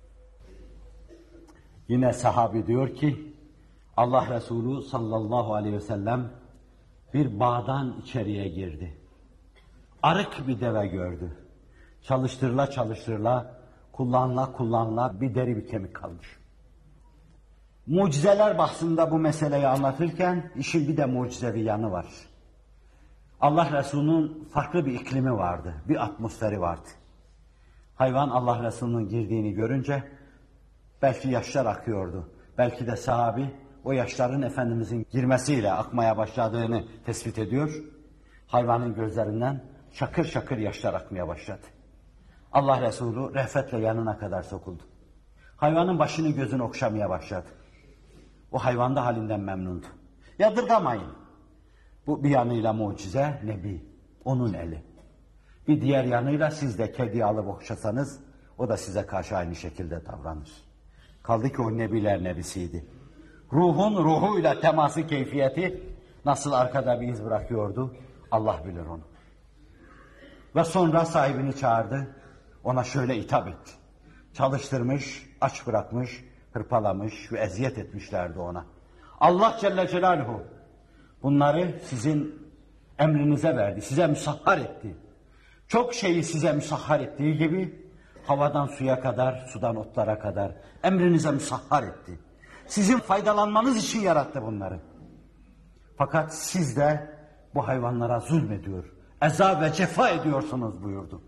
Yine sahabi diyor ki, Allah Resulü sallallahu aleyhi ve sellem bir bağdan içeriye girdi. Arık bir deve gördü. Çalıştırla çalıştırla, kullanla kullanla bir deri bir kemik kalmış. Mucizeler bahsinde bu meseleyi anlatırken işin bir de mucizevi yanı var. Allah Resulü'nün farklı bir iklimi vardı, bir atmosferi vardı. Hayvan Allah Resulü'nün girdiğini görünce belki yaşlar akıyordu. Belki de sahabi o yaşların Efendimizin girmesiyle akmaya başladığını tespit ediyor. Hayvanın gözlerinden şakır şakır yaşlar akmaya başladı. Allah Resulü rehfetle yanına kadar sokuldu. Hayvanın başını gözünü okşamaya başladı. O hayvan da halinden memnundu. Yadırgamayın. Bu bir yanıyla mucize, Nebi. Onun eli. Bir diğer yanıyla siz de kediyi alıp okşasanız o da size karşı aynı şekilde davranır. Kaldı ki o Nebiler Nebisiydi. Ruhun ruhuyla teması keyfiyeti nasıl arkada bir iz bırakıyordu? Allah bilir onu. Ve sonra sahibini çağırdı, ona şöyle hitap etti. Çalıştırmış, aç bırakmış, hırpalamış ve eziyet etmişlerdi ona. Allah Celle Celaluhu bunları sizin emrinize verdi, size müsahhar etti. Çok şeyi size müsahhar ettiği gibi havadan suya kadar, sudan otlara kadar emrinize müsahhar etti. Sizin faydalanmanız için yarattı bunları. Fakat siz de bu hayvanlara zulmediyor, eza ve cefa ediyorsunuz buyurdu.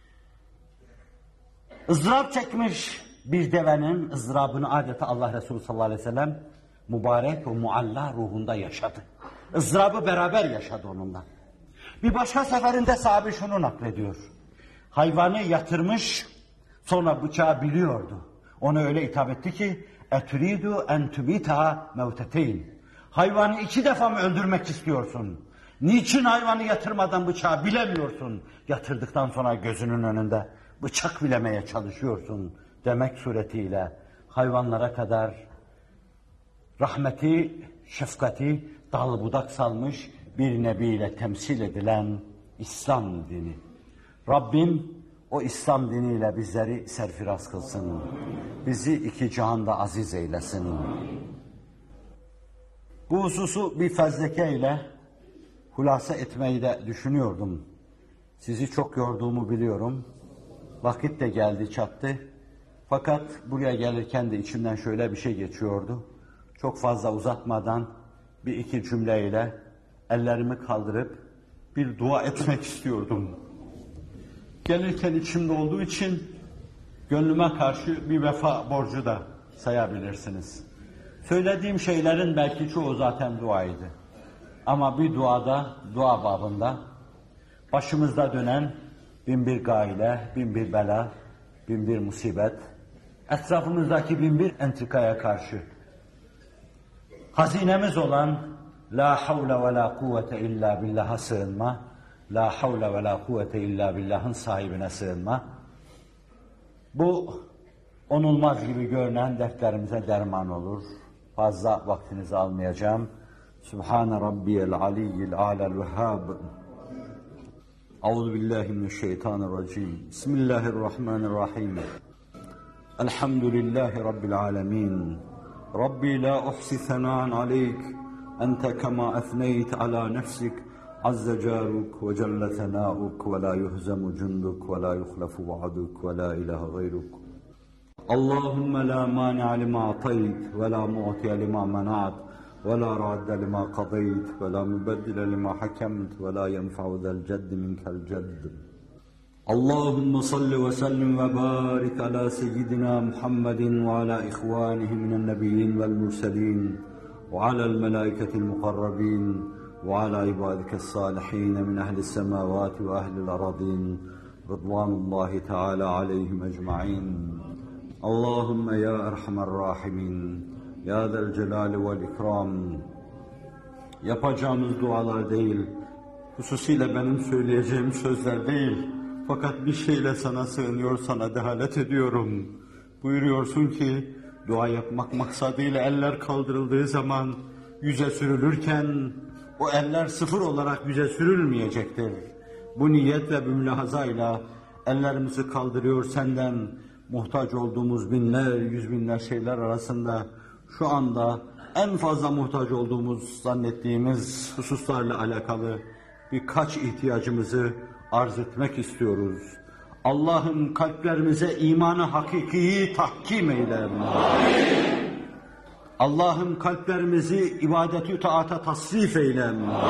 ızdırap çekmiş bir devenin ızdırabını adeta Allah Resulü sallallahu aleyhi ve sellem mübarek ve mualla ruhunda yaşadı. ızdırabı beraber yaşadı onunla. Bir başka seferinde sahabe şunu naklediyor. Hayvanı yatırmış, sonra bıçağı biliyordu. Ona öyle hitap etti ki eturidu en tubita mevteteyn. Hayvanı iki defa mı öldürmek istiyorsun? Niçin hayvanı yatırmadan bıçağı bilemiyorsun? Yatırdıktan sonra gözünün önünde bıçak bilemeye çalışıyorsun demek suretiyle hayvanlara kadar rahmeti, şefkati dal budak salmış bir nebiyle temsil edilen İslam dini. Rabbim o İslam diniyle bizleri serfiraz kılsın. Bizi iki cihanda aziz eylesin. Bu hususu bir fezleke ile hulasa etmeyi de düşünüyordum. Sizi çok yorduğumu biliyorum. Vakit de geldi çattı. Fakat buraya gelirken de içimden şöyle bir şey geçiyordu. Çok fazla uzatmadan bir iki cümleyle ellerimi kaldırıp bir dua etmek istiyordum. Gelirken içimde olduğu için gönlüme karşı bir vefa borcu da sayabilirsiniz. Söylediğim şeylerin belki çoğu zaten duaydı. Ama bir duada, dua babında başımızda dönen bin bir gaile, bin bir bela, bin bir musibet, etrafımızdaki bin bir entrikaya karşı hazinemiz olan la havle ve la kuvvete illa billah'a sığınma, la havle ve la kuvvete illa billah'ın sahibine sığınma, bu onulmaz gibi görünen dertlerimize derman olur. Fazla vaktinizi almayacağım. Sübhane Rabbiyel Aliyyil A'lel Vehhab. Euzu billahi mineşşeytanirracim. Bismillahirrahmanirrahim. Elhamdülillahi Rabbil alemin. Rabbi la uhsi sena'an aleyk. Ente kema ethneyt ala nefsik. Azze caruk ve celle sena'uk ve la yuhzemu cunduk ve la yuhlafu va'duk ve la ilahe gayruk. Allahümme la mani'a lima atayt ve la mu'tiye lima mena'at ve la radde lima qadayt ve la mübeddile lima hakemt ve la yenfa'u zel ceddi minkel cedd. Allahümme salli ve sellim ve barik ala seyyidina Muhammedin ve ala ihvanihi minen nebiyyin vel murselin ve ala'l melaiketil mukarrabin ve ala ibadikes salihin min ehli's semavati ve ehli'l aradin rıdvanullahi teala aleyhim ecmaîn. Allahümme ya erhamer rahimin, ya zel celali vel ikram. Yapacağımız dualar değil, hususiyle benim söyleyeceğim sözler değil, fakat bir şeyle sana sığınıyor, sana dehalet ediyorum. Buyuruyorsun ki, dua yapmak maksadıyla eller kaldırıldığı zaman yüze sürülürken, o eller sıfır olarak yüze sürülmeyecektir. Bu niyet ve bu mülahazayla ellerimizi kaldırıyor senden, muhtaç olduğumuz binler, yüz binler şeyler arasında şu anda en fazla muhtaç olduğumuz zannettiğimiz hususlarla alakalı birkaç ihtiyacımızı arz etmek istiyoruz. Allah'ım kalplerimize imanı hakikiyi tahkim eyle. Allah'ım kalplerimizi ibadeti taata tasrif eyle.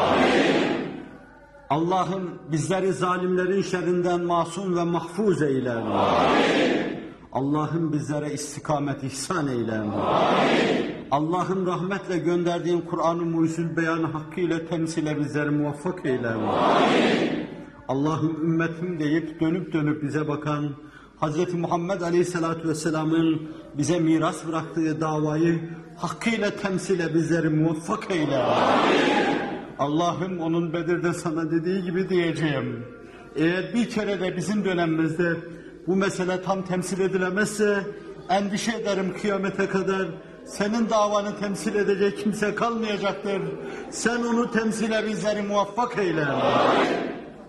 Allah'ım bizleri zalimlerin şerrinden masum ve mahfuz eyle. Allah'ım bizlere istikamet ihsan eyle. Allah'ım rahmetle gönderdiğin Kur'an-ı Mucizül Beyanı hakkıyla temsile bizleri muvaffak eyle. Allah'ım ümmetim deyip dönüp dönüp bize bakan Hz. Muhammed Aleyhisselatü Vesselam'ın bize miras bıraktığı davayı hakkıyla temsile bizleri muvaffak eyle. Allah'ım onun Bedir'de sana dediği gibi diyeceğim. Eğer bir kere de bizim dönemimizde bu mesele tam temsil edilemezse endişe ederim kıyamete kadar senin davanı temsil edecek kimse kalmayacaktır. Sen onu temsile bizleri muvaffak eyle.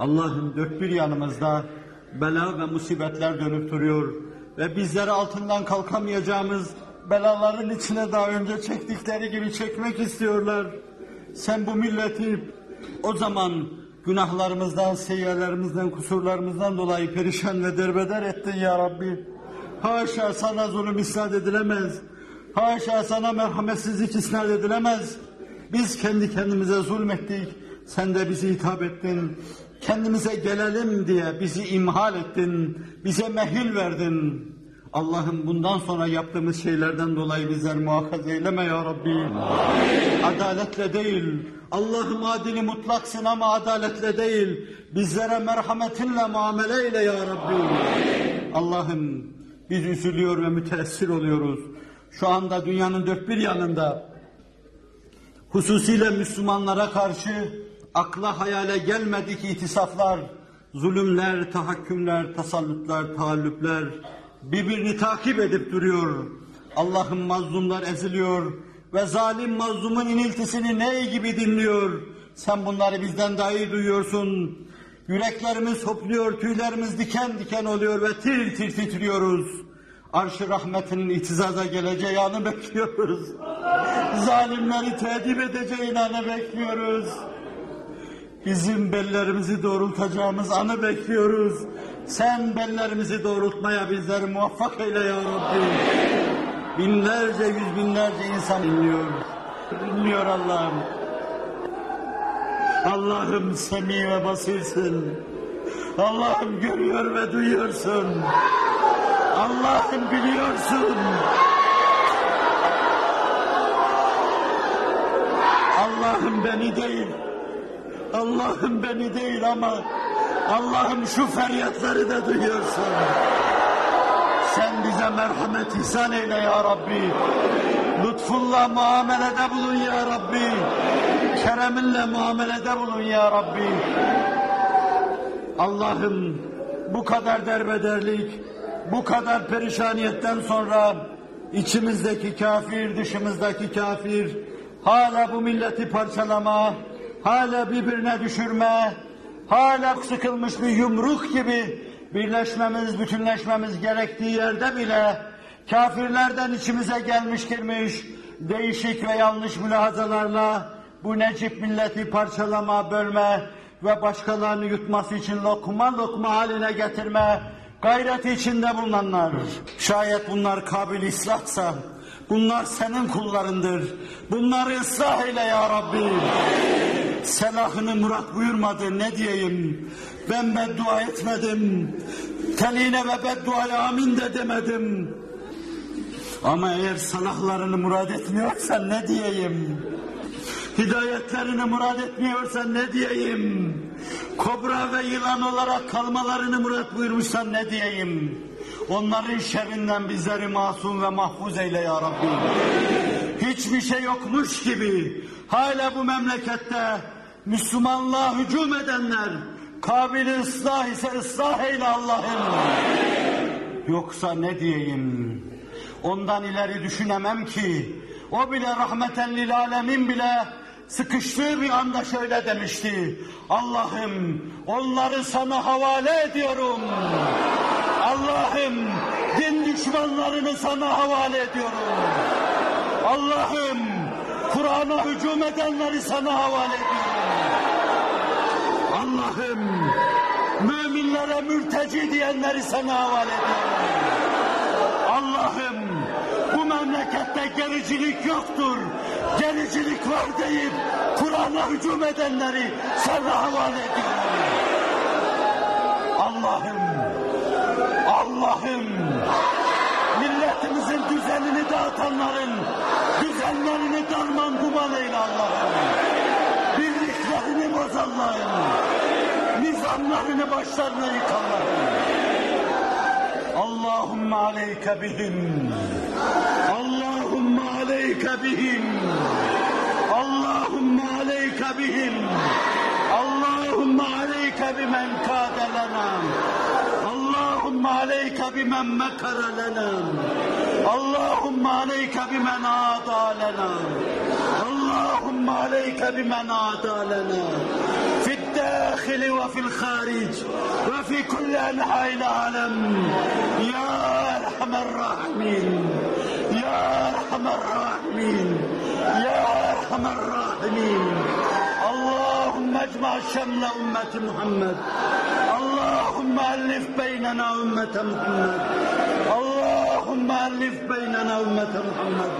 Allah'ım dört bir yanımızda bela ve musibetler dönüp duruyor ve bizleri altından kalkamayacağımız belaların içine daha önce çektikleri gibi çekmek istiyorlar. Sen bu milleti o zaman günahlarımızdan, seyyarlarımızdan, kusurlarımızdan dolayı perişan ve derbeder ettin ya Rabbi. Haşa sana zulüm isnat edilemez. Haşa sana merhametsizlik isnat edilemez. Biz kendi kendimize zulmettik. Sen de bizi hitap ettin. Kendimize gelelim diye bizi imhal ettin. Bize mehil verdin. Allah'ım bundan sonra yaptığımız şeylerden dolayı bizler muhafaz eyleme ya Rabbi. Amin. Adaletle değil. Allah'ım adili mutlaksın ama adaletle değil. Bizlere merhametinle muamele eyle ya Rabbi. Allah'ım biz üzülüyor ve müteessir oluyoruz. Şu anda dünyanın dört bir yanında hususiyle Müslümanlara karşı akla hayale gelmedik itisaflar, zulümler, tahakkümler, tasallutlar, taallüpler birbirini takip edip duruyor. Allah'ım mazlumlar eziliyor ve zalim mazlumun iniltisini ney gibi dinliyor. Sen bunları bizden daha iyi duyuyorsun. Yüreklerimiz hopluyor, tüylerimiz diken diken oluyor ve tir tir titriyoruz. Arş-ı rahmetinin itizaza geleceği anı bekliyoruz. Zalimleri tedip edeceğin anı bekliyoruz. Bizim bellerimizi doğrultacağımız anı bekliyoruz. Sen bellerimizi doğrultmaya bizleri muvaffak eyle ya Rabbi. Binlerce, yüz binlerce insan dinliyor. Dinliyor Allah'ım. Allah'ım semi ve basirsin. Allah'ım görüyor ve duyuyorsun. Allah'ım biliyorsun. Allah'ım beni değil. Allah'ım beni değil ama Allah'ım şu feryatları da duyuyorsun. Sen bize merhamet ihsan eyle ya Rabbi. Lütfunla muamelede bulun ya Rabbi. Kereminle muamelede bulun ya Rabbi. Allah'ım bu kadar derbederlik, bu kadar perişaniyetten sonra içimizdeki kafir, dışımızdaki kafir, hala bu milleti parçalama, hala birbirine düşürme, hala sıkılmış bir yumruk gibi birleşmemiz, bütünleşmemiz gerektiği yerde bile kafirlerden içimize gelmiş girmiş değişik ve yanlış mülahazalarla bu necip milleti parçalama, bölme ve başkalarını yutması için lokma lokma haline getirme gayreti içinde bulunanlar. Şayet bunlar kabil islahsa, bunlar senin kullarındır. Bunları ıslah eyle ya Rabbi. Selahını murat buyurmadı, ne diyeyim? Ben beddua etmedim. Teline ve bedduaya amin de demedim. Ama eğer salahlarını murad etmiyorsa ne diyeyim? Hidayetlerini murad etmiyorsa ne diyeyim? Kobra ve yılan olarak kalmalarını murat buyurmuşsan ne diyeyim? Onların şerrinden bizleri masum ve mahfuz eyle ya Rabbi. Hiçbir şey yokmuş gibi hala bu memlekette Müslümanlığa hücum edenler kabil ıslah ise ıslah eyle Allah'ım. Yoksa ne diyeyim? Ondan ileri düşünemem ki. O bile rahmeten lil alemin bile sıkıştığı bir anda şöyle demişti. Allah'ım onları sana havale ediyorum. Allah'ım din düşmanlarını sana havale ediyorum. Allah'ım Kur'an'a hücum edenleri sana havale ediyorum. Allah'ım müminlere mürteci diyenleri sana havale ediyorum. Allah'ım bu memlekette gericilik yoktur, gericilik var deyip Kur'an'a hücum edenleri sana havale ediyorum. Allah'ım, Allah'ım milletimizin düzenini dağıtanların düzenlerini darman duman eyle Allah'ım. Birliklerini boz Allah'ım. Nizamlarını başlarına yık Allah'ım. Allahümme aleyke bihim. Allahümme aleyke bihim. Allahümme aleyke bihim. Allahümme aleyke bimen kâde lena. Allahümme aleyke bimen mekara lena. Allahümme aleyke bimen âdâ lena. Allahümme aleyke bimen âdâ lena. Fid الداخل وفي الخارج وفي كل أنحاء العالم يا أرحم الراحمين يا أرحم الراحمين يا أرحم الراحمين. اللهم اجمع شمل أمة محمد، اللهم ألف بيننا أمة محمد، اللهم ألف بيننا أمة محمد.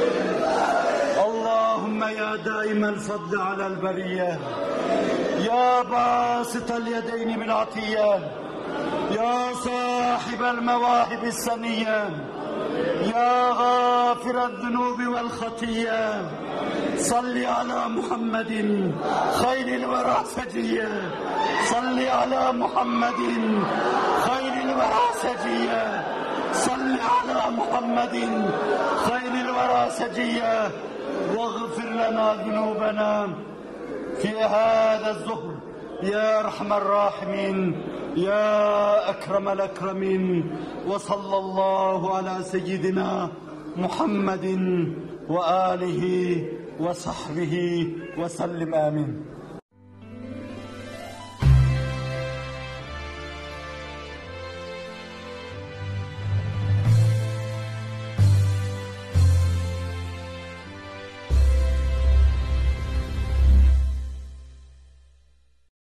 اللهم يا دائم الفضل على البرية، يا باسط اليدين بالعطية، يا صاحب المواهب السنية، يا غافر الذنوب والخطية، صل على محمد خير الورى سجية، صل على محمد خير الورى سجية، صل على محمد خير الورى سجية، واغفر لنا ذنوبنا في هذا الظهر يا أرحم الراحمين يا أكرم الأكرمين. وصلى الله على سيدنا محمد وآله وصحبه وسلم آمين.